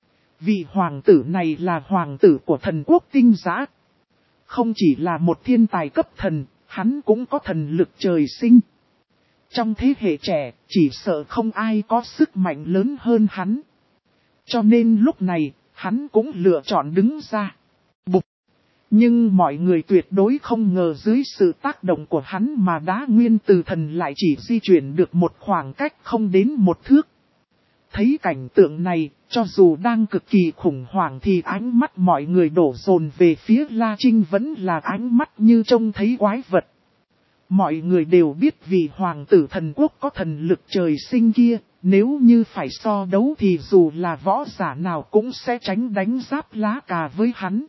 Vị hoàng tử này là hoàng tử của thần quốc tinh giã. Không chỉ là một thiên tài cấp thần, hắn cũng có thần lực trời sinh. Trong thế hệ trẻ, chỉ sợ không ai có sức mạnh lớn hơn hắn. Cho nên lúc này, hắn cũng lựa chọn đứng ra. Bụp! Nhưng mọi người tuyệt đối không ngờ dưới sự tác động của hắn mà đá nguyên từ thần lại chỉ di chuyển được một khoảng cách không đến một thước. Thấy cảnh tượng này, cho dù đang cực kỳ khủng hoảng thì ánh mắt mọi người đổ dồn về phía La Trinh vẫn là ánh mắt như trông thấy quái vật. Mọi người đều biết vì hoàng tử thần quốc có thần lực trời sinh kia, nếu như phải so đấu thì dù là võ giả nào cũng sẽ tránh đánh giáp lá cà với hắn.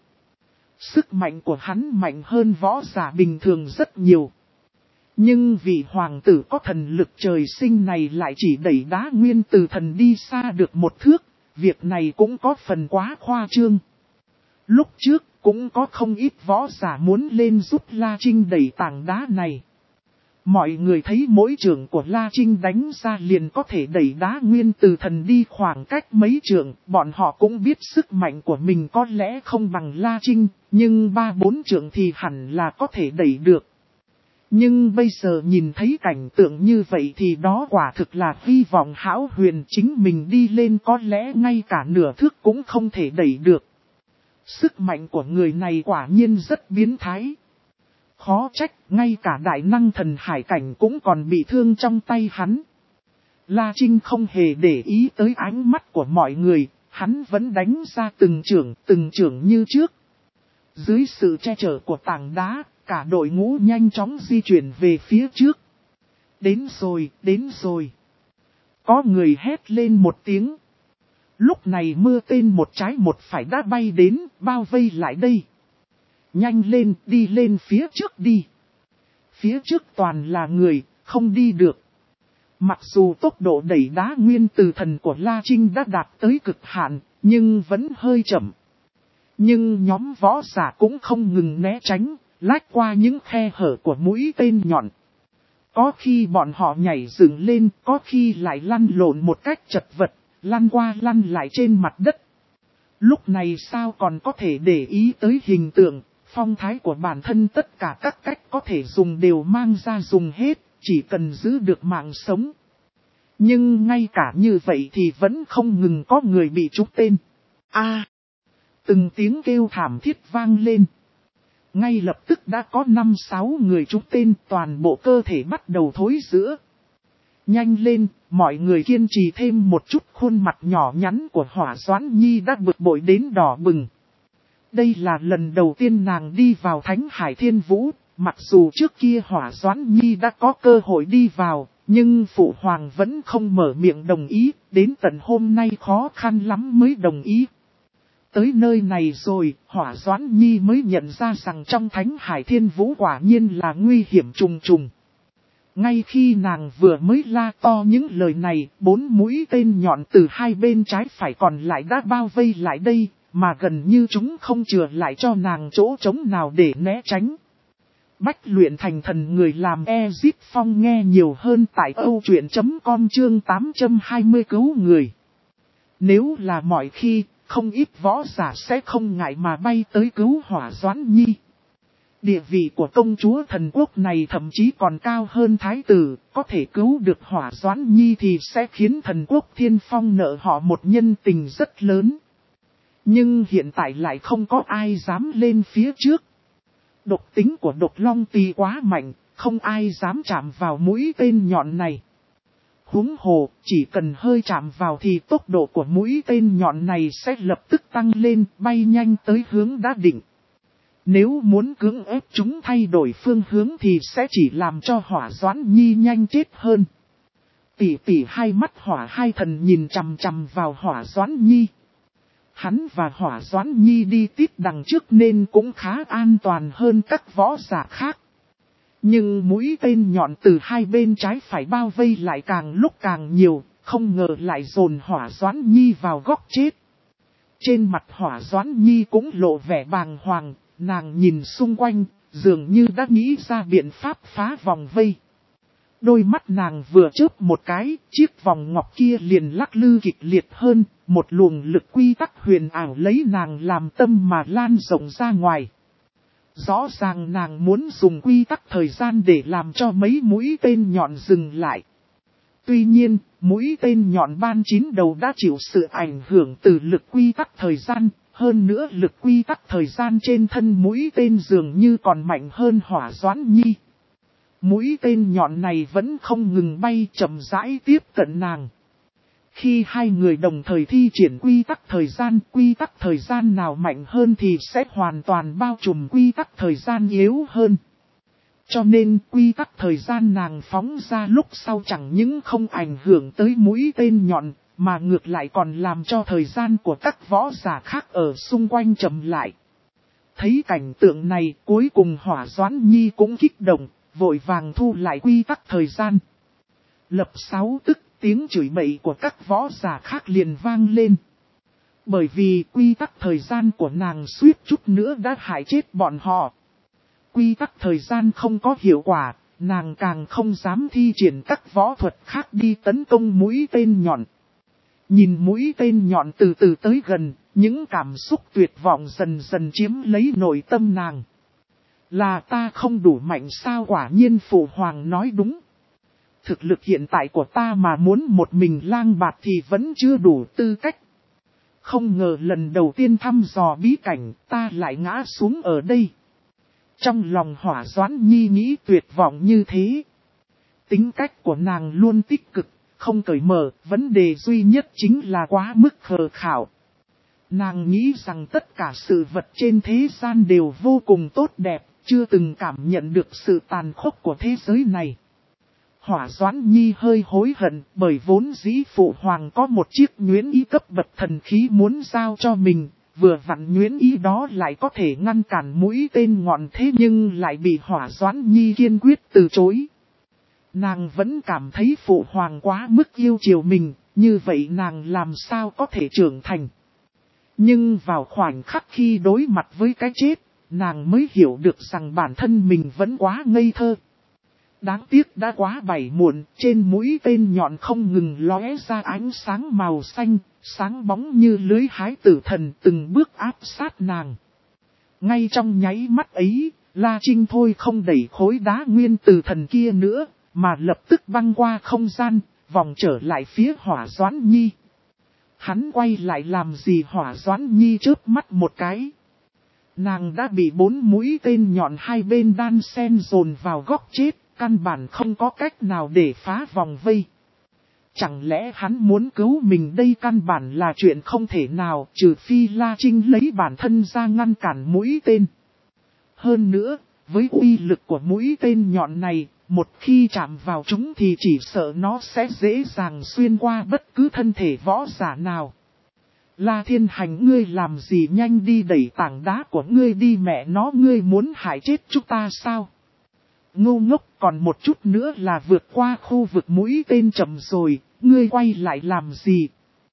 Sức mạnh của hắn mạnh hơn võ giả bình thường rất nhiều. Nhưng vị hoàng tử có thần lực trời sinh này lại chỉ đẩy đá nguyên từ thần đi xa được một thước, việc này cũng có phần quá khoa trương. Lúc trước cũng có không ít võ giả muốn lên giúp La Trinh đẩy tảng đá này. Mọi người thấy mỗi trường của La Trinh đánh ra liền có thể đẩy đá nguyên từ thần đi khoảng cách mấy trường, bọn họ cũng biết sức mạnh của mình có lẽ không bằng La Trinh, nhưng ba bốn trường thì hẳn là có thể đẩy được. Nhưng bây giờ nhìn thấy cảnh tượng như vậy thì đó quả thực là hy vọng hão huyền, chính mình đi lên có lẽ ngay cả nửa thước cũng không thể đẩy được. Sức mạnh của người này quả nhiên rất biến thái. Khó trách, ngay cả đại năng thần hải cảnh cũng còn bị thương trong tay hắn. La Trinh không hề để ý tới ánh mắt của mọi người, hắn vẫn đánh ra từng chưởng, từng chưởng như trước. Dưới sự che chở của tảng đá, cả đội ngũ nhanh chóng di chuyển về phía trước. Đến rồi, đến rồi. Có người hét lên một tiếng. Lúc này mưa tên một trái một phải đã bay đến, bao vây lại đây. Nhanh lên, đi lên phía trước đi. Phía trước toàn là người, không đi được. Mặc dù tốc độ đẩy đá nguyên từ thần của La Trinh đã đạt tới cực hạn, nhưng vẫn hơi chậm. Nhưng nhóm võ giả cũng không ngừng né tránh, lách qua những khe hở của mũi tên nhọn. Có khi bọn họ nhảy dựng lên, có khi lại lăn lộn một cách chật vật, lăn qua lăn lại trên mặt đất. Lúc này sao còn có thể để ý tới hình tượng, phong thái của bản thân, tất cả các cách có thể dùng đều mang ra dùng hết, chỉ cần giữ được mạng sống. Nhưng ngay cả như vậy thì vẫn không ngừng có người bị trúng tên. A! Từng tiếng kêu thảm thiết vang lên. Ngay lập tức đã có năm sáu người trúng tên, toàn bộ cơ thể bắt đầu thối rữa. Nhanh lên, mọi người kiên trì thêm một chút. Khuôn mặt nhỏ nhắn của Hỏa Doãn Nhi đã bực bội đến đỏ bừng. Đây là lần đầu tiên nàng đi vào Thánh Hải Thiên Vũ, mặc dù trước kia Hỏa Doãn Nhi đã có cơ hội đi vào, nhưng Phụ Hoàng vẫn không mở miệng đồng ý, đến tận hôm nay khó khăn lắm mới đồng ý. Tới nơi này rồi, Hỏa Doãn Nhi mới nhận ra rằng trong Thánh Hải Thiên Vũ quả nhiên là nguy hiểm trùng trùng. Ngay khi nàng vừa mới la to những lời này, bốn mũi tên nhọn từ hai bên trái phải còn lại đã bao vây lại đây, mà gần như chúng không chừa lại cho nàng chỗ trống nào để né tránh. Bách luyện thành thần người làm Ezip Phong nghe nhiều hơn tại âu truyện chấm com chương tám trăm hai mươi cứu người. Nếu là mọi khi, không ít võ giả sẽ không ngại mà bay tới cứu Hỏa Doãn Nhi. Địa vị của công chúa thần quốc này thậm chí còn cao hơn thái tử, có thể cứu được Hỏa Doãn Nhi thì sẽ khiến thần quốc Thiên Phong nợ họ một nhân tình rất lớn. Nhưng hiện tại lại không có ai dám lên phía trước. Độc tính của độc long tỳ quá mạnh, không ai dám chạm vào mũi tên nhọn này. Huống hồ, chỉ cần hơi chạm vào thì tốc độ của mũi tên nhọn này sẽ lập tức tăng lên, bay nhanh tới hướng đã định. Nếu muốn cưỡng ép chúng thay đổi phương hướng thì sẽ chỉ làm cho Hỏa Doãn Nhi nhanh chết hơn. Tỷ tỷ hai mắt Hỏa hai thần nhìn chằm chằm vào Hỏa Doãn Nhi. Hắn và Hỏa Doãn Nhi đi tít đằng trước nên cũng khá an toàn hơn các võ giả khác. Nhưng mũi tên nhọn từ hai bên trái phải bao vây lại càng lúc càng nhiều, không ngờ lại dồn Hỏa Doãn Nhi vào góc chết. Trên mặt Hỏa Doãn Nhi cũng lộ vẻ bàng hoàng, nàng nhìn xung quanh, dường như đã nghĩ ra biện pháp phá vòng vây. Đôi mắt nàng vừa chớp một cái, chiếc vòng ngọc kia liền lắc lư kịch liệt hơn, một luồng lực quy tắc huyền ảo lấy nàng làm tâm mà lan rộng ra ngoài. Rõ ràng nàng muốn dùng quy tắc thời gian để làm cho mấy mũi tên nhọn dừng lại. Tuy nhiên, mũi tên nhọn ban chín đầu đã chịu sự ảnh hưởng từ lực quy tắc thời gian, hơn nữa lực quy tắc thời gian trên thân mũi tên dường như còn mạnh hơn Hỏa Doãn Nhi. Mũi tên nhọn này vẫn không ngừng bay chậm rãi tiếp cận nàng. Khi hai người đồng thời thi triển quy tắc thời gian, quy tắc thời gian nào mạnh hơn thì sẽ hoàn toàn bao trùm quy tắc thời gian yếu hơn. Cho nên quy tắc thời gian nàng phóng ra lúc sau chẳng những không ảnh hưởng tới mũi tên nhọn, mà ngược lại còn làm cho thời gian của các võ giả khác ở xung quanh chậm lại. Thấy cảnh tượng này, cuối cùng Hỏa Doãn Nhi cũng kích động, vội vàng thu lại quy tắc thời gian. Lập sáu tức, tiếng chửi bậy của các võ giả khác liền vang lên. Bởi vì quy tắc thời gian của nàng suýt chút nữa đã hại chết bọn họ. Quy tắc thời gian không có hiệu quả, nàng càng không dám thi triển các võ thuật khác đi tấn công mũi tên nhọn. Nhìn mũi tên nhọn từ từ tới gần, những cảm xúc tuyệt vọng dần dần chiếm lấy nội tâm nàng. Là ta không đủ mạnh sao? Quả nhiên Phụ Hoàng nói đúng. Thực lực hiện tại của ta mà muốn một mình lang bạt thì vẫn chưa đủ tư cách. Không ngờ lần đầu tiên thăm dò bí cảnh ta lại ngã xuống ở đây. Trong lòng Hỏa Doãn Nhi nghĩ tuyệt vọng như thế. Tính cách của nàng luôn tích cực, không cởi mở, vấn đề duy nhất chính là quá mức khờ khảo. Nàng nghĩ rằng tất cả sự vật trên thế gian đều vô cùng tốt đẹp, chưa từng cảm nhận được sự tàn khốc của thế giới này. Hỏa Doãn Nhi hơi hối hận bởi vốn dĩ Phụ Hoàng có một chiếc nhuyễn ý cấp bậc thần khí muốn giao cho mình, vừa vặn nhuyễn ý đó lại có thể ngăn cản mũi tên ngọn thế nhưng lại bị Hỏa Doãn Nhi kiên quyết từ chối. Nàng vẫn cảm thấy Phụ Hoàng quá mức yêu chiều mình, như vậy nàng làm sao có thể trưởng thành. Nhưng vào khoảnh khắc khi đối mặt với cái chết, nàng mới hiểu được rằng bản thân mình vẫn quá ngây thơ. Đáng tiếc đã quá bảy muộn, trên mũi tên nhọn không ngừng lóe ra ánh sáng màu xanh, sáng bóng như lưới hái tử thần từng bước áp sát nàng. Ngay trong nháy mắt ấy, La Trinh thôi không đẩy khối đá nguyên tử thần kia nữa, mà lập tức băng qua không gian, vòng trở lại phía Hỏa Doãn Nhi. Hắn quay lại làm gì? Hỏa Doãn Nhi chớp mắt một cái. Nàng đã bị bốn mũi tên nhọn hai bên đan sen dồn vào góc chết, căn bản không có cách nào để phá vòng vây. Chẳng lẽ hắn muốn cứu mình? Đây căn bản là chuyện không thể nào, trừ phi La Trinh lấy bản thân ra ngăn cản mũi tên. Hơn nữa, Với uy lực của mũi tên nhọn này, một khi chạm vào chúng thì chỉ sợ nó sẽ dễ dàng xuyên qua bất cứ thân thể võ giả nào. La Thiên Hành, ngươi làm gì, nhanh đi đẩy tảng đá của ngươi đi, mẹ nó, ngươi muốn hại chết chúng ta sao? Ngu ngốc, còn một chút nữa là vượt qua khu vực mũi tên chậm rồi, ngươi quay lại làm gì?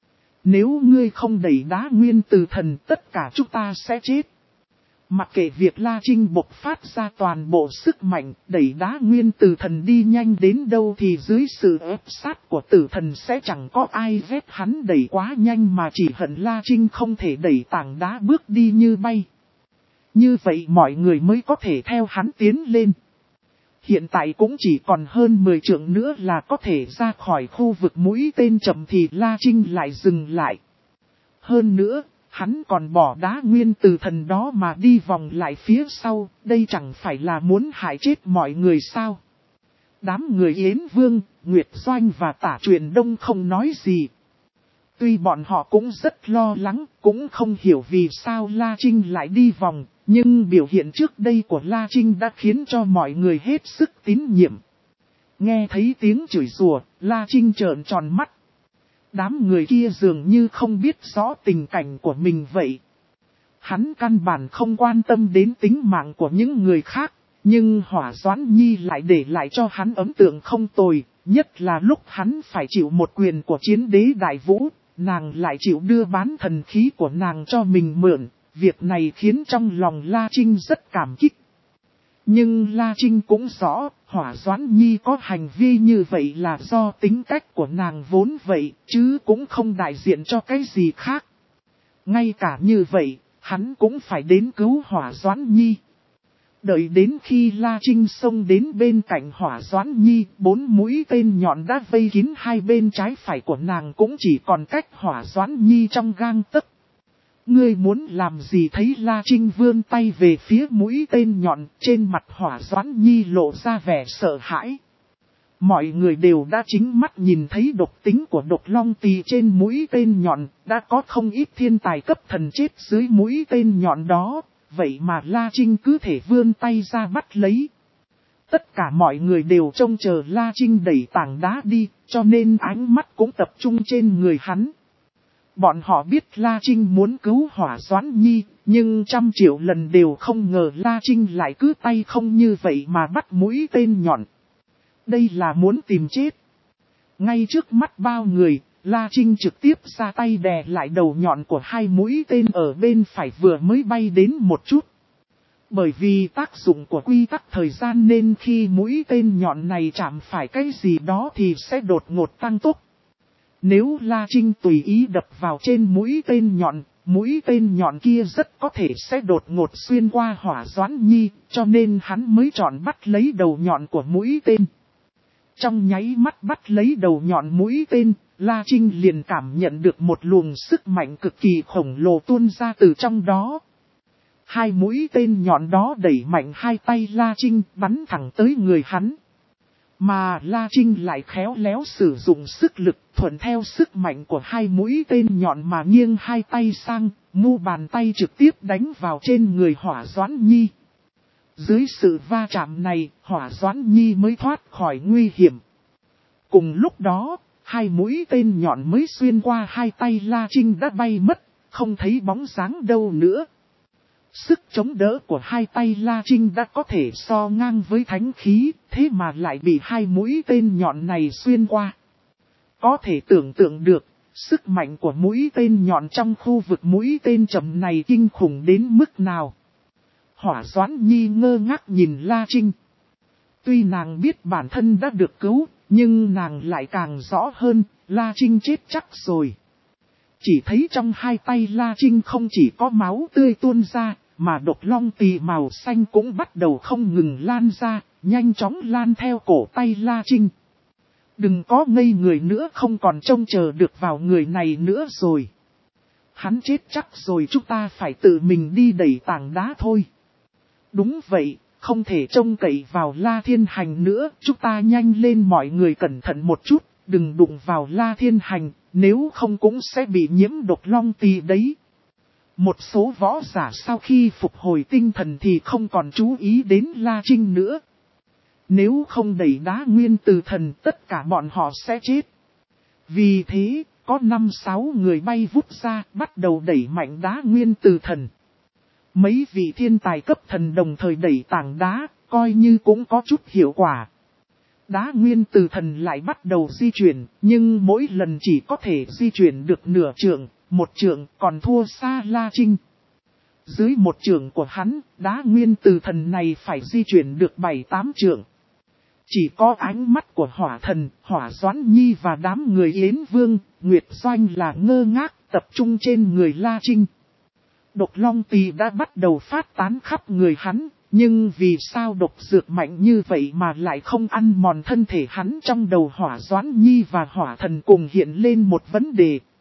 Nếu ngươi không đẩy đá nguyên tử thần, tất cả chúng ta sẽ chết. Mặc kệ việc La Trinh bộc phát ra toàn bộ sức mạnh, đẩy đá nguyên tử thần đi nhanh đến đâu thì dưới sự ép sát của tử thần sẽ chẳng có ai ghét hắn đẩy quá nhanh, mà chỉ hận La Trinh không thể đẩy tảng đá bước đi như bay. Như vậy mọi người mới có thể theo hắn tiến lên. Hiện tại cũng chỉ còn hơn mười trượng nữa là có thể ra khỏi khu vực mũi tên chậm thì La Trinh lại dừng lại. Hơn nữa, hắn còn bỏ đá nguyên tử thần đó mà đi vòng lại phía sau, đây chẳng phải là muốn hại chết mọi người sao? Đám người Yến Vương, Nguyệt Doanh và Tả Truyền Đông không nói gì. Tuy bọn họ cũng rất lo lắng, cũng không hiểu vì sao La Trinh lại đi vòng, nhưng biểu hiện trước đây của La Trinh đã khiến cho mọi người hết sức tín nhiệm. Nghe thấy tiếng chửi rủa, La Trinh trợn tròn mắt. Đám người kia dường như không biết rõ tình cảnh của mình vậy. Hắn căn bản không quan tâm đến tính mạng của những người khác, nhưng Hỏa Doãn Nhi lại để lại cho hắn ấn tượng không tồi, nhất là lúc hắn phải chịu một quyền của chiến đế Đại Vũ, nàng lại chịu đưa bán thần khí của nàng cho mình mượn, việc này khiến trong lòng La Trinh rất cảm kích. Nhưng La Trinh cũng rõ, Hỏa Doãn Nhi có hành vi như vậy là do tính cách của nàng vốn vậy, chứ cũng không đại diện cho cái gì khác. Ngay cả như vậy, hắn cũng phải đến cứu Hỏa Doãn Nhi. Đợi đến khi La Trinh xông đến bên cạnh Hỏa Doãn Nhi, bốn mũi tên nhọn đã vây kín hai bên trái phải của nàng, cũng chỉ còn cách Hỏa Doãn Nhi trong gang tấc. Ngươi muốn làm gì? Thấy La Trinh vươn tay về phía mũi tên nhọn, trên mặt Hỏa Doãn Nhi lộ ra vẻ sợ hãi. Mọi người đều đã chính mắt nhìn thấy độc tính của độc long tỳ trên mũi tên nhọn, đã có không ít thiên tài cấp thần chết dưới mũi tên nhọn đó, vậy mà La Trinh cứ thể vươn tay ra bắt lấy. Tất cả mọi người đều trông chờ La Trinh đẩy tảng đá đi, cho nên ánh mắt cũng tập trung trên người hắn. Bọn họ biết La Trinh muốn cứu Hỏa Doãn Nhi, nhưng trăm triệu lần đều không ngờ La Trinh lại cứ tay không như vậy mà bắt mũi tên nhọn. Đây là muốn tìm chết. Ngay trước mắt bao người, La Trinh trực tiếp ra tay đè lại đầu nhọn của hai mũi tên ở bên phải vừa mới bay đến một chút. Bởi vì tác dụng của quy tắc thời gian nên khi mũi tên nhọn này chạm phải cái gì đó thì sẽ đột ngột tăng tốc. Nếu La Trinh tùy ý đập vào trên mũi tên nhọn, mũi tên nhọn kia rất có thể sẽ đột ngột xuyên qua Hỏa Doãn Nhi, cho nên hắn mới chọn bắt lấy đầu nhọn của mũi tên. Trong nháy mắt bắt lấy đầu nhọn mũi tên, La Trinh liền cảm nhận được một luồng sức mạnh cực kỳ khổng lồ tuôn ra từ trong đó. Hai mũi tên nhọn đó đẩy mạnh hai tay La Trinh bắn thẳng tới người hắn. Mà La Trinh lại khéo léo sử dụng sức lực thuận theo sức mạnh của hai mũi tên nhọn mà nghiêng hai tay sang, mu bàn tay trực tiếp đánh vào trên người Hỏa Doãn Nhi. Dưới sự va chạm này, Hỏa Doãn Nhi mới thoát khỏi nguy hiểm. Cùng lúc đó, hai mũi tên nhọn mới xuyên qua hai tay La Trinh đã bay mất, không thấy bóng dáng đâu nữa. Sức chống đỡ của hai tay La Trinh đã có thể so ngang với thánh khí, thế mà lại bị hai mũi tên nhọn này xuyên qua. Có thể tưởng tượng được, sức mạnh của mũi tên nhọn trong khu vực mũi tên chậm này kinh khủng đến mức nào. Hỏa Doãn Nhi ngơ ngác nhìn La Trinh. Tuy nàng biết bản thân đã được cứu, nhưng nàng lại càng rõ hơn, La Trinh chết chắc rồi. Chỉ thấy trong hai tay La Trinh không chỉ có máu tươi tuôn ra, mà độc long tỳ màu xanh cũng bắt đầu không ngừng lan ra, nhanh chóng lan theo cổ tay La Trinh. Đừng có ngây người nữa, không còn trông chờ được vào người này nữa rồi. Hắn chết chắc rồi, chúng ta phải tự mình đi đẩy tảng đá thôi. Đúng vậy, không thể trông cậy vào La Thiên Hành nữa, chúng ta nhanh lên, mọi người cẩn thận một chút, đừng đụng vào La Thiên Hành, nếu không cũng sẽ bị nhiễm độc long tỳ đấy. Một số võ giả sau khi phục hồi tinh thần thì không còn chú ý đến La Trinh nữa. Nếu không đẩy đá nguyên từ thần tất cả bọn họ sẽ chết. Vì thế, có năm sáu người bay vút ra bắt đầu đẩy mạnh đá nguyên từ thần. Mấy vị thiên tài cấp thần đồng thời đẩy tảng đá, coi như cũng có chút hiệu quả. Đá nguyên từ thần lại bắt đầu di chuyển, nhưng mỗi lần chỉ có thể di chuyển được nửa trượng, một trượng còn thua xa La Trinh. Dưới một trượng của hắn, đá nguyên từ thần này phải di chuyển được bảy tám trượng. Chỉ có ánh mắt của hỏa thần, hỏa doãn nhi và đám người Yến Vương, Nguyệt Doanh là ngơ ngác tập trung trên người La Trinh. Độc long tỳ đã bắt đầu phát tán khắp người hắn, nhưng vì sao độc dược mạnh như vậy mà lại không ăn mòn thân thể hắn? Trong đầu hỏa doãn nhi và hỏa thần cùng hiện lên một vấn đề.